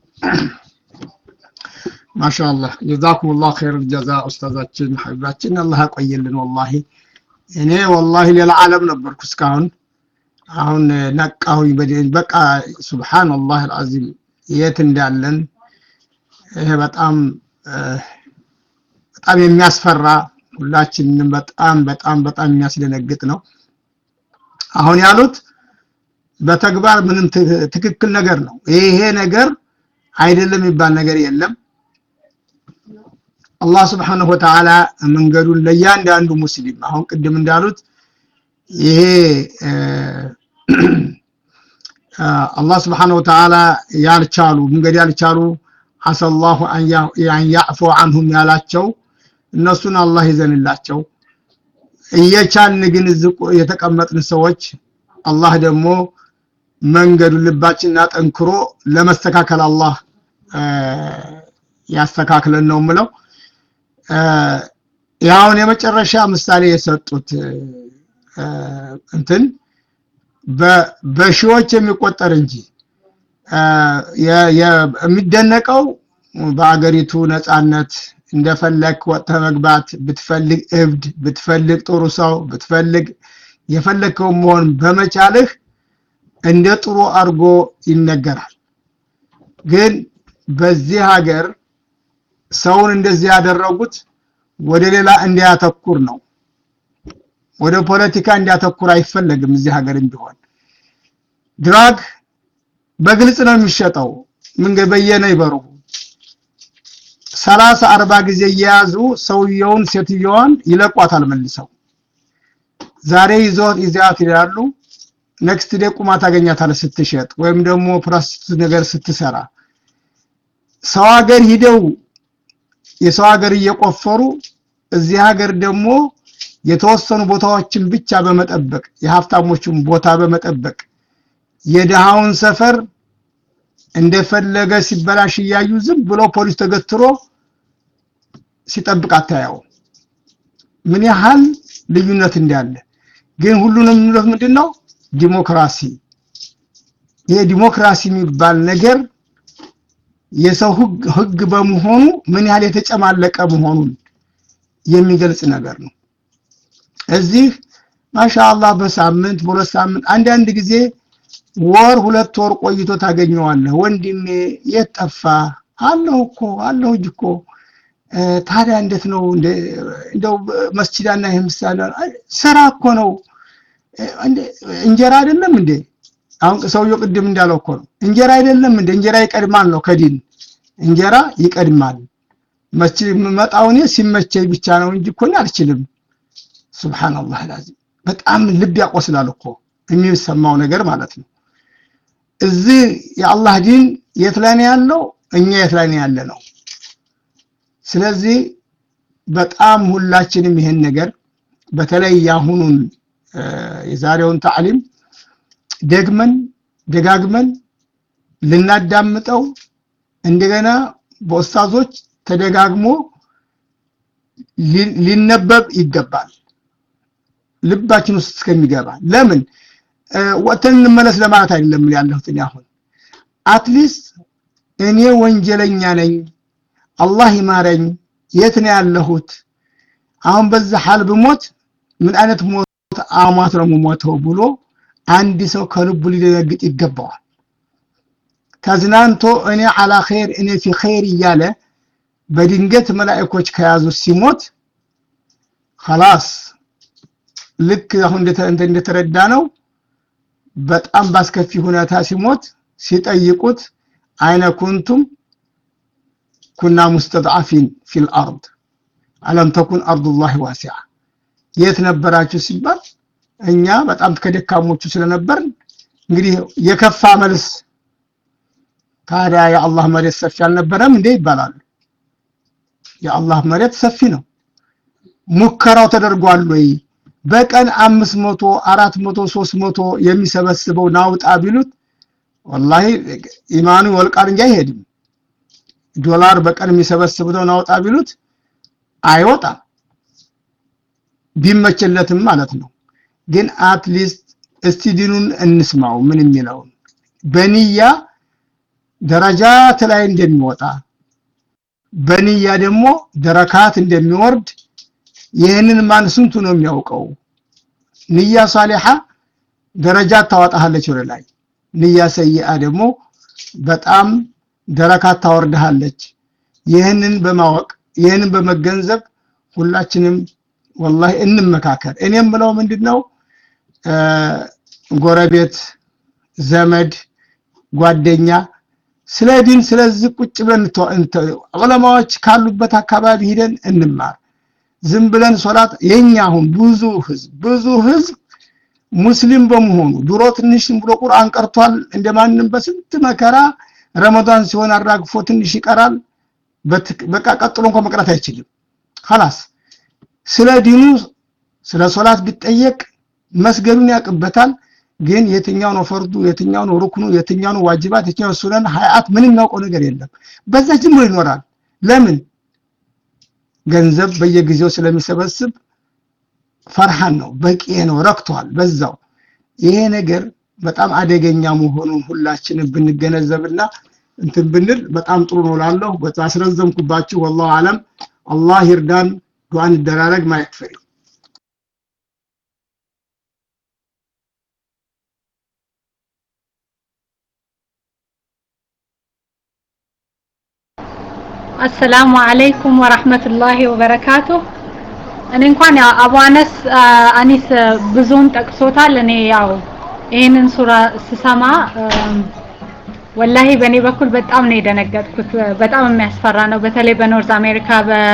ما شاء الله جزاكم الله خير الجزاء أستاذاتنا حبيباتنا الله يقيل لنا والله يعني والله للعالم نبرك سكان عون نقاه يبدين بقى سبحان الله العظيم يتندالن ይሄ በጣም በጣም የሚያስፈራ ሁላችንም በጣም በጣም በጣም የሚያስደነግጥ ነው አሁን ያሉት በተግባር ምንም ትክክል ነገር ነው ይሄ ነገር አይደለም ይባል ነገር የለም አላህ Subhanahu Wa Ta'ala መንገዱን ለያንዳንዱ ሙስሊም አሁን ቅድም እንዳሉት ይሄ አላህ Subhanahu Wa Ta'ala ያልቻሉ መንገድ ያልቻሉ አሰላሁ አን ያዕፉ عنهم ያላቸው እነሱን አላህ ይዘንላቸው እየቻልን ግን የተቀመጥን ሰዎች አላህ ደግሞ መንገዱ ልባችንና ጠንክሮ ለመስተካከል አላህ ያስተካክለን ነው ምለው ያውን የመጨረሻ ምሳሌ የሰጡት እንትን በሺዎች የሚቆጠር እንጂ የሚደነቀው በአገሪቱ ነፃነት እንደፈለክ ወጥተህ መግባት ብትፈልግ እብድ ብትፈልግ ጥሩ ሰው ብትፈልግ የፈለከው መሆን በመቻልህ እንደ ጥሩ አርጎ ይነገራል ግን በዚህ ሀገር ሰውን እንደዚህ ያደረጉት ወደ ሌላ እንዲያተኩር ነው ወደ ፖለቲካ እንዲያተኩር አይፈልግም እዚህ ሀገር እንዲሆን ድራግ በግልጽ ነው የሚሸጠው ምን ገበየነ ይበሩ ሰላሳ አርባ ጊዜ ያዙ ሰውየውን ሴትየዋን ይለቋታል መልሰው ዛሬ ይዞት ይዛት ይላሉ ኔክስት ዴይ ቁማ ታገኛታለ ስትሸጥ ወይም ደግሞ ፕሮስቲቱት ነገር ስትሰራ ሰው ሀገር ሂደው የሰው ሀገር እየቆፈሩ እዚህ ሀገር ደግሞ የተወሰኑ ቦታዎችን ብቻ በመጠበቅ የሀብታሞችን ቦታ በመጠበቅ የደሃውን ሰፈር እንደፈለገ ሲበላሽ ያዩ ዝም ብሎ ፖሊስ ተገትሮ ሲጠብቅ አታያው ምን ያህል ልዩነት እንዳለ ግን ሁሉንም ምንድነው ምንድነው ዲሞክራሲ የዲሞክራሲ የሚባል ነገር የሰው ህግ ህግ በመሆኑ ምን ያህል የተጨማለቀ መሆኑን የሚገልጽ ነገር ነው እዚህ ማሻአላህ በሳምንት በሁለት ሳምንት አንዳንድ ጊዜ ወር ሁለት ወር ቆይቶ ታገኘዋለህ። ወንድሜ የጠፋ አለው እኮ አለው እኮ ታዲያ እንዴት ነው እንደው መስጂዳና ይምሳለ ስራ እኮ ነው እንጀራ አይደለም እንዴ? አሁን ሰውየው ቅድም እንዳለው እኮ ነው እንጀራ አይደለም እንዴ? እንጀራ ይቀድማል ነው ከዲን እንጀራ ይቀድማል። መስጂድ መጣውኔ ሲመቸኝ ብቻ ነው እንጂ እኮ አልችልም። ሱብሃንአላህ አልዓዚም በጣም ልብ ያቆስላል እኮ የሚሰማው ነገር ማለት ነው። እዚህ የአላህ ዲን የት ላይ ነው ያለው? እኛ የት ላይ ነው ያለ ነው? ስለዚህ በጣም ሁላችንም ይሄን ነገር በተለይ ያሁኑን የዛሬውን ታዕሊም ደግመን ደጋግመን ልናዳምጠው እንደገና በኡስታዞች ተደጋግሞ ሊነበብ ይገባል ልባችን ውስጥ እስከሚገባ። ለምን ወጥተን እንመለስ ለማለት አይደለም ያለሁት አሁን አትሊስት እኔ ወንጀለኛ ነኝ አላህ ይማረኝ የት ነው ያለሁት አሁን በዛ ሐል ብሞት ምን አይነት ሞት አማት ነው ሞተው ብሎ አንድ ሰው ከልቡ ሊደነግጥ ይገባዋል። ተዝናንቶ እኔ على خير እኔ في خير እያለ በድንገት መላእክቶች ከያዙ ሲሞት خلاص ልክ አሁን እንደተረዳ ነው በጣም ባስከፊ ሁኔታ ሲሞት ሲጠይቁት አይነ ኩንቱም كنا مستضعفين في الارض አለም ተኩን አርዱ الله واسعه የት ነበራችሁ ሲባል እኛ በጣም ከደካሞቹ ስለነበርን እንግዲህ የከፋ መልስ ታዲያ የአላህ መሬት ሰፊ አልነበረም እንዴ ይባላል። የአላህ መሬት ሰፊ ነው። ሙከራው ተደርጓል ወይ? በቀን አምስት መቶ አራት መቶ ሶስት መቶ የሚሰበስበው ናውጣ ቢሉት ወላሂ ኢማኑ ወልቃል እንጂ አይሄድም። ዶላር በቀን የሚሰበስበው ናውጣ ቢሉት አይወጣም ቢመቸለትም ማለት ነው። ግን አትሊስት እስቲ ዲኑን እንስማው ምን የሚለው በንያ ደረጃት ላይ እንደሚወጣ በንያ ደግሞ ደረካት እንደሚወርድ ይሄንን ማን ስንቱ ነው የሚያውቀው? ንያ ሷሊሃ ደረጃት ታወጣለች ወደ ላይ፣ ንያ ሰይአ ደግሞ በጣም ደረካት ታወርዳለች። ይሄንን በማወቅ ይሄንን በመገንዘብ ሁላችንም والله እንመካከር። እኔም ብለው ምንድነው ጎረቤት ዘመድ ጓደኛ ስለ ዲን ስለዚህ ቁጭ ብለን ዑለማዎች ካሉበት አካባቢ ሄደን እንማር። ዝም ብለን ሶላት የኛ አሁን ብዙ ህዝብ ብዙ ህዝብ ሙስሊም በመሆኑ ድሮ ትንሽም ብሎ ቁርአን ቀርቷል እንደማንንም በስንት መከራ ረመዳን ሲሆን አራግፎ ትንሽ ይቀራል በቃ ቀጥሎ እንኳን መቅራት አይችልም። خلاص ስለ ዲኑ ስለ ሶላት ቢጠየቅ መስገዱን ያቅበታል። ግን የትኛው ነው ፈርዱ የትኛው ነው ሩክኑ የትኛው ነው ዋጅባት የትኛው ሱነን ሀያት ምንም ያውቀው ነገር የለም። በዛ ጅምሮ ይኖራል። ለምን? ገንዘብ በየጊዜው ስለሚሰበስብ ፈርሃን ነው በቂ ነው ረክቷል በዛው። ይሄ ነገር በጣም አደገኛ መሆኑን ሁላችንም ብንገነዘብና እንትን ብንል በጣም ጥሩ ነው ላለው። በታስረዘምኩባችሁ والله አለም አላህ ይርዳን። ዱዓን ደራረግ ማይክፈሪ السلام عليكم ورحمة الله وبركاته እኔ እንኳን ያ አቡ አነስ አኒስ ብዙም ጠቅሶታል። እኔ ያው ይሄንን ሱራ ስሰማ ወላሂ በኔ በኩል በጣም ነው የደነገጥኩት። በጣም የሚያስፈራ ነው። በተለይ በኖርዝ አሜሪካ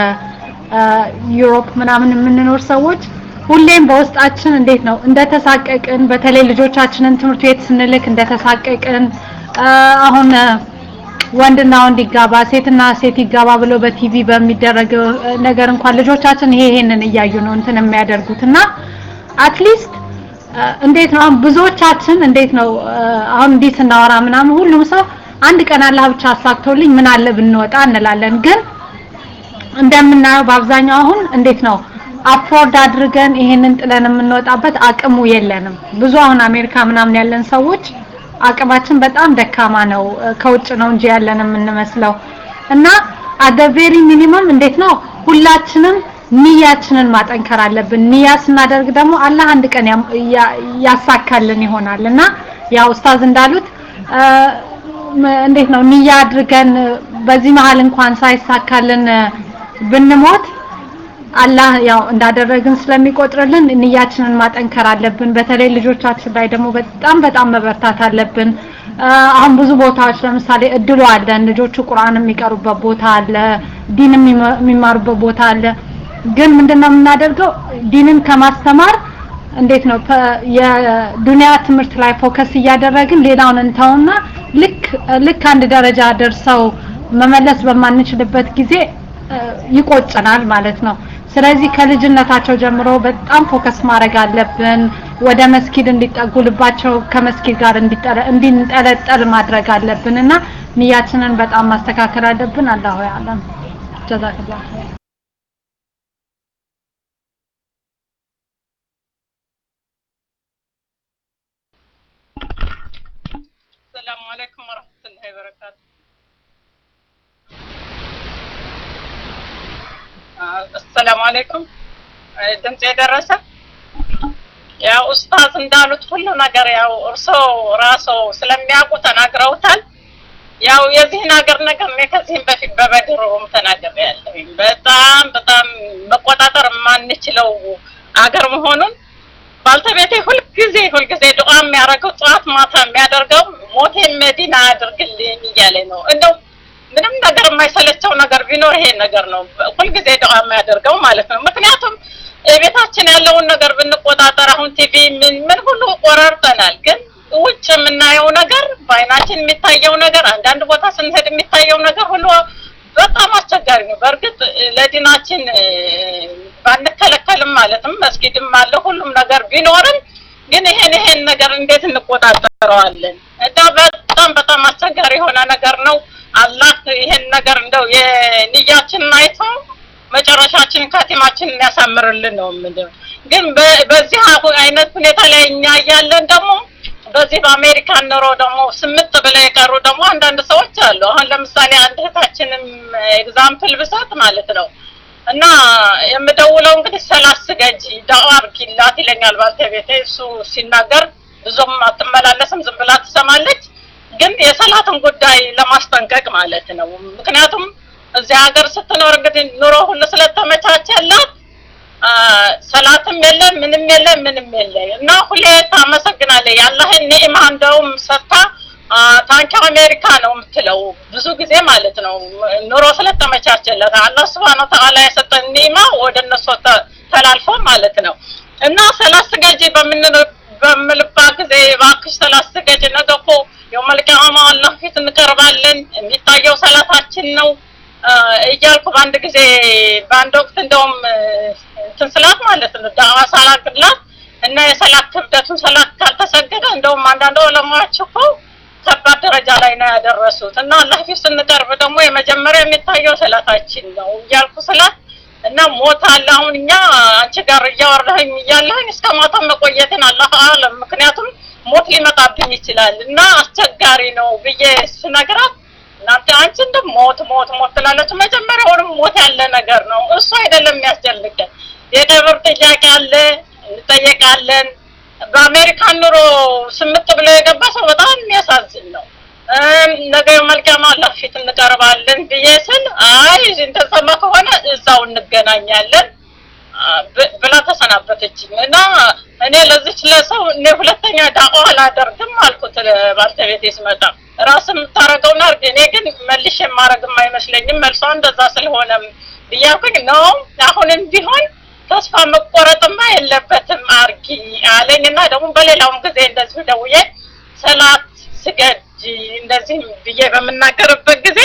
በዩሮፕ ምናምን የምንኖር ሰዎች ሁሌም በውስጣችን እንዴት ነው እንደተሳቀቅን፣ በተለይ ልጆቻችንን ትምህርት ቤት ስንልክ እንደተሳቀቅን አሁን ወንድና ወንድ ይጋባ ሴትና ሴት ይጋባ ብሎ በቲቪ በሚደረግ ነገር እንኳን ልጆቻችን ይሄ ይሄንን እያዩ ነው እንትን የሚያደርጉትና አትሊስት እንዴት ነው ብዙዎቻችን እንዴት ነው አሁን እንዲህ ስናወራ ምናምን ሁሉም ሰው አንድ ቀን አላህ ብቻ አሳክቶልኝ ምን አለ ብንወጣ እንላለን። ግን እንደምናየው በአብዛኛው አሁን እንዴት ነው አፎርድ አድርገን ይሄንን ጥለን የምንወጣበት አቅሙ የለንም። ብዙ አሁን አሜሪካ ምናምን ያለን ሰዎች አቅማችን በጣም ደካማ ነው። ከውጭ ነው እንጂ ያለን የምንመስለው እና at the very minimum እንዴት ነው ሁላችንም ንያችንን ማጠንከር አለብን ንያ ስናደርግ ደግሞ አላህ አንድ ቀን ያሳካልን ይሆናልና ያው ኡስታዝ እንዳሉት እንዴት ነው ንያ አድርገን በዚህ መሃል እንኳን ሳይሳካልን ብንሞት አላህ ያው እንዳደረግን ስለሚቆጥርልን ንያችንን ማጠንከር አለብን በተለይ ልጆቻችን ላይ ደግሞ በጣም በጣም መበርታት አለብን አሁን ብዙ ቦታዎች ለምሳሌ እድሉ አለን ልጆቹ ቁርአን የሚቀሩበት ቦታ አለ ዲን የሚማሩበት ቦታ አለ ግን ምንድነው የምናደርገው ዲንን ከማስተማር እንዴት ነው የዱንያ ትምህርት ላይ ፎከስ እያደረግን ሌላውን እንተውና ልክ ልክ አንድ ደረጃ ደርሰው መመለስ በማንችልበት ጊዜ ይቆጨናል ማለት ነው ስለዚህ ከልጅነታቸው ጀምሮ በጣም ፎከስ ማድረግ አለብን ወደ መስጊድ እንዲጠጉልባቸው ከመስጊድ ጋር እንዲንጠለጠል ማድረግ አለብንና ንያችንን በጣም ማስተካከል አለብን አላሁ ያለም ጀዛከላህ السلام عليكم ورحمة الله وبركاته. السلام عليكم. ድምጽ የደረሰ ያው ኡስታዝ እንዳሉት ሁሉ ነገር ያው እርሶ ራሶ ስለሚያውቁ ተናግረውታል። ያው የዚህ ነገር ነገር ነው ከዚህም በፊት በበድሮም ተናግሬያለሁ። በጣም በጣም መቆጣጠር የማንችለው አገር መሆኑን ባልተቤቴ ሁሉ ጊዜ ሁሉ ጊዜ ዱዓ የሚያደርገው ጧት ማታ የሚያደርገው ሞቴን መዲና አድርግልኝ እያለ ነው እንደው ምንም ነገር የማይሰለቸው ነገር ቢኖር ይሄ ነገር ነው ሁሉ ጊዜ ዱዓ የሚያደርገው ማለት ነው ምክንያቱም ቤታችን ያለውን ነገር ብንቆጣጠር አሁን ቲቪ ምን ምን ሁሉ ቆራርጠናል ግን ውጭ የምናየው ነገር ባይናችን የሚታየው ነገር አንዳንድ ቦታ ስንሄድ የሚታየው ነገር ሁሉ በጣም አስቸጋሪ ነው በእርግጥ ለዲናችን ባንከለከልም ማለትም መስጊድም አለ ሁሉም ነገር ቢኖርም ግን ይሄን ይሄን ነገር እንዴት እንቆጣጠረዋለን እና በጣም በጣም አስቸጋሪ የሆነ ነገር ነው አላህ ይሄን ነገር እንደው የንያችንን አይቶ መጨረሻችንን ካቲማችንን ያሳምርልን ነው ምንድነው ግን በዚህ አይነት ሁኔታ ላይ እኛ ያለን ደግሞ በዚህ በአሜሪካ ኖሮ ደግሞ ስምንት ብለው የቀሩ ደግሞ አንዳንድ ሰዎች አሉ አሁን ለምሳሌ አንድ እህታችንም ኤግዛምፕል ብሰጥ ማለት ነው እና የምደውለው እንግዲህ ሰላስ ገጂ ዳዋ አርጊላት ይለኛል ባልተቤቴ እሱ ሲናገር ብዙም አትመላለስም ዝም ብላ ትሰማለች ግን የሰላትን ጉዳይ ለማስጠንቀቅ ማለት ነው ምክንያቱም እዚህ ሀገር ስትኖር እንግዲህ ኑሮ ሁሉ ስለተመቻቸላት ሰላትም የለም ምንም የለም ምንም የለም እና ሁሌ ታመሰግናለች ያላህን ኒዕማ እንደውም ሰጣ ታንኪ አሜሪካ ነው የምትለው ብዙ ጊዜ ማለት ነው ኑሮ ስለተመቻቸለት አላህ Subhanahu Wa Ta'ala የሰጠን ኒዕማ ወደ እነሱ ተላልፎ ማለት ነው እና ሰላስ ገጂ በምን በምልባ ጊዜ ባክሽ ሰላስ ገጂ ነገኮ የውመል ቂያማ አላህ ፊት እንቀርባለን የሚታየው ሰላታችን ነው እያልኩ ባንድ ጊዜ ባንድ ወቅት እንደውም ተስላት ማለት ነው ዳዋ ሳላቅላት እና የሰላት ክብደቱን ሰላት ካልተሰገደ እንደውም አንዳንድ ዑለማዎች እኮ ከባድ ደረጃ ላይ ነው ያደረሱት እና አላህ ፊት ስንቀርብ ደግሞ የመጀመሪያ የሚታየው ሰላታችን ነው እያልኩ ሰላት እና ሞት አላሁን እኛ አንቺ ጋር እያወራኝ እያለኝ እስከ ማታ መቆየትን አላህ አለም ምክንያቱም ሞት ሊመጣብኝ ይችላል እና አስቸጋሪ ነው ብዬ ስነግራት እናንተ አንቺ እንደ ሞት ሞት ሞት ትላለች መጀመሪያውንም ሞት ያለ ነገር ነው እሱ አይደለም የሚያስጨንቀን የቀብር ጥያቄ አለ እንጠየቃለን በአሜሪካ ኑሮ ስምጥ ብለው የገባ ሰው በጣም የሚያሳዝን ነው ነገ መልካም አላህ ፊት እንቀርባለን ብዬስል አይ እንደሰማ ከሆነ እዛው እንገናኛለን ብላ ተሰናበተችኝ እና እኔ ለዚች ለሰው እኔ ሁለተኛ ዳዋ አላደርግም አልኩት ባልተቤቴ ስመጣ ራስም ታረገውና እኔ ግን መልሼ ማረግም አይመስለኝም መልሶ እንደዛ ስለሆነ ብያኩኝ ነው አሁንም ቢሆን ተስፋ መቆረጥማ የለበትም አርጊ አለኝና ደግሞ በሌላውም ጊዜ እንደዚህ ደውዬ ሰላት ስገድ እንደዚህ ብዬ በመናገርበት ጊዜ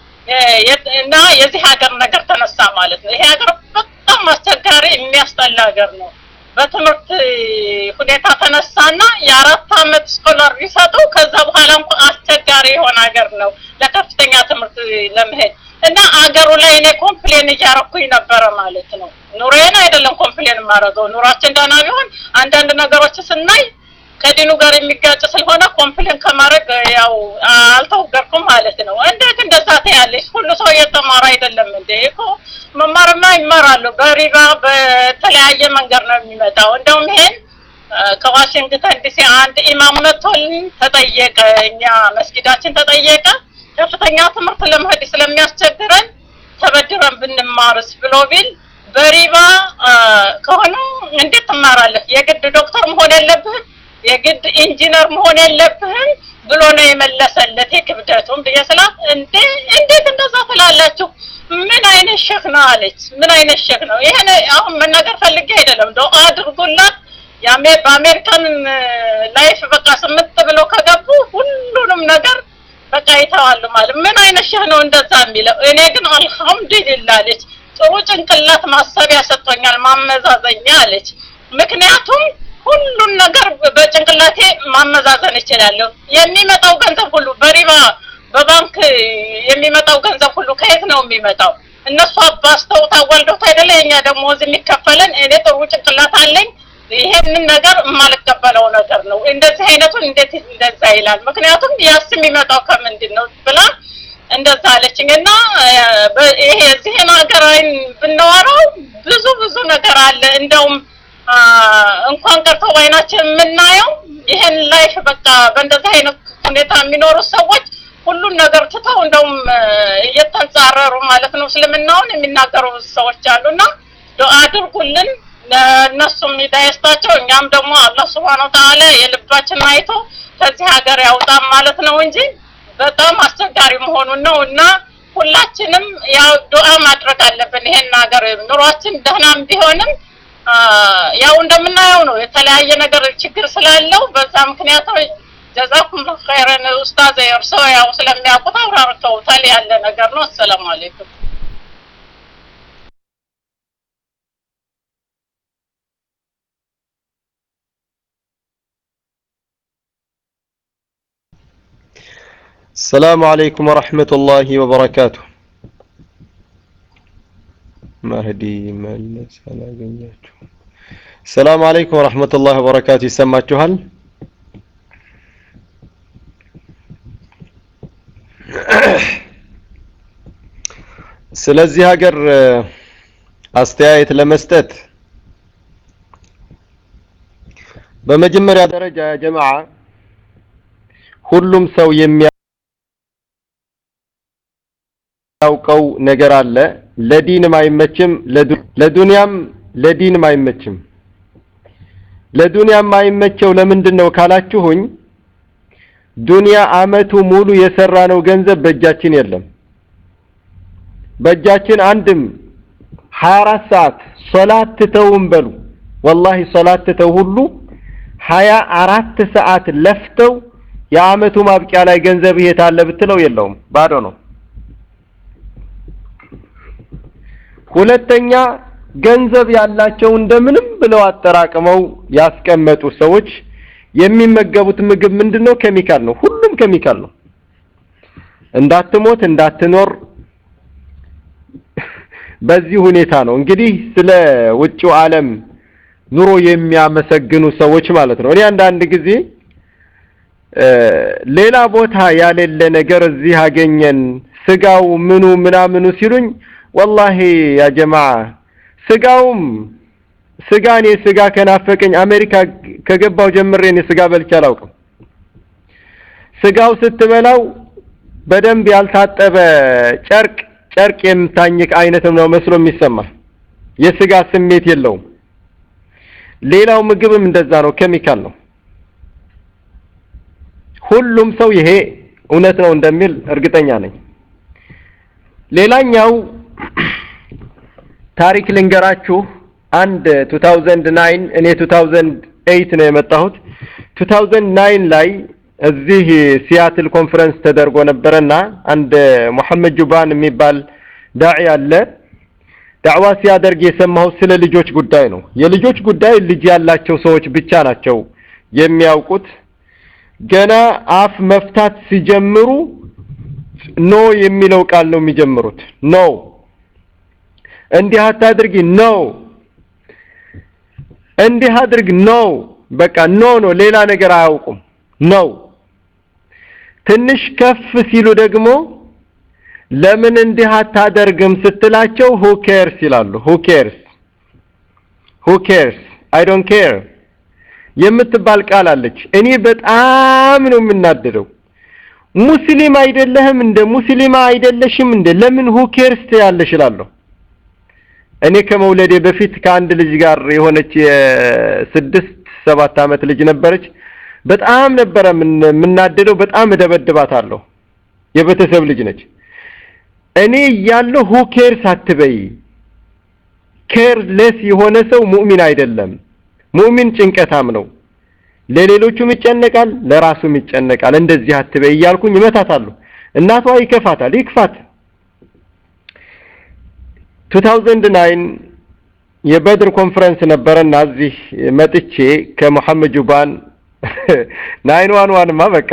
እና የዚህ ሀገር ነገር ተነሳ ማለት ነው ይሄ ሀገር በጣም አስቸጋሪ የሚያስጠላ ሀገር ነው በትምህርት ሁኔታ ተነሳና የአራት አመት ስኮላር ሊሰጡ ከዛ በኋላ እንኳን አስቸጋሪ የሆነ ሀገር ነው ለከፍተኛ ትምህርት ለመሄድ እና አገሩ ላይ እኔ ኮምፕሌን እያረኩኝ ነበር ማለት ነው ኑሮዬን አይደለም ኮምፕሌን ማረገው ኑራችን ደህና ቢሆን አንዳንድ ነገሮች ስናይ ከዲኑ ጋር የሚጋጭ ስለሆነ ኮምፕሌን ከማድረግ ያው አልተወገርኩም ማለት ነው። እንዴት እንደዛ ታያለሽ? ሁሉ ሰው የተማረ አይደለም እንዴ? እኮ መማርማ ይማራሉ። በሪባ በተለያየ መንገድ ነው የሚመጣው። እንደውም ይሄን ከዋሽንግተን ዲሲ አንድ ኢማም መጥቶልን ተጠየቀ። እኛ መስጊዳችን ተጠየቀ። ከፍተኛ ትምህርት ለመሄድ ስለሚያስቸግረን ተበድረን ብንማርስ ብሎ ቢል በሪባ ከሆነ እንዴት ትማራለህ? የግድ ዶክተር መሆን የለብህም፣ የግድ ኢንጂነር መሆን የለብህም ብሎ ነው የመለሰለት። የክብደቱን በየሰላት እንዴ እንዴት እንደዛ ትላላችሁ? ምን አይነት ሸክ ነው አለች። ምን አይነት ሸክ ነው? ይሄን አሁን መናገር ፈልጌ አይደለም። ዱዓ አድርጉላት። ያሜ በአሜሪካን ላይፍ በቃ ስምንት ብለው ከገቡ ሁሉንም ነገር በቃ ይተዋሉ ማለት ምን አይነት ሸህ ነው እንደዛ የሚለው? እኔ ግን አልহামዱሊላህ አለች። ጥሩ ጭንቅላት ማሰቢያ ሰጥቶኛል፣ ማመዛዘኛ አለች። ምክንያቱም ሁሉን ነገር በጭንቅላቴ ማመዛዘን እችላለሁ። የሚመጣው ገንዘብ ሁሉ በሪባ በባንክ የሚመጣው ገንዘብ ሁሉ ከየት ነው የሚመጣው? እነሱ አባስተው ታወልደው አይደለ? እኛ ደግሞ እዚህ የሚከፈለን እኔ ጥሩ ጭንቅላት አለኝ። ይሄንን ነገር የማልቀበለው ነገር ነው። እንደዚህ አይነቱን እንዴት እንደዛ ይላል? ምክንያቱም ያስ የሚመጣው ከምንድን ነው ብላ እንደዛ አለችኝና ይሄ እዚህን ሀገር አይን ብንወራው ብዙ ብዙ ነገር አለ። እንደውም እንኳን ቀርቶ ባይናችን የምናየው ይሄን ላይፍ በቃ በእንደዚህ አይነት ሁኔታ የሚኖሩ ሰዎች ሁሉን ነገር ትተው እንደውም እየተንጻረሩ ማለት ነው እስልምናውን የሚናገሩ ሰዎች አሉና ዱዓ አድርጉልን ለነሱም ይዳይስታቸው። እኛም ደግሞ አላህ Subhanahu Wa Ta'ala የልባችን አይቶ ከዚህ ሀገር ያውጣን ማለት ነው እንጂ በጣም አስቸጋሪ መሆኑን ነውና ሁላችንም ያው ዱዓ ማድረግ አለብን። ይሄን ሀገር ኑሯችን ደህናም ቢሆንም ያው እንደምናየው ነው የተለያየ ነገር ችግር ስላለው በዛ ምክንያት ጀዛኩም ኸይረን ኡስታዝ የርሶ ያው ስለሚያውቁት አብራርተውታል ያለ ነገር ነው። ሰላም አለይኩም። السلام عليكم ورحمة الله وبركاته. مهدي ملس على جنياته. السلام عليكم ورحمة الله وبركاته. سمعتوا هل؟ ስለዚህ ሀገር አስተያየት ለመስጠት በመጀመሪያ ደረጃ ያ ጀማዓ ሁሉም ሰው የሚያውቀው ነገር አለ። ለዲንም አይመችም፣ ለዱንያም ለዲንም አይመችም። ለዱንያም አይመቸው ለምንድነው ካላችሁኝ ዱንያ አመቱ ሙሉ የሰራነው ገንዘብ በእጃችን የለም። በእጃችን አንድም ሀያ አራት ሰዓት ሶላት ተውም በሉ والله ሶላት ተው ሁሉ ሀያ አራት ሰዓት ለፍተው የአመቱ ማብቂያ ላይ ገንዘብ ይሄታለ ብትለው የለውም፣ ባዶ ነው። ሁለተኛ ገንዘብ ያላቸው እንደምንም ብለው አጠራቅመው ያስቀመጡ ሰዎች የሚመገቡት ምግብ ምንድነው? ኬሚካል ነው። ሁሉም ኬሚካል ነው። እንዳትሞት እንዳትኖር በዚህ ሁኔታ ነው እንግዲህ ስለ ውጭው ዓለም ኑሮ የሚያመሰግኑ ሰዎች ማለት ነው። እኔ አንዳንድ ጊዜ ሌላ ቦታ ያለለ ነገር እዚህ አገኘን ስጋው ምኑ ምናምኑ ሲሉኝ والله يا جماعه ስጋውም ስጋኔ ስጋ ከናፈቀኝ አሜሪካ ከገባው ጀምሬ እኔ ስጋ በልቼ አላውቅም። ስጋው ስትበላው በደንብ ያልታጠበ ጨርቅ ጨርቅ የምታኝክ አይነትም ነው መስሎ የሚሰማ የስጋ ስሜት የለውም። ሌላው ምግብም እንደዛ ነው፣ ኬሚካል ነው። ሁሉም ሰው ይሄ እውነት ነው እንደሚል እርግጠኛ ነኝ። ሌላኛው ታሪክ ልንገራችሁ። አንድ two thousand nine እኔ two thousand eight ነው የመጣሁት። two thousand nine ላይ እዚህ ሲያትል ኮንፈረንስ ተደርጎ ነበርና አንድ መሐመድ ጁባን የሚባል ዳዒ አለ። ዳዕዋ ሲያደርግ የሰማው ስለ ልጆች ጉዳይ ነው። የልጆች ጉዳይ ልጅ ያላቸው ሰዎች ብቻ ናቸው የሚያውቁት። ገና አፍ መፍታት ሲጀምሩ ኖ የሚለው ቃል ነው የሚጀምሩት። ኖ እንዲህ አታድርጊ፣ ኖ እንዲህ አድርግ፣ ኖ በቃ ኖ ኖ ሌላ ነገር አያውቁም ነው ትንሽ ከፍ ሲሉ ደግሞ ለምን እንዲህ አታደርግም ስትላቸው who cares ይላሉ who cares who cares I don't care የምትባል ቃል አለች እኔ በጣም ነው የምናደደው ሙስሊም አይደለህም እንደ ሙስሊማ አይደለሽም እንደ ለምን who cares ያለሽ ይላሉ እኔ ከመውለዴ በፊት ከአንድ ልጅ ጋር የሆነች የስድስት ሰባት አመት ልጅ ነበረች በጣም ነበር ምናደደው በጣም ደበደባታለሁ የቤተሰብ ልጅ ነች እኔ ያለው who cares አትበይ careless የሆነ ሰው ሙእሚን አይደለም ሙእሚን ጭንቀታም ነው ለሌሎቹም ይጨነቃል ለራሱም ይጨነቃል እንደዚህ አትበይ ያልኩኝ መታታለሁ እናቷ ይከፋታል ይክፋት two thousand nine የበድር ኮንፈረንስ ነበርና እዚህ መጥቼ ከመሐመድ ጁባን nine one one ማ በቃ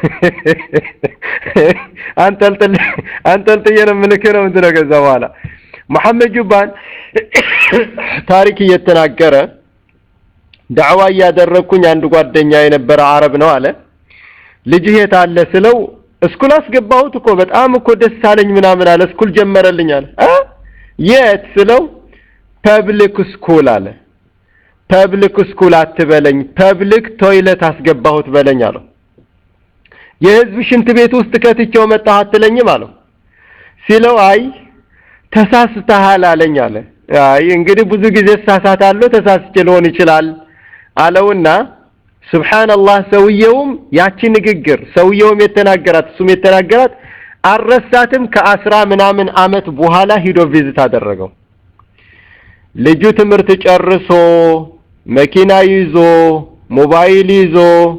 አንተልጥል አንተልጥየነ ምልከነው እንደነገ ዘዋላ መሐመድ ጁባን ታሪክ እየተናገረ ዳዕዋ ያደረኩኝ አንድ ጓደኛ የነበረ አረብ ነው አለ ልጅህ የታለ ስለው እስኩል አስገባሁት እኮ በጣም እኮ ደስ አለኝ ምናምን አለ እስኩል ጀመረልኝ አለ አ የት ስለው ፐብሊክ ስኩል አለ ፐብሊክ ስኩል አትበለኝ ፐብሊክ ቶይሌት አስገባሁት በለኝ አለው የህዝብ ሽንት ቤት ውስጥ ከትቼው መጣሁ አትለኝም አለው ሲለው አይ ተሳስተሃል አለኝ አለ አይ እንግዲህ ብዙ ጊዜ ተሳሳታለሁ ተሳስቼ ሊሆን ይችላል አለውና ሱብሃንአላህ ሰውየውም ያቺ ንግግር ሰውየውም የተናገራት እሱም የተናገራት አረሳትም ከአስራ ምናምን አመት በኋላ ሂዶ ቪዚት አደረገው ልጁ ትምህርት ጨርሶ መኪና ይዞ ሞባይል ይዞ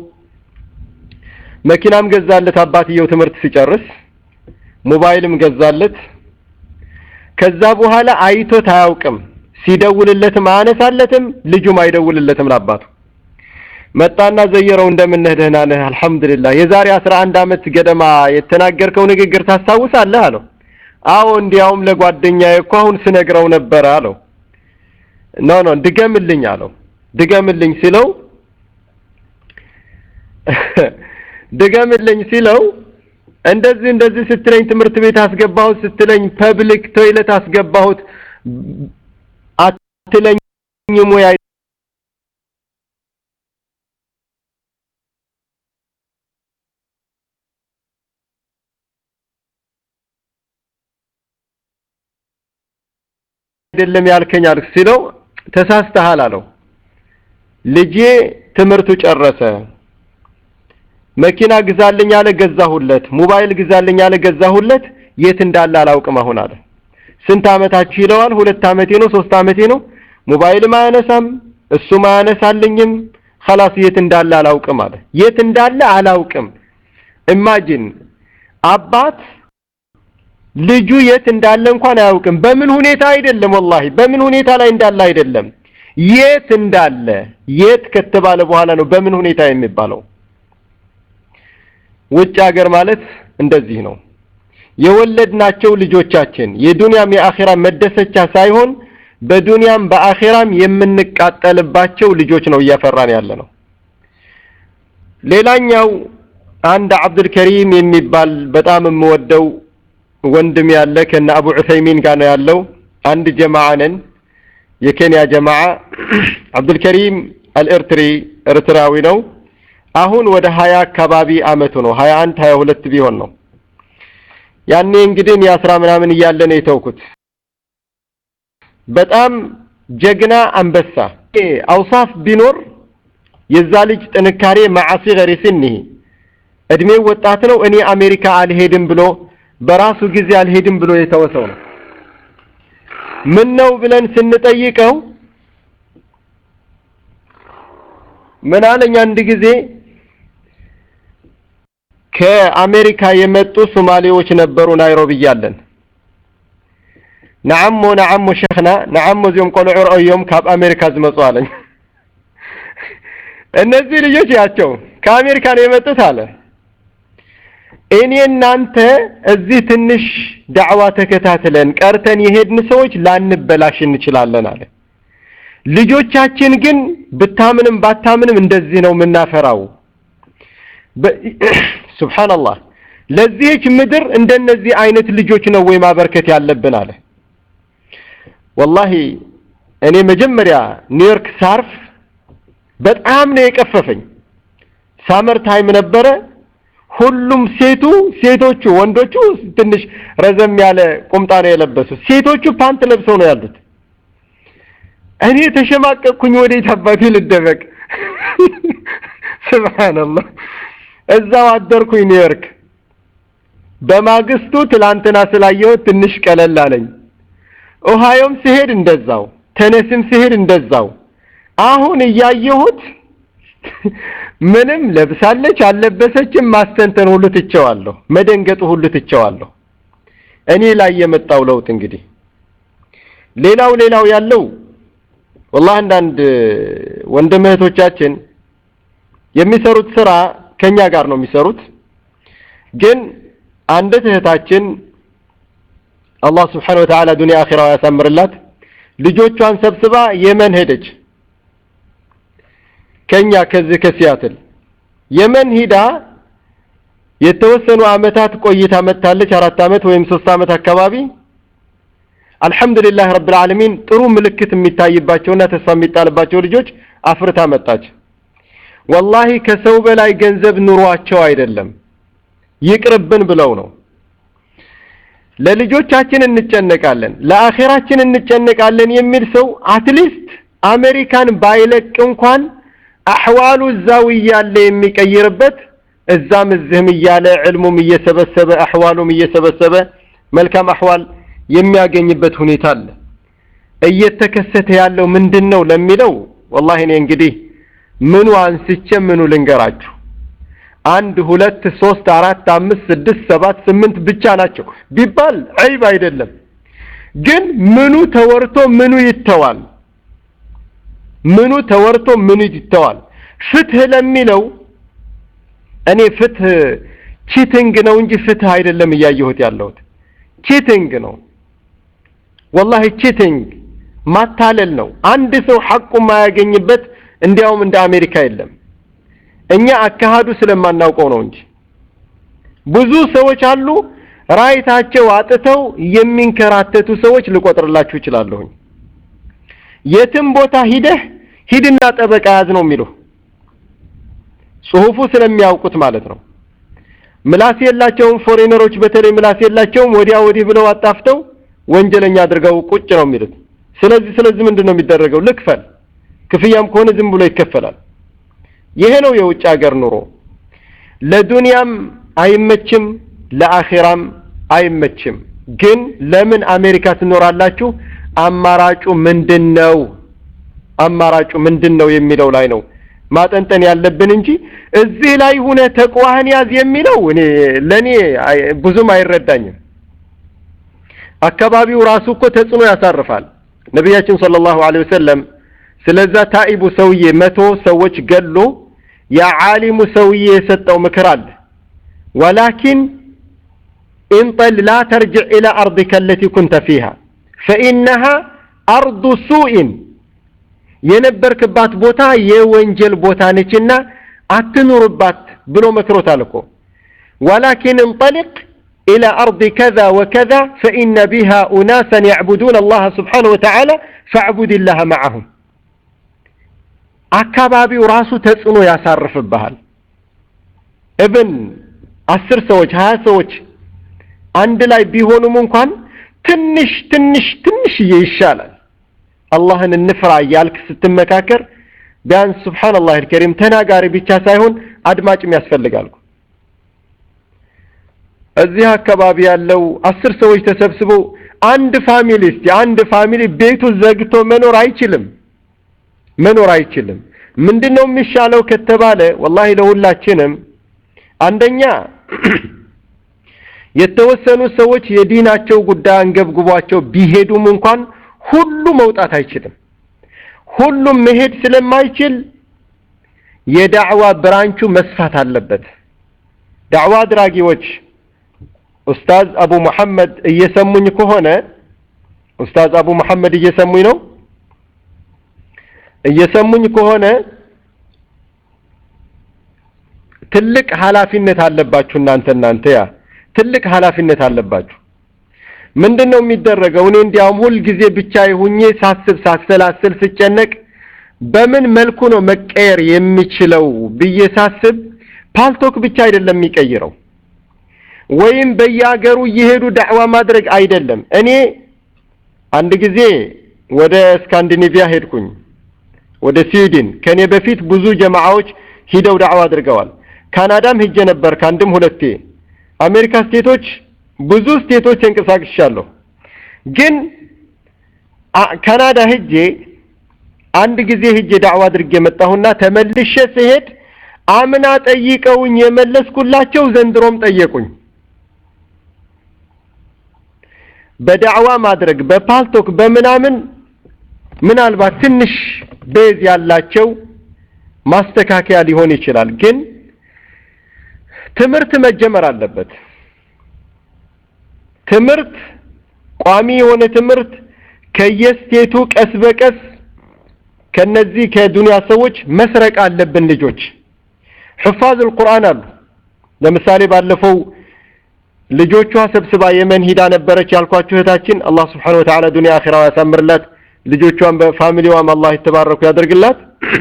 መኪናም ገዛለት አባትየው ትምህርት ሲጨርስ ሞባይልም ገዛለት ከዛ በኋላ አይቶ ታያውቅም ሲደውልለትም አነሳለትም ልጁም አይደውልለትም ለአባቱ መጣና ዘየረው እንደምነህ ደህና ነህ አልহামዱሊላህ የዛሬ አስራ አንድ አመት ገደማ የተናገርከው ንግግር ታስታውሳለህ አለው አዎ እንዲያውም ለጓደኛዬ እኮ አሁን ስነግረው ነበር አለው ኖ ኖ ድገምልኝ አለው ድገምልኝ ሲለው ድገምልኝ ሲለው እንደዚህ እንደዚህ ስትለኝ ትምህርት ቤት አስገባሁት ስትለኝ ፐብሊክ ቶይሌት አስገባሁት አትለኝም ወይ አይደለም ያልከኝ አልክ ሲለው ተሳስተሃል አለው ልጄ ትምህርቱ ጨረሰ መኪና ግዛልኝ አለ ገዛሁለት ሞባይል ግዛልኝ አለ ገዛሁለት የት እንዳለ አላውቅም አሁን አለ ስንት አመታችሁ ይለዋል ሁለት አመቴ ነው ሶስት አመቴ ነው ሞባይል ማያነሳም እሱ ማያነሳልኝም خلاص የት እንዳለ አላውቅም አለ የት እንዳለ አላውቅም ኢማጂን አባት ልጁ የት እንዳለ እንኳን አያውቅም በምን ሁኔታ አይደለም والله በምን ሁኔታ ላይ እንዳለ አይደለም የት እንዳለ የት ከተባለ በኋላ ነው በምን ሁኔታ የሚባለው ውጭ ሀገር ማለት እንደዚህ ነው የወለድናቸው ልጆቻችን የዱንያም የአኺራም መደሰቻ ሳይሆን በዱንያም በአኺራም የምንቃጠልባቸው ልጆች ነው እያፈራን ያለ ነው ሌላኛው አንድ አብዱል ከሪም የሚባል በጣም የምወደው ወንድም ያለ ከነ አቡ ዑሰይሚን ጋር ነው ያለው አንድ ጀማዓ ነን የኬንያ ጀማዓ አብዱል ከሪም አልኤርትሪ ኤርትራዊ ነው አሁን ወደ ሀያ አካባቢ አመቱ ነው ሀያ አንድ ሀያ ሁለት ቢሆን ነው ያኔ እንግዲህ ያስራ ምናምን እያለ ነው የተውኩት በጣም ጀግና አንበሳ አውሳፍ ቢኖር የዛ ልጅ ጥንካሬ ማዓሲ ገሪ ስንህ እድሜው ወጣት ነው እኔ አሜሪካ አልሄድም ብሎ በራሱ ጊዜ አልሄድም ብሎ የተወሰው ነው ምን ነው ብለን ስንጠይቀው ምን አለኝ አንድ ጊዜ ከአሜሪካ የመጡ ሶማሌዎች ነበሩ ናይሮቢ ያለን نعم نعم شيخنا نعم زيوم قلعوا رأيهم كاب أمريكا زمصوا አለኝ እነዚህ ልጆች ያቸው ከአሜሪካ ነው የመጡት አለ እኔ እናንተ እዚህ ትንሽ ዳዕዋ ተከታተለን ቀርተን የሄድን ሰዎች ላንበላሽ እንችላለን አለ ልጆቻችን ግን ብታምንም ባታምንም እንደዚህ ነው ምናፈራው ሱብሃንአላህ ለዚህች ምድር እንደነዚህ አይነት ልጆች ነው ወይ ማበርከት ያለብን አለ والله እኔ መጀመሪያ ኒውዮርክ ሳርፍ በጣም ነው የቀፈፈኝ ሳመር ታይም ነበረ ሁሉም ሴቱ ሴቶቹ ወንዶቹ ትንሽ ረዘም ያለ ቁምጣ ነው የለበሱ ሴቶቹ ፓንት ለብሰው ነው ያሉት እኔ ተሸማቀቅኩኝ ወደ ኢታባቴ ልደበቅ ሱብሃንአላህ እዛው አደርኩኝ ኒውዮርክ በማግስቱ ትላንትና ስላየው ትንሽ ቀለል አለኝ ኦሃዮም ሲሄድ እንደዛው ተነስም ሲሄድ እንደዛው አሁን ያየሁት ምንም ለብሳለች አለበሰችም ማስተንተን ሁሉ ትቸዋለሁ መደንገጡ ሁሉ ትቸዋለሁ እኔ ላይ የመጣው ለውጥ እንግዲህ ሌላው ሌላው ያለው والله አንዳንድ ወንድምህቶቻችን የሚሰሩት ስራ ከኛ ጋር ነው የሚሰሩት ግን አንድ እህታችን አላህ Subhanahu Wa Ta'ala ዱንያ አኺራ ያሳምርላት ልጆቿን ሰብስባ የመን ሄደች ከኛ ከዚህ ከሲያትል የመን ሄዳ የተወሰኑ አመታት ቆይታ መጣለች አራት አመት ወይም ሶስት አመት አካባቢ አልহামዱሊላህ ረብል ዓለሚን ጥሩ ምልክት የሚታይባቸውና ተስፋ የሚጣልባቸው ልጆች አፍርታ መጣች والله ከሰው በላይ ገንዘብ ኑሯቸው አይደለም ይቅርብን ብለው ነው ለልጆቻችን እንጨነቃለን ለአኺራችን እንጨነቃለን የሚል ሰው አትሊስት አሜሪካን ባይለቅ እንኳን አህዋሉ እዛው ያለ የሚቀይርበት እዛም እዚህም ያለ ዕልሙም እየሰበሰበ አህዋሉም እየሰበሰበ መልካም አህዋል የሚያገኝበት ሁኔታ አለ እየተከሰተ ያለው ምንድነው ለሚለው والله እኔ እንግዲህ ምኑ አንስቼ ምኑ ልንገራችሁ አንድ ሁለት ሶስት አራት አምስት ስድስት ሰባት ስምንት ብቻ ናቸው ቢባል አይብ አይደለም ግን ምኑ ተወርቶ ምኑ ይተዋል ምኑ ተወርቶ ምኑ ይተዋል ፍትህ ለሚለው እኔ ፍትህ ቺቲንግ ነው እንጂ ፍትህ አይደለም ያየሁት ያለሁት ቺቲንግ ነው والله ቺቲንግ ማታለል ነው አንድ ሰው ሐቁ ማያገኝበት እንዲያውም እንደ አሜሪካ የለም እኛ አካሃዱ ስለማናውቀው ነው እንጂ ብዙ ሰዎች አሉ ራይታቸው አጥተው የሚንከራተቱ ሰዎች ልቆጥርላችሁ ይችላል የትም ቦታ ሂደህ ሂድና ጠበቃ ያዝ ነው የሚለው ጽሁፉ ስለሚያውቁት ማለት ነው ምላስ የላቸውም ፎሬነሮች በተለይ ምላስ የላቸውም ወዲያ ወዲህ ብለው አጣፍተው ወንጀለኛ አድርገው ቁጭ ነው የሚሉት ስለዚህ ስለዚህ ምንድነው የሚደረገው ልክፈል ክፍያም ከሆነ ዝም ብሎ ይከፈላል ይሄ ነው የውጭ ሀገር ኑሮ ለዱንያም አይመችም ለአኺራም አይመችም ግን ለምን አሜሪካ ትኖራላችሁ አማራጩ ምንድነው አማራጩ ምንድነው የሚለው ላይ ነው ማጠንጠን ያለብን እንጂ እዚህ ላይ ሆነ ተቋህን ያዝ የሚለው እኔ ለኔ ብዙም አይረዳኝም አካባቢው ራሱ እኮ ተጽኖ ያሳርፋል ነብያችን ሰለላሁ ዐለይሂ ወሰለም ስለዛ ታኢቡ ሰውዬ መቶ ሰዎች ገሎ ያ ዓሊሙ ሰውዬ የሰጠው ምክር አለ ولكن انطل لا ترجع الى ارضك التي كنت فيها فانها ارض سوء የነበርክባት ቦታ የወንጀል ቦታ ነችና አትኑርባት ብሎ መክሮታል እኮ ولكن انطلق الى ارض كذا وكذا فان بها اناسا يعبدون الله سبحانه وتعالى فاعبد الله معهم አካባቢው ራሱ ተጽኖ ያሳርፍብሃል ኢቭን አስር ሰዎች ሃያ ሰዎች አንድ ላይ ቢሆኑም እንኳን ትንሽ ትንሽ ትንሽ ይሻላል አላህን እንፍራ ያልክ ስትመካከር ቢያንስ ሱብሃንአላህ አልከሪም ተናጋሪ ብቻ ሳይሆን አድማጭም ያስፈልጋል እዚህ አካባቢ ያለው አስር ሰዎች ተሰብስበው አንድ ፋሚሊ እስቲ አንድ ፋሚሊ ቤቱ ዘግቶ መኖር አይችልም መኖር አይችልም ምንድነው የሚሻለው ከተባለ والله ለሁላችንም አንደኛ የተወሰኑ ሰዎች የዲናቸው ጉዳይ አንገብግቧቸው ቢሄዱም እንኳን ሁሉ መውጣት አይችልም ሁሉም መሄድ ስለማይችል የዳዕዋ ብራንቹ መስፋት አለበት ዳዕዋ አድራጊዎች ኡስታዝ አቡ መሐመድ እየሰሙኝ ከሆነ ኡስታዝ አቡ መሐመድ እየሰሙኝ ነው እየሰሙኝ ከሆነ ትልቅ ኃላፊነት አለባችሁ እናንተ እናንተ ያ ትልቅ ኃላፊነት አለባችሁ ምንድነው የሚደረገው እኔ እንዲያውም ሁሉ ጊዜ ብቻ ይሁኜ ሳስብ ሳሰላስል ስጨነቅ በምን መልኩ ነው መቀየር የሚችለው ብዬ ሳስብ ፓልቶክ ብቻ አይደለም የሚቀይረው ወይም በያገሩ ይሄዱ ዳዕዋ ማድረግ አይደለም እኔ አንድ ጊዜ ወደ ስካንዲኔቪያ ሄድኩኝ ወደ ስዊድን ከኔ በፊት ብዙ ጀማዓዎች ሂደው ዳዕዋ አድርገዋል ካናዳም ሄጄ ነበር ካንድም ሁለቴ አሜሪካ ስቴቶች ብዙ ስቴቶች እንቀሳቅሻለሁ ግን ካናዳ ሄጄ አንድ ጊዜ ሄጄ ዳዕዋ አድርጌ መጣሁና ተመልሼ ስሄድ አምና ጠይቀውኝ የመለስኩላቸው ዘንድሮም ጠየቁኝ በዳዕዋ ማድረግ በፓልቶክ በመናምን ምናልባት ትንሽ ቤዝ ያላቸው ማስተካከያ ሊሆን ይችላል ግን ትምርት መጀመር አለበት ትምርት ቋሚ የሆነ ትምርት ከየስቴቱ ቀስ በቀስ ከነዚህ ከዱንያ ሰዎች መስረቅ አለብን ልጆች حفاظ القرآن አሉ ለምሳሌ ባለፈው ልጆቿ ሰብስባ የመን ሂዳ ነበረች ያልኳችሁ እህታችን አላህ Subhanahu Wa Ta'ala ዱንያ አኺራው ያሳምርላት ልጆቿን በፋሚሊዋም አላህ ይተባረኩ ያደርግላት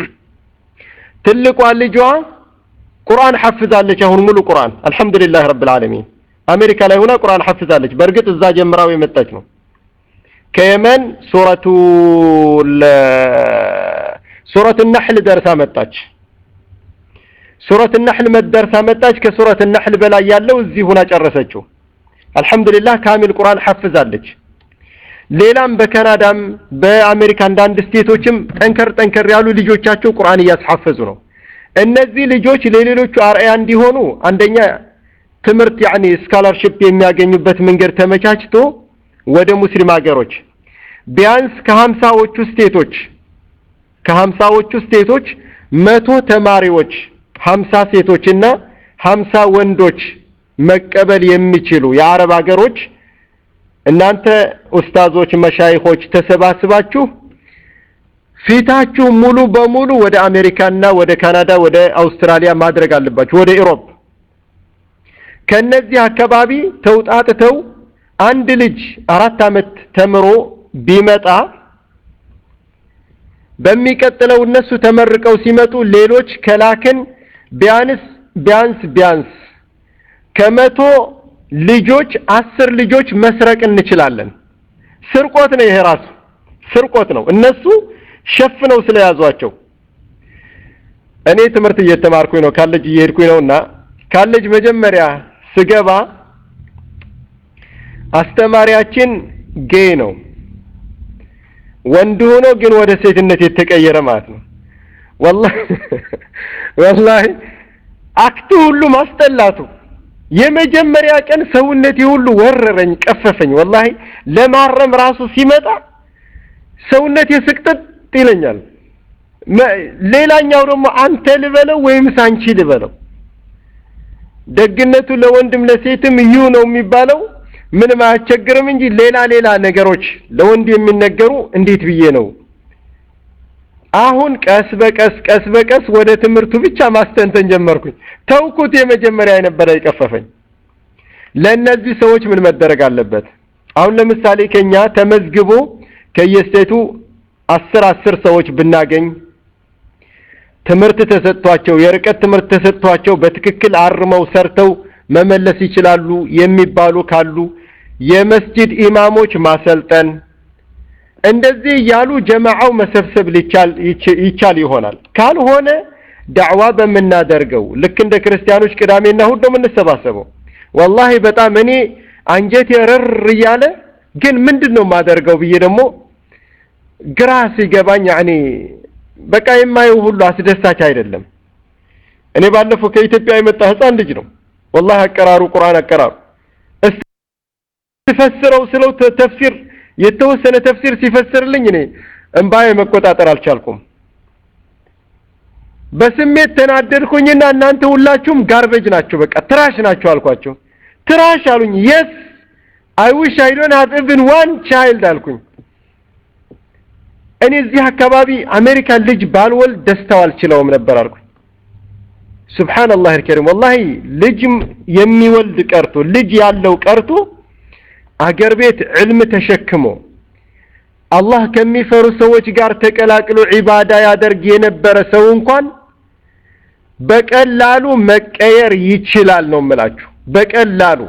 ትልቋ ልጇ ቁርአን ሐፍዛለች አሁን ሙሉ ቁርአን አልহামዱሊላህ ረብል ዓለሚን አሜሪካ ላይ ሆና ቁርአን ሐፍዛለች በርግጥ እዛ ጀምራው የመጣች ነው ከየመን ሱረቱ ሱረቱ النحل ደርሳ መጣች ሱረቱ النحل መደርሳ መጣች ከሱረቱ النحل በላይ ያለው እዚህ ሆና ጨረሰችው አልহামዱሊላህ ካሚል ቁርአን ሐፍዛለች ሌላም በካናዳም በአሜሪካ አንዳንድ ስቴቶችም ጠንከር ጠንከር ያሉ ልጆቻቸው ቁርአን እያስሐፈዙ ነው እነዚህ ልጆች ለሌሎቹ አርአያ እንዲሆኑ አንደኛ ትምርት ያኒ ስካላርሺፕ የሚያገኙበት መንገድ ተመቻችቶ ወደ ሙስሊም ሀገሮች ቢያንስ ከ50ዎቹ ስቴቶች ከ50ዎቹ ስቴቶች መቶ ተማሪዎች ሀምሳ ሴቶችና ሀምሳ ወንዶች መቀበል የሚችሉ የአረብ ሀገሮች እናንተ ኡስታዞች መሻይኾች ተሰባስባችሁ ፊታችሁ ሙሉ በሙሉ ወደ አሜሪካና ወደ ካናዳ ወደ አውስትራሊያ ማድረግ አለባችሁ ወደ ኢሮፕ ከነዚህ አካባቢ ተውጣጥተው አንድ ልጅ አራት አመት ተምሮ ቢመጣ በሚቀጥለው እነሱ ተመርቀው ሲመጡ ሌሎች ከላክን ቢያንስ ቢያንስ ቢያንስ ከመቶ ልጆች አስር ልጆች መስረቅ እንችላለን ስርቆት ነው ይሄ ራሱ ስርቆት ነው እነሱ ሸፍነው ስለያዟቸው እኔ ትምህርት እየተማርኩኝ ነው ካለጅ እየሄድኩኝ ነውና ካለጅ መጀመሪያ ስገባ አስተማሪያችን ጌይ ነው ወንድ ሆኖ ግን ወደ ሴትነት የተቀየረ ማለት ነው والله والله አክቱ ሁሉ ማስጠላቱ የመጀመሪያ ቀን ሰውነቴ ሁሉ ወረረኝ ቀፈፈኝ والله ለማረም ራሱ ሲመጣ ሰውነቴ ስቅጥጥ ይለኛል ሌላኛው ደግሞ አንተ ልበለው ወይም ሳንቺ ልበለው ደግነቱ ለወንድም ለሴትም እዩ ነው የሚባለው ምንም አያስቸግርም እንጂ ሌላ ሌላ ነገሮች ለወንድ የሚነገሩ እንዴት ብዬ ነው አሁን ቀስ በቀስ ቀስ በቀስ ወደ ትምርቱ ብቻ ማስተንተን ጀመርኩኝ ተውኩት የመጀመሪያ የነበረ ይቀፈፈኝ ለነዚህ ሰዎች ምን መደረግ አለበት አሁን ለምሳሌ ከኛ ተመዝግቦ ከየስቴቱ አስር አስር ሰዎች ብናገኝ ትምርት ተሰጥቷቸው የርቀት ትምርት ተሰጥቷቸው በትክክል አርመው ሰርተው መመለስ ይችላሉ የሚባሉ ካሉ የመስጂድ ኢማሞች ማሰልጠን እንደዚህ ያሉ ጀማዓው መሰብሰብ ሊቻል ይቻል ይሆናል ካልሆነ ዳዕዋ በመናደርገው ልክ እንደ ክርስቲያኖች ቅዳሜና እሁድ ነው የምንሰባሰበው والله በጣም እኔ አንጀት የረር ይያለ ግን ምንድነው ማደርገው ብዬ ደግሞ ግራ ሲገባኝ ያኒ በቃ የማየው ሁሉ አስደሳች አይደለም እኔ ባለፈው ከኢትዮጵያ የመጣ ህፃን ልጅ ነው والله አቀራሩ ቁርአን አቀራሩ ተፈስረው ስለው ተፍሲር የተወሰነ ተፍሲር ሲፈስርልኝ እኔ እንባዬ መቆጣጠር አልቻልኩም በስሜት ተናደድኩኝና እናንተ ሁላችሁም ጋርቤጅ ናችሁ በቃ ትራሽ ናችሁ አልኳቸው ትራሽ አሉኝ yes I wish I don't have even one child አልኩኝ እኔ እዚህ አካባቢ አሜሪካ ልጅ ባልወል ደስታው አልችለውም ነበር አልኩ ሱብሃንአላህ الكريم والله ልጅ የሚወልድ ቀርቶ ልጅ ያለው ቀርቶ አገር ቤት ዕልም ተሸክሞ አላህ ከሚፈሩ ሰዎች ጋር ተቀላቅሎ ዒባዳ ያደርግ የነበረ ሰው እንኳን በቀላሉ መቀየር ይችላል ነው የምላችሁ በቀላሉ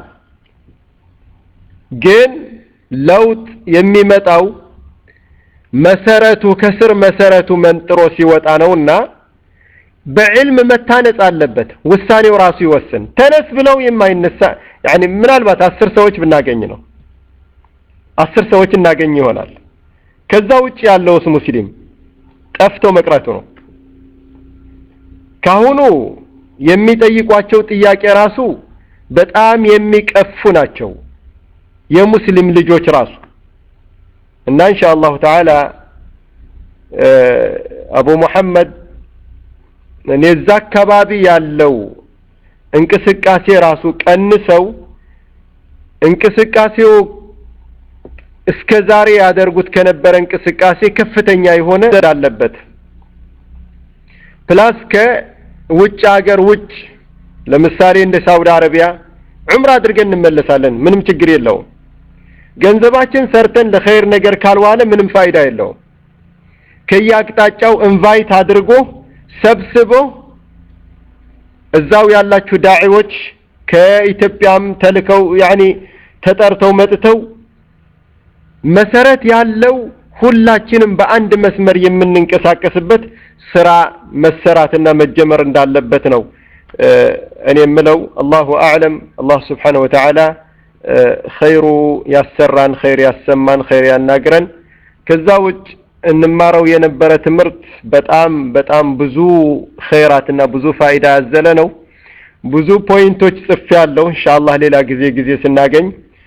ግን ለውጥ የሚመጣው መሰረቱ ከስር መሰረቱ መንጥሮ ሲወጣ ነውና በዕልም መታነጽ አለበት ውሳኔው ራሱ ይወስን ተነስ ብለው የማይነሳ يعني ምናልባት አስር ሰዎች ብናገኝ ነው አስር ሰዎች እናገኝ ይሆናል ከዛ ውጪ ያለውስ ሙስሊም ጠፍቶ መቅረቱ ነው ካሁኑ የሚጠይቋቸው ጥያቄ ራሱ በጣም የሚቀፉ ናቸው የሙስሊም ልጆች ራሱ እና ኢንሻአላህ ተዓላ አቡ መሐመድ እነዛ አካባቢ ያለው እንቅስቃሴ ራሱ ቀንሰው እንቅስቃሴው እስከዛሬ ያደርጉት ከነበረ እንቅስቃሴ ከፍተኛ የሆነ አለበት ፕላስ ከውጭ ሀገር ውጭ ለምሳሌ እንደ ሳውዲ አረቢያ ዑምራ አድርገን እንመለሳለን ምንም ችግር የለውም ገንዘባችን ሰርተን ለኸይር ነገር ካልዋለ ምንም ፋይዳ የለውም ከያቅጣጫው ኢንቫይት አድርጎ ሰብስቦ እዛው ያላችሁ ዳዒዎች ከኢትዮጵያም ተልከው يعني ተጠርተው መጥተው መሰረት ያለው ሁላችንም በአንድ መስመር የምንንቀሳቀስበት ስራ መሰራትና መጀመር እንዳለበት ነው እኔ የምለው አላሁ አዕለም አላህ Subhanahu Wa Ta'ala خير ያሰራን خير ያሰማን خير ያናግረን ከዛ ውጭ እንማረው የነበረ ትምርት በጣም በጣም ብዙ ኸይራትና ብዙ ፋይዳ ያዘለ ነው ብዙ ፖይንቶች ጽፍ ያለው ኢንሻአላህ ሌላ ጊዜ ጊዜ ስናገኝ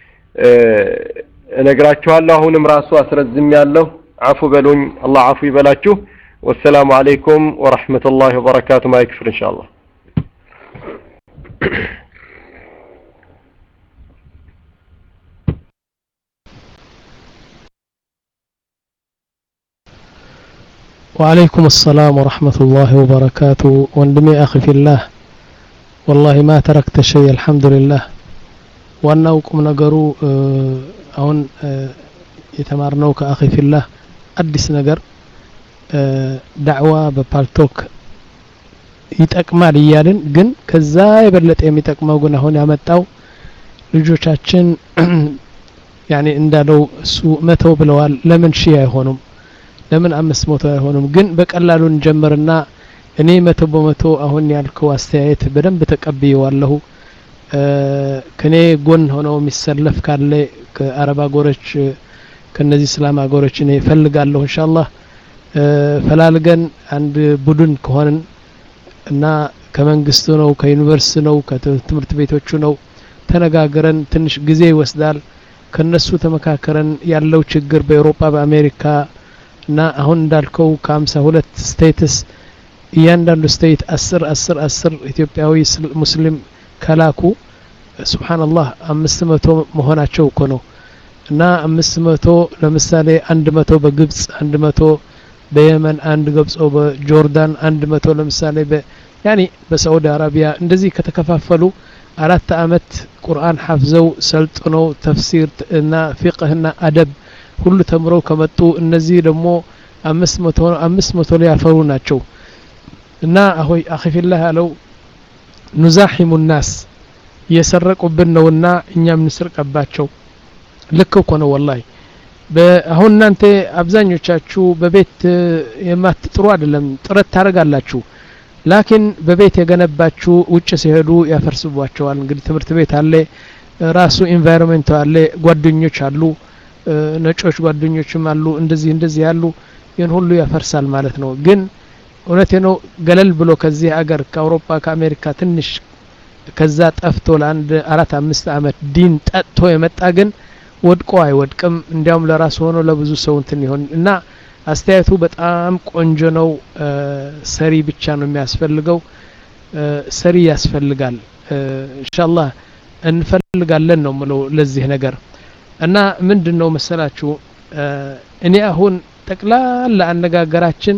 እነግራችኋለሁ አሁንም ራሱ አስረዝም ያለው አፉ በሉኝ አላህ አፉ ይበላችሁ والسلام عليكم ورحمة الله وبركاته ما يكفر إن شاء الله وعليكم السلام ورحمة الله وبركاته وندمي أخي في الله والله ما تركت شيء الحمد لله وأنكم نقروا أون يتمارنوك أخي في الله أدس نقر دعوة ببالتوك يتأكمل يالن جن كذا يبلت أمي تأكمل قلنا هنا متأو لجوشاتشن يعني إندالو سوء متو بلوال لمن شيء هونم ለምን አምስት መቶ አይሆንም ግን በቀላሉ እንጀምርና እኔ መቶ በመቶ አሁን ያልከው አስተያየት በደንብ ተቀብየዋለሁ ከኔ ጎን ሆነው የሚሰለፍ ካለ ከአረብ አገሮች ከነዚህ እስላም አገሮች እኔ ፈልጋለሁ ኢንሻአላህ ፈላልገን አንድ ቡድን ከሆነን እና ከመንግስቱ ነው ከዩኒቨርሲቲ ነው ከትምህርት ቤቶቹ ነው ተነጋግረን ትንሽ ጊዜ ይወስዳል ከነሱ ተመካከረን ያለው ችግር በአውሮፓ በአሜሪካ እና አሁን እንዳልከው ከ52 ስቴትስ እያንዳንዱ ስቴት አስር አስር አስር ኢትዮጵያዊ ሙስሊም ከላኩ ሱብሃንአላህ አምስት መቶ መሆናቸው እኮ ነው እና አምስት መቶ ለምሳሌ አንድ መቶ በግብጽ አንድ መቶ በየመን አንድ ግብጽ በጆርዳን አንድ መቶ ለምሳሌ በ يعني በሳዑዲ አረቢያ እንደዚህ ከተከፋፈሉ አራት አመት ቁርአን ሐፍዘው ሰልጥነው ተፍሲር እና ፊቅህና አደብ ሁሉ ተምረው ከመጡ እነዚህ ደግሞ አምስት መቶ አምስት መቶ ላይ ያፈሩ ናቸው እና አሁን አኺፊላህ ያለው ኑዛሂሙ الناس የሰረቁብን ነውና እኛም እንስርቀባቸው ልክ እኮ ነው والله በአሁን እናንተ አብዛኞቻችሁ በቤት የማትጥሩ አይደለም ጥረት ታረጋላችሁ ላኪን በቤት የገነባችሁ ውጭ ሲሄዱ ያፈርሱባቸዋል እንግዲህ ትምህርት ቤት አለ ራሱ ኢንቫይሮንመንት አለ ጓደኞች አሉ ነጮች ጓደኞችም አሉ እንደዚህ እንደዚህ ያሉ ይሄን ሁሉ ያፈርሳል ማለት ነው ግን እውነቴ ነው ገለል ብሎ ከዚህ ሀገር ከአውሮፓ ከአሜሪካ ትንሽ ከዛ ጠፍቶ ለአንድ አራት አምስት አመት ዲን ጠጥቶ የመጣ ግን ወድቆ አይወድቅም እንዲያውም ለራሱ ሆኖ ለብዙ ሰው እንትን ይሆን እና አስተያየቱ በጣም ቆንጆ ነው ሰሪ ብቻ ነው የሚያስፈልገው ሰሪ ያስፈልጋል ኢንሻአላህ እንፈልጋለን ነው ምለው ለዚህ ነገር እና ምንድነው መሰላችሁ እኔ አሁን ጠቅላላ አነጋገራችን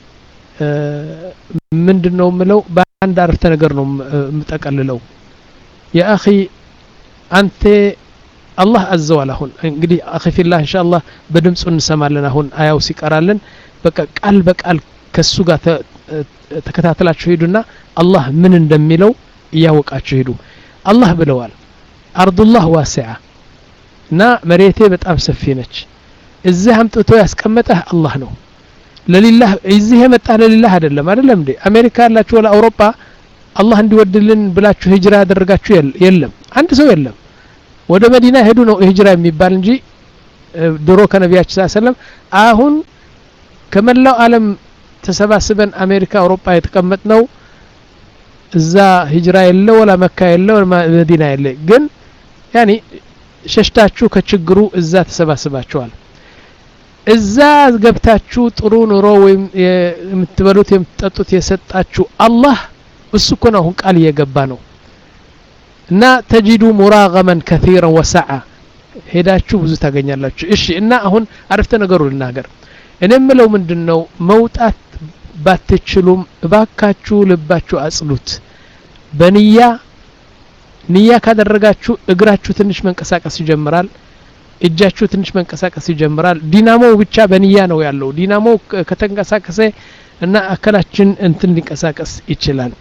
ምንድነው ምለው በአንድ አረፍተ ነገር ነው ምጠቀልለው ያ አኺ አንተ አላህ አዘዋል አሁን እንግዲህ አኺ ፊላህ ኢንሻአላህ በድምጹ እንሰማለን አሁን አያው ሲቀራልን በቃ ቃል በቃል ከሱ ጋር ተከታተላችሁ ሄዱና አላህ ምን እንደሚለው ያወቃችሁ ሄዱ አላህ ብለዋል አርዱላህ ዋሲዓ እና መሬቴ በጣም ሰፊ ነች እዚህ አምጥቶ ያስቀመጠህ አላህ ነው ለሊላህ እዚህ የመጣ ለሊላህ አይደለም አይደለም እንዴ አሜሪካ ያላችሁ ወላ አውሮፓ አላህ እንዲወድልን ብላችሁ ሂጅራ ያደረጋችሁ የለም አንድ ሰው የለም ወደ መዲና ሄዱ ነው ሂጅራ የሚባል እንጂ ድሮ ከነቢያችን ሰለላሁ ዐለይሂ ወሰለም አሁን ከመላው ዓለም ተሰባስበን አሜሪካ አውሮፓ የተቀመጥነው እዛ ሂጅራ የለ ወላ መካ የለ ወላ መዲና የለ ግን ያኒ ሸሽታችሁ ከችግሩ እዛ ተሰባስባችኋል እዛ ገብታችሁ ጥሩ ኑሮ ወይም የምትበሉት የምትጠጡት የሰጣችሁ አላህ እሱ እኮ ነው አሁን ቃል እየገባ ነው እና ተጂዱ ሙራገመን ከثيرا وسعا ሄዳችሁ ብዙ ታገኛላችሁ እሺ እና አሁን አረፍተ ነገሩ ልናገር እኔ የምለው ምንድነው መውጣት ባትችሉም እባካችሁ ልባችሁ አጽሉት በንያ ንያ ካደረጋችሁ እግራችሁ ትንሽ መንቀሳቀስ ይጀምራል እጃችሁ ትንሽ መንቀሳቀስ ይጀምራል ዲናሞ ብቻ በንያ ነው ያለው ዲናሞ ከተንቀሳቀሰ እና አካላችን እንትን ሊንቀሳቀስ ይችላል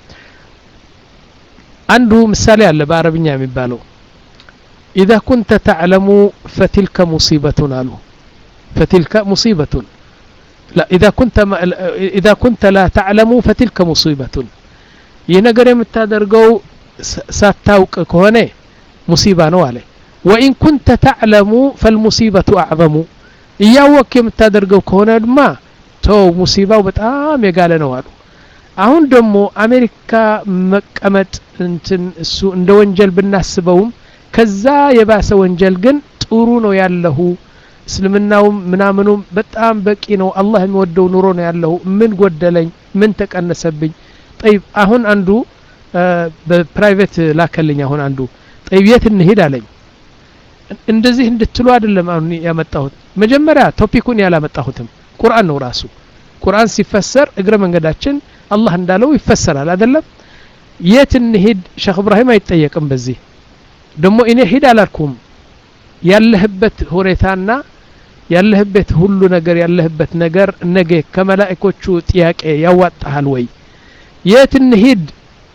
አንዱ ምሳሌ አለ በአረብኛ የሚባለው اذا كنت تعلم فتلك مصيبة አሉ فتلك مصيبة لا اذا كنت اذا كنت لا تعلم فتلك مصيبة የነገር የምታደርገው ሳታውቅ ከሆነ ሙሲባ ነው አለ وإن كنت تعلم فالمصيبة أعظم እያወቅ የምታደርገው ከሆነ ድማ ተው ሙሲባው በጣም የጋለ ነው አሉ አሁን ደግሞ አሜሪካ መቀመጥ እንትን እሱ እንደ ወንጀል ብናስበውም ከዛ የባሰ ወንጀል ግን ጥሩ ነው ያለው እስልምናው ምናምኑም በጣም በቂ ነው አላህ የሚወደው ኑሮ ነው ያለው ምን ጎደለኝ ምን ተቀነሰብኝ طيب አሁን አንዱ በፕራይቬት ላከልኝ አሁን አንዱ طيب የት እንሄድ አለኝ እንደዚህ እንድትሉ አይደለም አሁን ያመጣሁት መጀመሪያ ቶፒኩን ያላመጣሁትም ቁርአን ነው ራሱ ቁርአን ሲፈሰር እግረ መንገዳችን አላህ እንዳለው ይፈሰራል አይደለም የት እንሄድ ሼክ ኢብራሂም አይጠየቅም በዚህ ደሞ እኔ ሄድ አላልኩም ያለህበት ሁኔታና ያለህበት ሁሉ ነገር ያለህበት ነገር ነገ ከመላእክቶቹ ጥያቄ ያዋጣሃል ወይ የት እንሄድ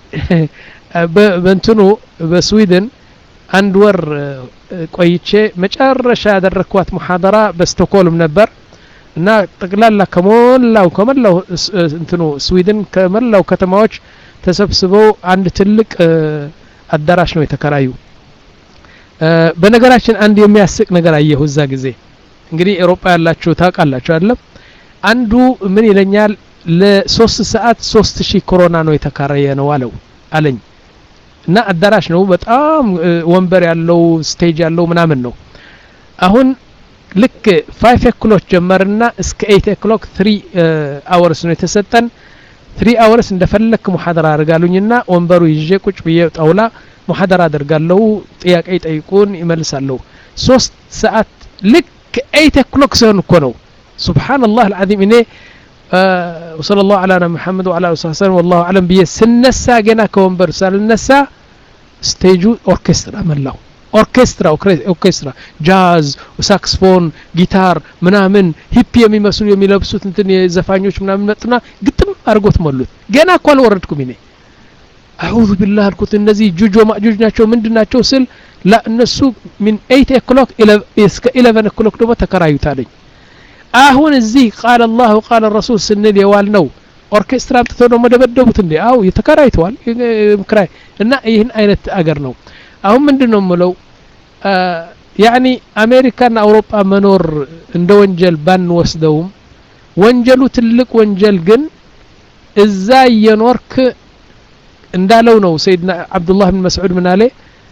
በእንትኑ በስዊድን አንድ ወር ቆይቼ መጨረሻ ያደረኳት ሙሐደራ በስቶክሆልም ነበር እና ጠቅላላ ከሞላው ከመላው እንትኑ ስዊድን ከመላው ከተማዎች ተሰብስበው አንድ ትልቅ አዳራሽ ነው የተከራዩ በነገራችን አንድ የሚያስቅ ነገር አየሁ እዛ ጊዜ እንግዲህ አውሮፓ ያላችሁ ታውቃላችሁ አይደለም አንዱ ምን ይለኛል ለሶስት ሰዓት ሶስት ሺህ ኮሮና ነው የተከራየ ነው አለው አለኝ እና አዳራሽ ነው በጣም ወንበር ያለው ስቴጅ ያለው ምናምን ነው አሁን ልክ ፋይቭ o'clock ጀመርና እስከ ኤይት o'clock ትሪ hours ነው የተሰጠን ትሪ hours እንደፈለክ ሙሐደራ አድርጋሉኝና ወንበሩ ይዤ ቁጭ ብዬ ጣውላ ሙሐደራ አደርጋለሁ ጥያቄ ይጠይቁን ይመልሳለሁ ሶስት ሰዓት ልክ ኤይት o'clock ሲሆን እኮ ነው ሱብሃንአላህ العظيم እኔ وصلى الله على محمد وعلى اله وصحبه والله اعلم بيه ስነሳ ገና ከወንበር ሳልነሳ ስቴጁ ኦርኬስትራ መላው ኦርኬስትራ ኦርኬስትራ ጃዝ ሳክስፎን ጊታር ምናምን ሂፕ የሚመስሉ የሚለብሱት እንትን የዘፋኞች ምናምን መጥና ግጥም አርጎት ሞሉት ገና እኮ አልወረድኩም እኔ አዑዙ ቢላህ አልኩት እነዚህ ጁጆ ማጁጅ ናቸው ምንድናቸው ስል ላ እነሱ ምን ኤይት o'clock እስከ ኢሌቨን o'clock ደግሞ ተከራዩታለኝ አሁን እዚህ ቃል አላህ ወቃል الرسول ስንል የዋል ነው ኦርኬስትራ አምጥተው ደግሞ ደበደቡት እንዴ አው የተከራይተዋል ምክራይ እና ይሄን አይነት አገር ነው አሁን ምንድነው ምለው ያኒ አሜሪካና አውሮፓ መኖር እንደ ወንጀል ባንወስደውም ወንጀሉ ትልቅ ወንጀል ግን እዛ የኖርክ እንዳለው ነው ሰይድና አብዱላህ ኢብኑ መስዑድ ምን አለ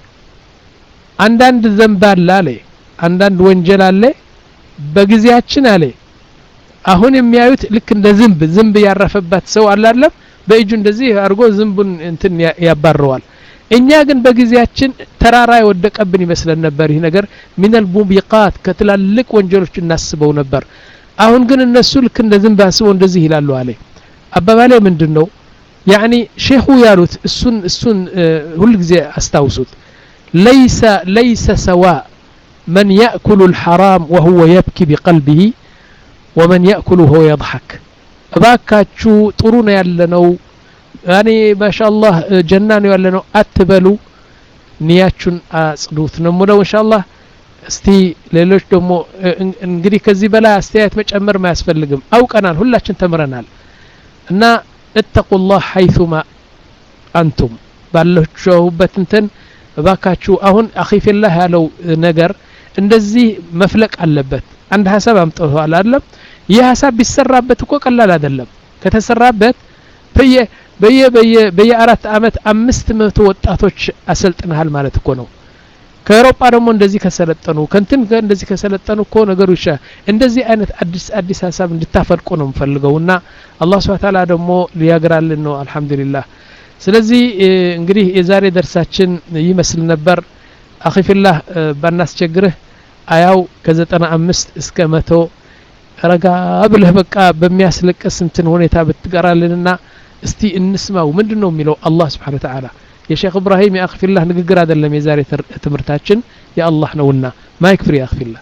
አንዳንድ ዘንብ አለ አለ አንዳንድ ወንጀል አለ በጊዜያችን አለ አሁን የሚያዩት ልክ እንደ ዝንብ ዝንብ ያረፈበት ሰው አላለም በእጁ እንደዚህ አርጎ ዝንቡን እንትን ያባረዋል እኛ ግን በጊዜያችን ተራራ የወደቀብን ይመስለን ነበር ይሄ ነገር ሚነል ሙቢቃት ከትላልቅ ወንጀሎች እናስበው ነበር አሁን ግን እነሱ ልክ እንደዚህ ባስበው እንደዚህ ይላሉ አለ አባባሌ ምንድነው ያኒ ሼኹ ያሉት እሱን እሱን ሁሉ ጊዜ አስታውሱት ليس ليس سواء من يأكل الحرام وهو يبكي بقلبه ومن يأكل وهو يضحك እባካችሁ ጥሩ ነው ያለነው ያኒ ማሻአላህ ጀና ነው ያለነው አትበሉ ንያችሁን አጽዱት ነው ሙሉ ኢንሻአላህ እስቲ ሌሎች ደግሞ እንግዲህ ከዚህ በላይ አስተያየት መጨመር ማያስፈልግም አውቀናል ሁላችን ተምረናል እና እተቁላህ حيثما አንቱም ባላችሁበት እንትን እባካችሁ አሁን አኺፊላህ ያለው ነገር እንደዚህ መፍለቅ አለበት አንድ ሐሳብ አምጥቷል አይደለም ይህ ሐሳብ ቢሰራበት እኮ ቀላል አይደለም ከተሰራበት በየ በየ በየ በየአራት አመት አምስት መቶ ወጣቶች አሰልጥነሃል ማለት እኮ ነው ከአውሮፓ ደግሞ እንደዚህ ከሰለጠኑ ከንትን እንደዚህ ከሰለጠኑ እኮ ነገሩ ይሻ እንደዚህ አይነት አዲስ አዲስ ሐሳብ እንድታፈልቁ ነው የምፈልገውና አላህ Subhanahu Ta'ala ደግሞ ሊያግራልን ነው አልহামዱሊላህ ስለዚህ እንግዲህ የዛሬ ደርሳችን ይመስል ነበር አኺፊላህ ባናስቸግርህ አያው ከ95 እስከ መቶ ረጋ ብለህ በቃ በሚያስለቅስ እንትን ሁኔታ ብትቀራልንና እስቲ እንስማው ምንድነው የሚለው አላህ Subhanahu Ta'ala የሼክ ኢብራሂም ያኽፊላህ ንግግር አይደለም የዛሬ ትምርታችን የአላህ ነውና ማይክ ፍሪ ያኽፊላህ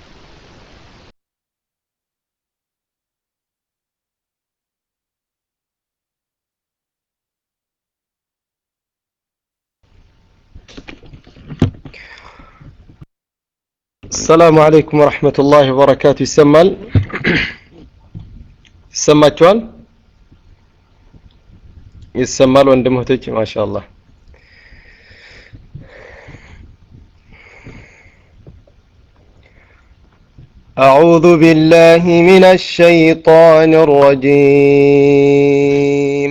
السلام عليكم ورحمة الله وبركاته يسمال يسمعتوال يسمال وندمه تجي ما شاء الله أعوذ بالله من الشيطان الرجيم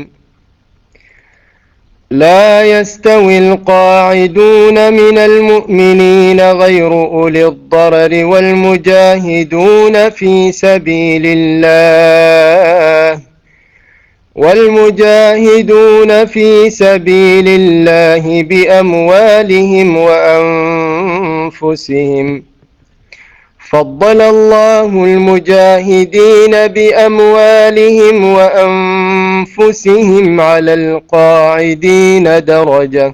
لا يستوي القاعدون من المؤمنين غير أولي الضرر والمجاهدون في سبيل الله والمجاهدون في سبيل الله بأموالهم وأنفسهم فضل الله المجاهدين بأموالهم وأنفسهم على القاعدين درجة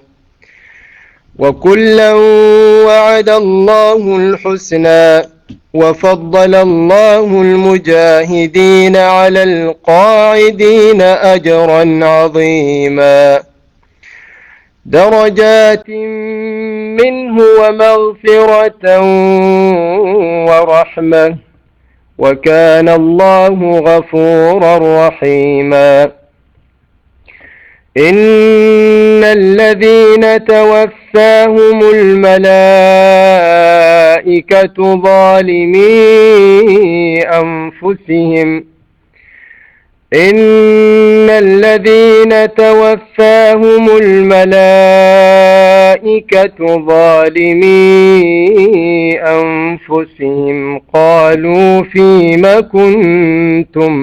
وكلا وعد الله الحسنى وفضل الله المجاهدين على القاعدين أجرا عظيما درجات منه ومغفرة ورحمة وكان الله غفورا رحيما إن الذين توفاهم الملائكة ظالمي أنفسهم إن الذين توفاهم الملائكة ظالمي أنفسهم قالوا فيم كنتم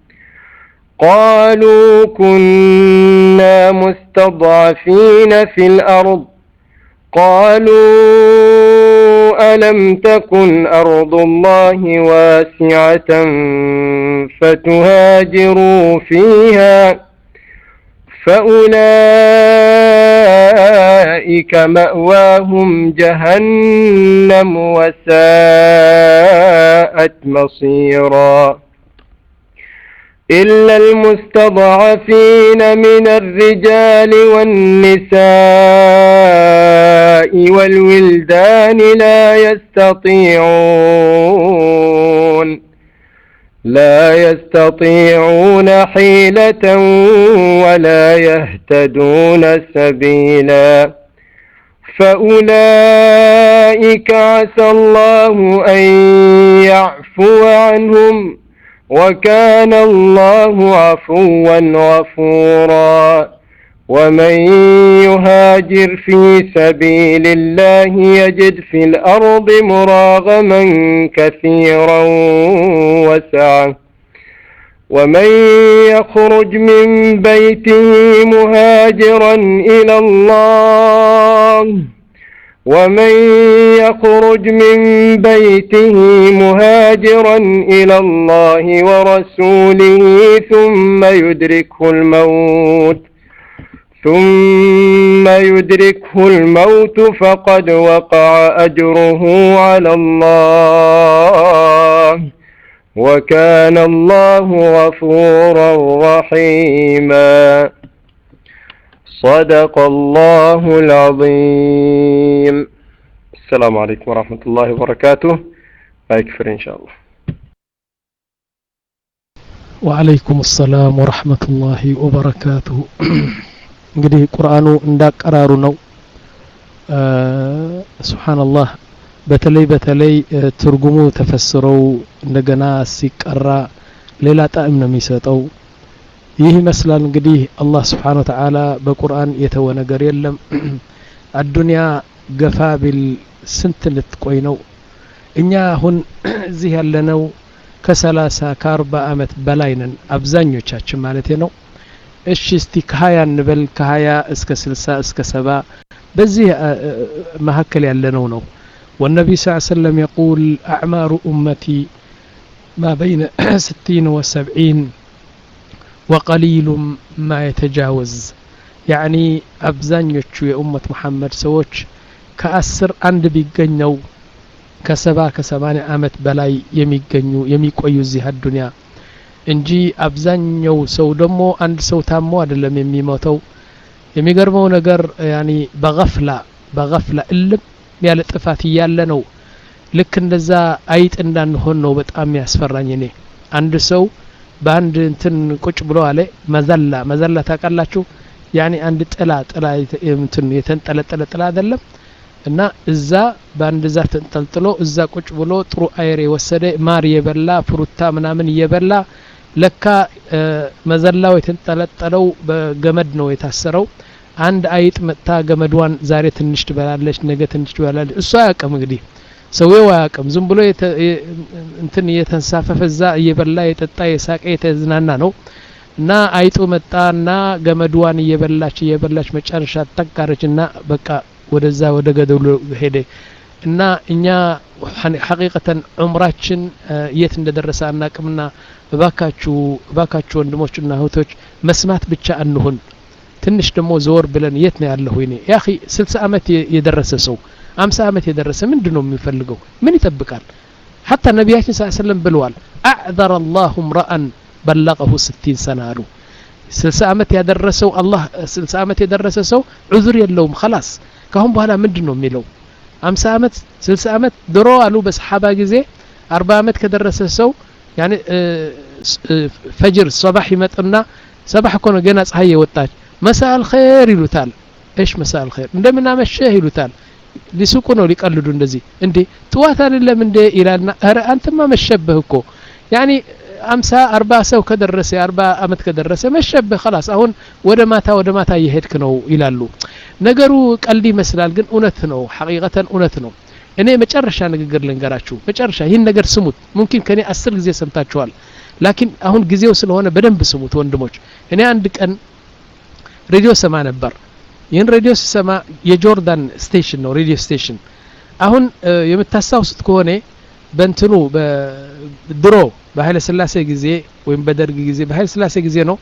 قالوا كنا مستضعفين في الأرض قالوا ألم تكن أرض الله واسعة فتهاجروا فيها فأولئك مأواهم جهنم وساءت مصيرا إلا المستضعفين من الرجال والنساء والولدان لا يستطيعون لا يستطيعون حيلة ولا يهتدون سبيلا فأولئك عسى الله أن يعفو عنهم وكان الله عفوا غفورا ومن يهاجر في سبيل الله يجد في الأرض مراغما كثيرا وسعة ومن يخرج من بيته مهاجرا إلى الله ومن يخرج من بيته مهاجرا إلى الله ورسوله ثم يدركه الموت ثم يدركه الموت فقد وقع أجره على الله وكان الله غفورا رحيما صدق الله العظيم. السلام عليكم ورحمة الله وبركاته. لا يكفر إن شاء الله. وعليكم السلام ورحمة الله وبركاته. እንግዲህ ቁርአኑ እንዳቀራሩ ነው። ሱብሃንአላህ በተለይ በተለይ ትርጉሙ ተፈስረው እንደገና ሲቀራ ሌላ ጣዕም ነው የሚሰጠው። ይህ ይመስላል እንግዲህ አላህ Subhanahu Wa Ta'ala በቁርአን የተወ ነገር የለም። አዱንያ ገፋ ቢል ስንት ልትቆይ ነው? እኛ አሁን እዚህ ያለነው ከሰላሳ ከአርባ አመት በላይ ነን አብዛኞቻችን ማለት ነው። እሺ እስቲ ከሀያ እንበል ከሀያ እስከ ስልሳ እስከ ሰባ በዚህ መካከል ያለነው ነው። والنبي صلى الله عليه وسلم يقول أعمار أمتي ما بين ستين وسبعين وقليل ما يتجاوز يعني أبزانيوቹ የኡመት መሐመድ ሰዎች ከአስር አንድ ቢገኘው ከሰባ ከሰማንያ አመት በላይ የሚገኙ የሚቆዩ እዚህ አዱንያ እንጂ አብዛኛው ሰው ደግሞ አንድ ሰው ታሞ አይደለም የሚሞተው። የሚገርመው ነገር ያኒ በغفላ በغفላ እልም ያለ ጥፋት ያለ ነው። ልክ እንደዛ አይጥ እንዳንሆን ነው በጣም ያስፈራኝ እኔ። አንድ ሰው በአንድ እንትን ቁጭ ብሎ አለ መዘላ መዘላ ታውቃላችሁ? ያኒ አንድ ጥላ ጥላ እንትን የተንጠለጠለ ጥላ አይደለም እና እዛ በአንድ ዛፍ ተንጠልጥሎ እዛ ቁጭ ብሎ ጥሩ አየር የወሰደ ማር የበላ ፍሩታ ምናምን እየበላ ለካ መዘላው የተንጠለጠለው በገመድ ነው የታሰረው። አንድ አይጥ መጣ ገመድዋን ዛሬ ትንሽ ትበላለች ነገ ትንሽ ትበላለች እሷ ያቀም እንግዲህ ሰውየው ያቀም ዝም ብሎ እንትን የተንሳፈፈ እዛ እየበላ የጠጣ የሳቀ የተዝናና ነው እና አይጡ መጣና ገመድዋን እየበላች እየበላች መጨረሻ ተቃረችና በቃ ወደዛ ወደ ገደሉ ሄደ እና እኛ ሐቂቀተን ዑምራችን የት እንደደረሰ አናቅምና እባካችሁ እባካችሁ ወንድሞችና እህቶች መስማት ብቻ አንሁን። ትንሽ ደግሞ ዘወር ብለን የት ነው ያለው እኔ ያ اخي ስልሳ አመት የደረሰ ሰው አምሳ አመት የደረሰ ምንድነው የሚፈልገው? ምን ይጠብቃል? حتى ነብያችን ሰለላሁ ዐለይሂ ወሰለም ብለዋል اعذر الله امرا بلغه ستين سنه አሉ። ስልሳ አመት ያደረሰው አላህ ስልሳ አመት የደረሰ ሰው ዑዝር የለውም خلاص ካሁን በኋላ ምንድነው የሚለው? አምሳ አመት ስልሳ አመት ድሮ አሉ በሰሃባ ጊዜ አርባ አመት ከደረሰ ሰው ያኒ ፈጅር ሱባህ ይመጣና ሰባህ ኮነ ገና ፀሐይ የወጣች መሳል ኸይር ይሉታል። እሺ መሳል ኸይር እንደምን አመሸህ ይሉታል። ሊሱቁ ነው ሊቀልዱ እንደዚህ እንዴ ጥዋት አይደለም እንዴ ይላልና አረ አንተማ መሸበህ እኮ ያኒ አምሳ አርባ ሰው ከደረሰ አርባ አመት ከደረሰ መሸበህ خلاص አሁን ወደ ማታ ወደ ማታ እየሄድክ ነው ይላሉ። ነገሩ ቀልድ ይመስላል ግን እውነት ነው ሐቂቀተን እውነት ነው። እኔ መጨረሻ ንግግር ልንገራችሁ መጨረሻ ይህን ነገር ስሙት። ሙምኪን ከኔ አስር ጊዜ ሰምታችኋል ላኪን አሁን ጊዜው ስለሆነ በደንብ ስሙት ወንድሞች። እኔ አንድ ቀን ሬዲዮ ሰማ ነበር። ይህን ሬዲዮ ሲሰማ የጆርዳን ስቴሽን ነው ሬዲዮ ስቴሽን። አሁን የምታስታውሱት ከሆነ በእንትኑ በድሮ በኃይለ ሥላሴ ጊዜ ወይም በደርግ ጊዜ በኃይለ ሥላሴ ጊዜ ነው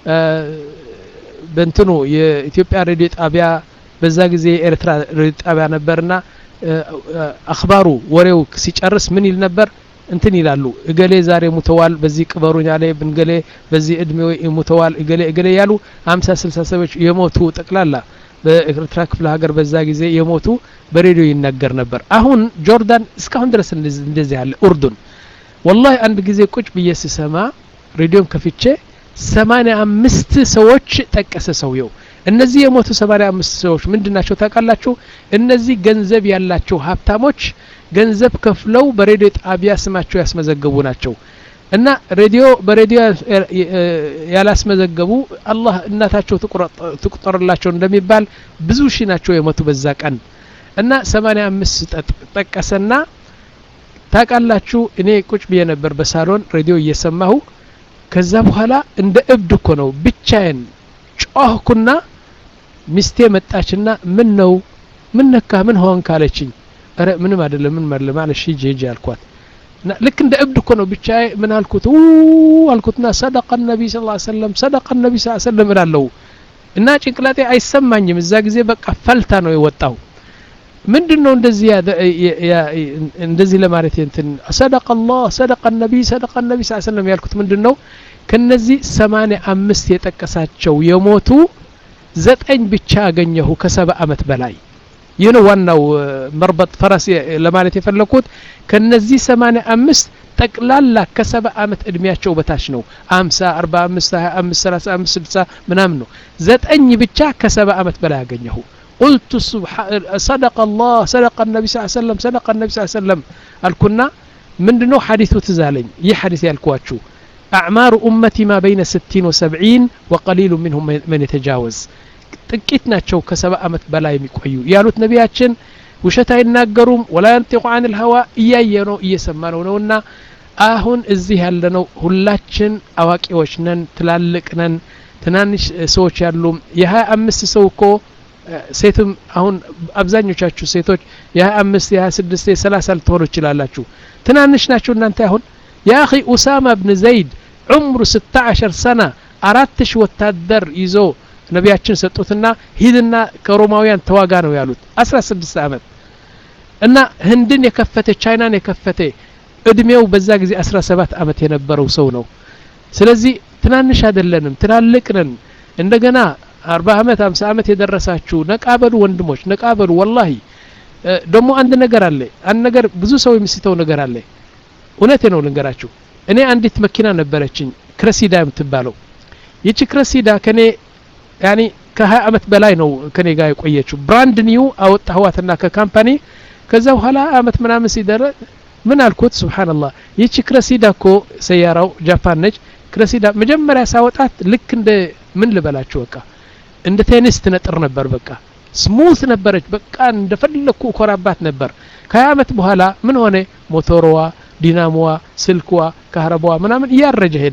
በእንትኑ የኢትዮጵያ ሬዲዮ ጣቢያ በዛ ጊዜ ኤርትራ ሬዲዮ ጣቢያ ነበርና አخبارu ወሬው ሲጨርስ ምን ይል ነበር እንትን ይላሉ እገሌ ዛሬ ሙተዋል በዚህ ቅበሩኝ አለ ብንገሌ በዚህ እድሜው ሙተዋል እገሌ እገሌ ያሉ ሃምሳ ስልሳ ሰዎች የሞቱ ጠቅላላ በኤርትራ ክፍለ ሀገር በዛ ጊዜ የሞቱ በሬዲዮ ይነገር ነበር። አሁን ጆርዳን እስካሁን ድረስ እንደዚህ ያለ ኡርዱን والله አንድ ጊዜ ቁጭ ብዬ ሲሰማ ሬዲዮን ከፍቼ ሰማንያ አምስት ሰዎች ጠቀሰ ሰውየው። እነዚህ የሞቱ ሰማንያ አምስት ሰዎች ምንድናቸው ታውቃላችሁ? እነዚህ ገንዘብ ያላቸው ሀብታሞች ገንዘብ ከፍለው በሬዲዮ ጣቢያ ስማቸው ያስመዘገቡ ናቸው። እና ሬዲዮ በሬዲዮ ያላስመዘገቡ አላህ እናታቸው ትቁጠርላቸው እንደሚባል ብዙ ሺ ናቸው የሞቱ በዛ ቀን። እና ሰማንያ አምስት ጠቀሰና ታውቃላችሁ እኔ ቁጭ ብዬ ነበር በሳሎን ሬዲዮ እየሰማሁ ከዛ በኋላ እንደ እብድ እኮ ነው ብቻዬን ጮህኩና ሚስቴ መጣችና ምን ነው ምን ነካ ምን ሆን ካለችኝ አረ ምንም አይደለም ምን ማለት ማለት ሂጂ ሂጂ አልኳት ልክ እንደ እብድ እኮ ነው ብቻ ምን አልኩት ኡ አልኩትና ሰደቀ ነብይ ሰለላሁ ዐለይሂ ወሰለም ሰደቀ ነብይ ሰለላሁ ዐለይሂ ወሰለም እላለሁ እና ጭንቅላቴ አይሰማኝም እዛ ጊዜ በቃ ፈልታ ነው የወጣው ምንድነው እንደዚህ እንደዚህ ለማለት እንትን ሰደቀ الله ሰደቀ ነብይ ሰደቀ ነብይ ሰለላሁ ዐለይሂ ወሰለም ያልኩት ምንድነው ከነዚህ ሰማንያ አምስት የጠቀሳቸው የሞቱ ዘጠኝ ብቻ አገኘሁ ከሰባ አመት በላይ ይሄ ነው ዋናው መርበጥ ፈረስ ለማለት የፈለኩት ከነዚህ ሰማንያ አምስት ጠቅላላ ከሰባ አመት እድሜያቸው በታች ነው ሃምሳ አርባ አምስት ሃያ አምስት ሰላሳ አምስት ስልሳ ምናምን ነው ዘጠኝ ብቻ ከሰባ አመት በላይ አገኘሁ قلت سبحان صدق الله صدق النبي صلى الله عليه وسلم صدق النبي صلى الله عليه وسلم الكنا ምንድነው ሐዲሱ ትዛለኝ ይህ ሐዲስ ያልኳችሁ أعمار أمتي ما بين ستين وسبعين وقليل منهم من يتجاوز ጥቂት ናቸው ከሰባ አመት በላይ የሚቆዩ ያሉት ነቢያችን ውሸት አይናገሩም ولا ينطق عن الهوى እያየነው እየሰማነው ነውና አሁን እዚህ ያለነው ሁላችን አዋቂዎች ነን ትላልቅ ነን ትናንሽ ሰዎች ያሉ የ25 ሰው እኮ ሴትም አሁን አብዛኞቻችሁ ሴቶች የ25 የ26 የ30 ልትሆኑ ይችላላችሁ ትናንሽ ናችሁ እናንተ አሁን يا اخي اسامه بن زيد عمره ستة عشر سنه አራት ሺህ ወታደር ይዞ ነቢያችን ሰጡትና ሂድና ከሮማውያን ተዋጋ ነው ያሉት አስራ ስድስት አመት እና ህንድን የከፈተ ቻይናን የከፈተ እድሜው በዛ ጊዜ አስራ ሰባት አመት የነበረው ሰው ነው ስለዚህ ትናንሽ አይደለንም ትላልቅ ነን እንደገና አርባ አመት ሃምሳ አመት የደረሳችሁ ነቃበሉ ወንድሞች ነቃበሉ والله ደሞ አንድ ነገር አለ አንድ ነገር ብዙ ሰው የሚስተው ነገር አለ እውነቴ ነው ልንገራችሁ እኔ አንዲት መኪና ነበረችኝ ክረሲዳ የምትባለው ይቺ ክረሲዳ ከኔ ያኒ ከ20 አመት በላይ ነው ከኔ ጋር የቆየችው ብራንድ ኒው አወጣኋትና ከካምፓኒ ከዛ በኋላ አመት ምናምን ሲደረ ምን አልኩት ሱብሃንአላህ ይቺ ክረሲዳ እኮ ሰያራው ጃፓን ነች ክረሲዳ መጀመሪያ ሳወጣት ልክ እንደ ምን ልበላችሁ በቃ እንደ ቴኒስ ትነጥር ነበር በቃ ስሙት ነበረች በቃ እንደፈለኩ ኮራባት ነበር ከ20 አመት በኋላ ምን ሆነ ሞተሮዋ ዲናሞዋ ስልክዋ ካህረባዋ ምናምን ያረጀ ሄደ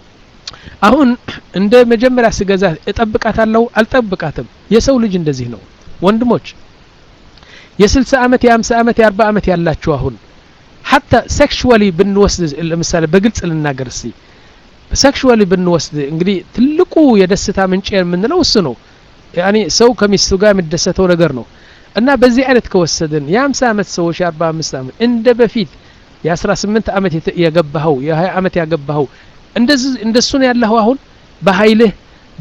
አሁን እንደ መጀመሪያ ስገዛ እጠብቃታለሁ አልጠብቃትም የሰው ልጅ እንደዚህ ነው ወንድሞች የ60 አመት የ50 አመት የ40 አመት ያላችሁ አሁን حتى sexually ብንወስድ ለምሳሌ በግልጽ ልናገር እስቲ sexually ብንወስድ እንግዲህ ትልቁ የደስታ ምንጭ የምንለው እሱ ነው ያኒ ሰው ከሚስቱ ጋር የሚደሰተው ነገር ነው እና በዚህ አይነት ከወሰድን የ50 አመት ሰዎች የ45 አመት እንደ በፊት የ18 አመት ያገባው የ20 አመት ያገባው እንደዚህ እንደሱ ነው ያለው አሁን በኃይልህ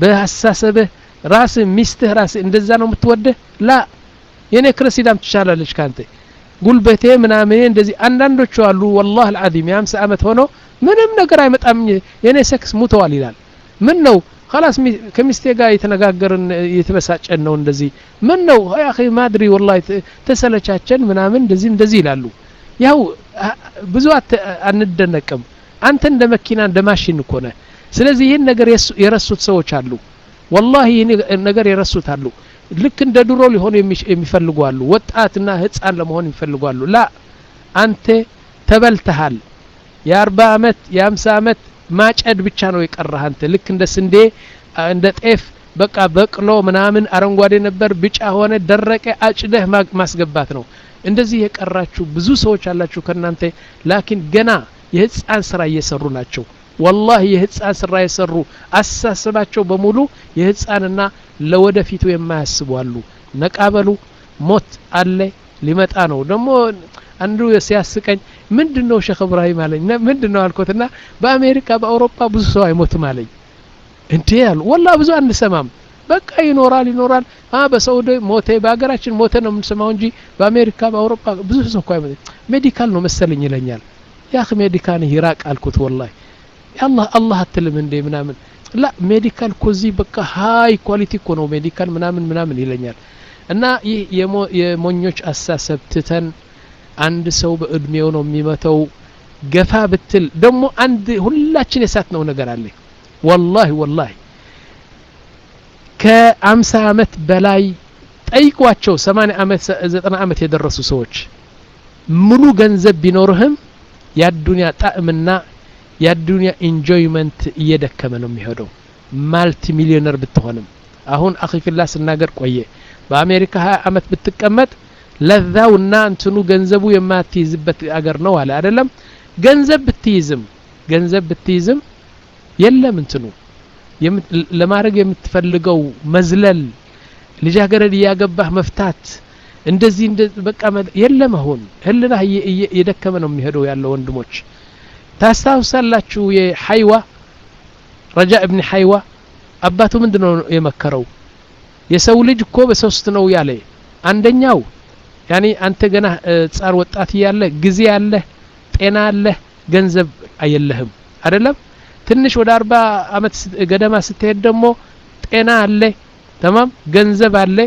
በሐሳሰብህ ራስ ሚስትህ ራስ እንደዛ ነው የምትወደህ ላ የኔ ክረሲዳም ትቻላለች ካንተ ጉልበቴ ምናምን እንደዚህ አንዳንዶቹ አሉ والله العظيم የ50 አመት ሆኖ ምንም ነገር አይመጣም የኔ ሴክስ ሙተዋል ይላል ምን ነው خلاص ከሚስቴ ጋር የተነጋገርን የተበሳጨን ነው እንደዚህ ምን ነው يا اخي ما ادري والله ተሰለቻቸን ምናምን እንደዚህ እንደዚህ ይላሉ ያው ብዙ አንደነቅም አንተ እንደ መኪና እንደ ማሽን እኮ ነህ ስለዚህ ይሄን ነገር የረሱት ሰዎች አሉ والله ይሄን ነገር የረሱት አሉ ልክ እንደ ድሮ ሊሆኑ የሚፈልጉ አሉ ወጣትና ህፃን ለመሆን የሚፈልጉ አሉ ላ አንተ ተበልተሃል የ40 አመት የ50 አመት ማጨድ ብቻ ነው የቀረህ አንተ ልክ እንደ ስንዴ እንደ ጤፍ በቃ በቅሎ ምናምን አረንጓዴ ነበር ቢጫ ሆነ ደረቀ አጭደህ ማስገባት ነው እንደዚህ የቀራችሁ ብዙ ሰዎች አላችሁ ከናንተ ላኪን ገና የህፃን ስራ እየሰሩ ናቸው والله የህፃን ስራ እየሰሩ አሳስባቸው በሙሉ የህፃንና ለወደፊቱ የማያስቡ አሉ ነቃበሉ ሞት አለ ሊመጣ ነው ደሞ አንዱ ሲያስቀኝ ምንድነው ሼክ ኢብራሂም አለኝ ምንድነው አልኩትና በአሜሪካ በአውሮፓ ብዙ ሰው አይሞትም አለኝ እንዴ ያሉ والله ብዙ አንሰማም በቃ ይኖራል ይኖራል አ በሳውዲ ሞተ በአገራችን ሞተ ነው የምንሰማው እንጂ በአሜሪካ በአውሮፓ ብዙ ሰው እኮ አይሞት ሜዲካል ነው መሰለኝ ይለኛል ያ اخي ሜዲካል ይራቅ አልኩት والله ያላህ አላህ አትልም እንዴ ምናምን ላ ሜዲካል ኮዚ በቃ ሃይ ኳሊቲ እኮ ነው ሜዲካል ምናምን ምናምን ይለኛል እና ይህ የሞኞች አሳሰብ ትተን አንድ ሰው በእድሜው ነው የሚመተው ገፋ ብትል ደሞ አንድ ሁላችን የሳት ነው ነገር አለ والله والله ከ50 አመት በላይ ጠይቋቸው ሰማንያ አመት ዘጠና አመት የደረሱ ሰዎች ሙሉ ገንዘብ ቢኖርህም ያዱንያ ጣዕምና ያዱንያ ኢንጆይመንት እየደከመ ነው የሚሄደው ማልቲ ሚሊዮነር ብትሆንም አሁን አኺ ፊላህ ስናገር ቆየ በአሜሪካ ሀያ አመት ብትቀመጥ ለዛውና እንትኑ ገንዘቡ የማትይዝበት አገር ነው አለ አይደለም ገንዘብ ብትይዝም ገንዘብ ብትይዝም የለም እንትኑ ለማድረግ የምትፈልገው መዝለል ልጃገረድ ያገባህ መፍታት እንደዚህ እንደ በቃ የለም አሁን ህልና የደከመ ነው የሚሄደው ያለው ወንድሞች ታስታውሳላችሁ የሐይዋ ረጃ ኢብኑ ሐይዋ አባቱ ምንድነው የመከረው የሰው ልጅ እኮ በሶስት ነው ያለ አንደኛው ያኒ አንተ ገና ጻር ወጣት ያለ ጊዜ ያለ ጤና አለ ገንዘብ አይለህም አይደለም ትንሽ ወደ አርባ አመት ገደማ ስትሄድ ደግሞ ጤና አለ تمام ገንዘብ አለ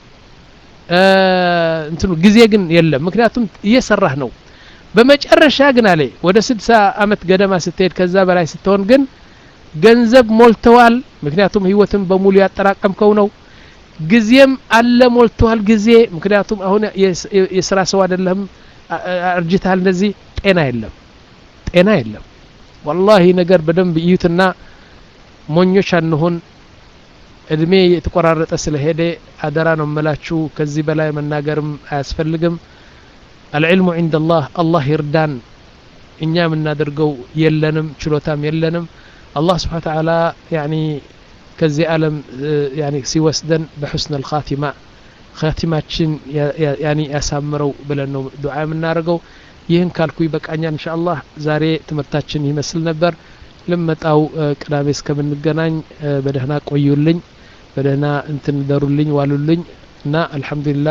እንትኑ ጊዜ ግን የለም ምክንያቱም እየሰራህ ነው በመጨረሻ ግን አለ ወደ ስድሳ አመት ገደማ ስትሄድ ከዛ በላይ ስትሆን ግን ገንዘብ ሞልተዋል ምክንያቱም ህይወትን በሙሉ ያጠራቀምከው ነው ጊዜም አለ ሞልተዋል ጊዜ ምክንያቱም አሁን የስራ ሰው አይደለም አርጅታል እንደዚህ ጤና የለም ጤና የለም والله ነገር በደንብ ይዩትና ሞኞች አንሆን እድሜ የተቆራረጠ ስለሄደ አደራ ነው መላችሁ ከዚህ በላይ መናገርም አያስፈልግም العلم عند الله الله ይርዳን እኛ ምናደርገው የለንም ችሎታም የለንም الله سبحانه وتعالى يعني ከዚህ ዓለም يعني ሲወስደን بحسن الخاتمه خاتماችን يعني ያሳምረው ብለን ነው ዱዓ የምናደርገው ይህን ካልኩ ይበቃኛል ኢንሻአላህ ዛሬ ትምህርታችን ይመስል ነበር ለመጣው ቅዳሜ እስከምንገናኝ በደህና ቆዩልኝ በደህና እንትን ደሩልኝ ዋሉልኝ እና አልহামዱሊላህ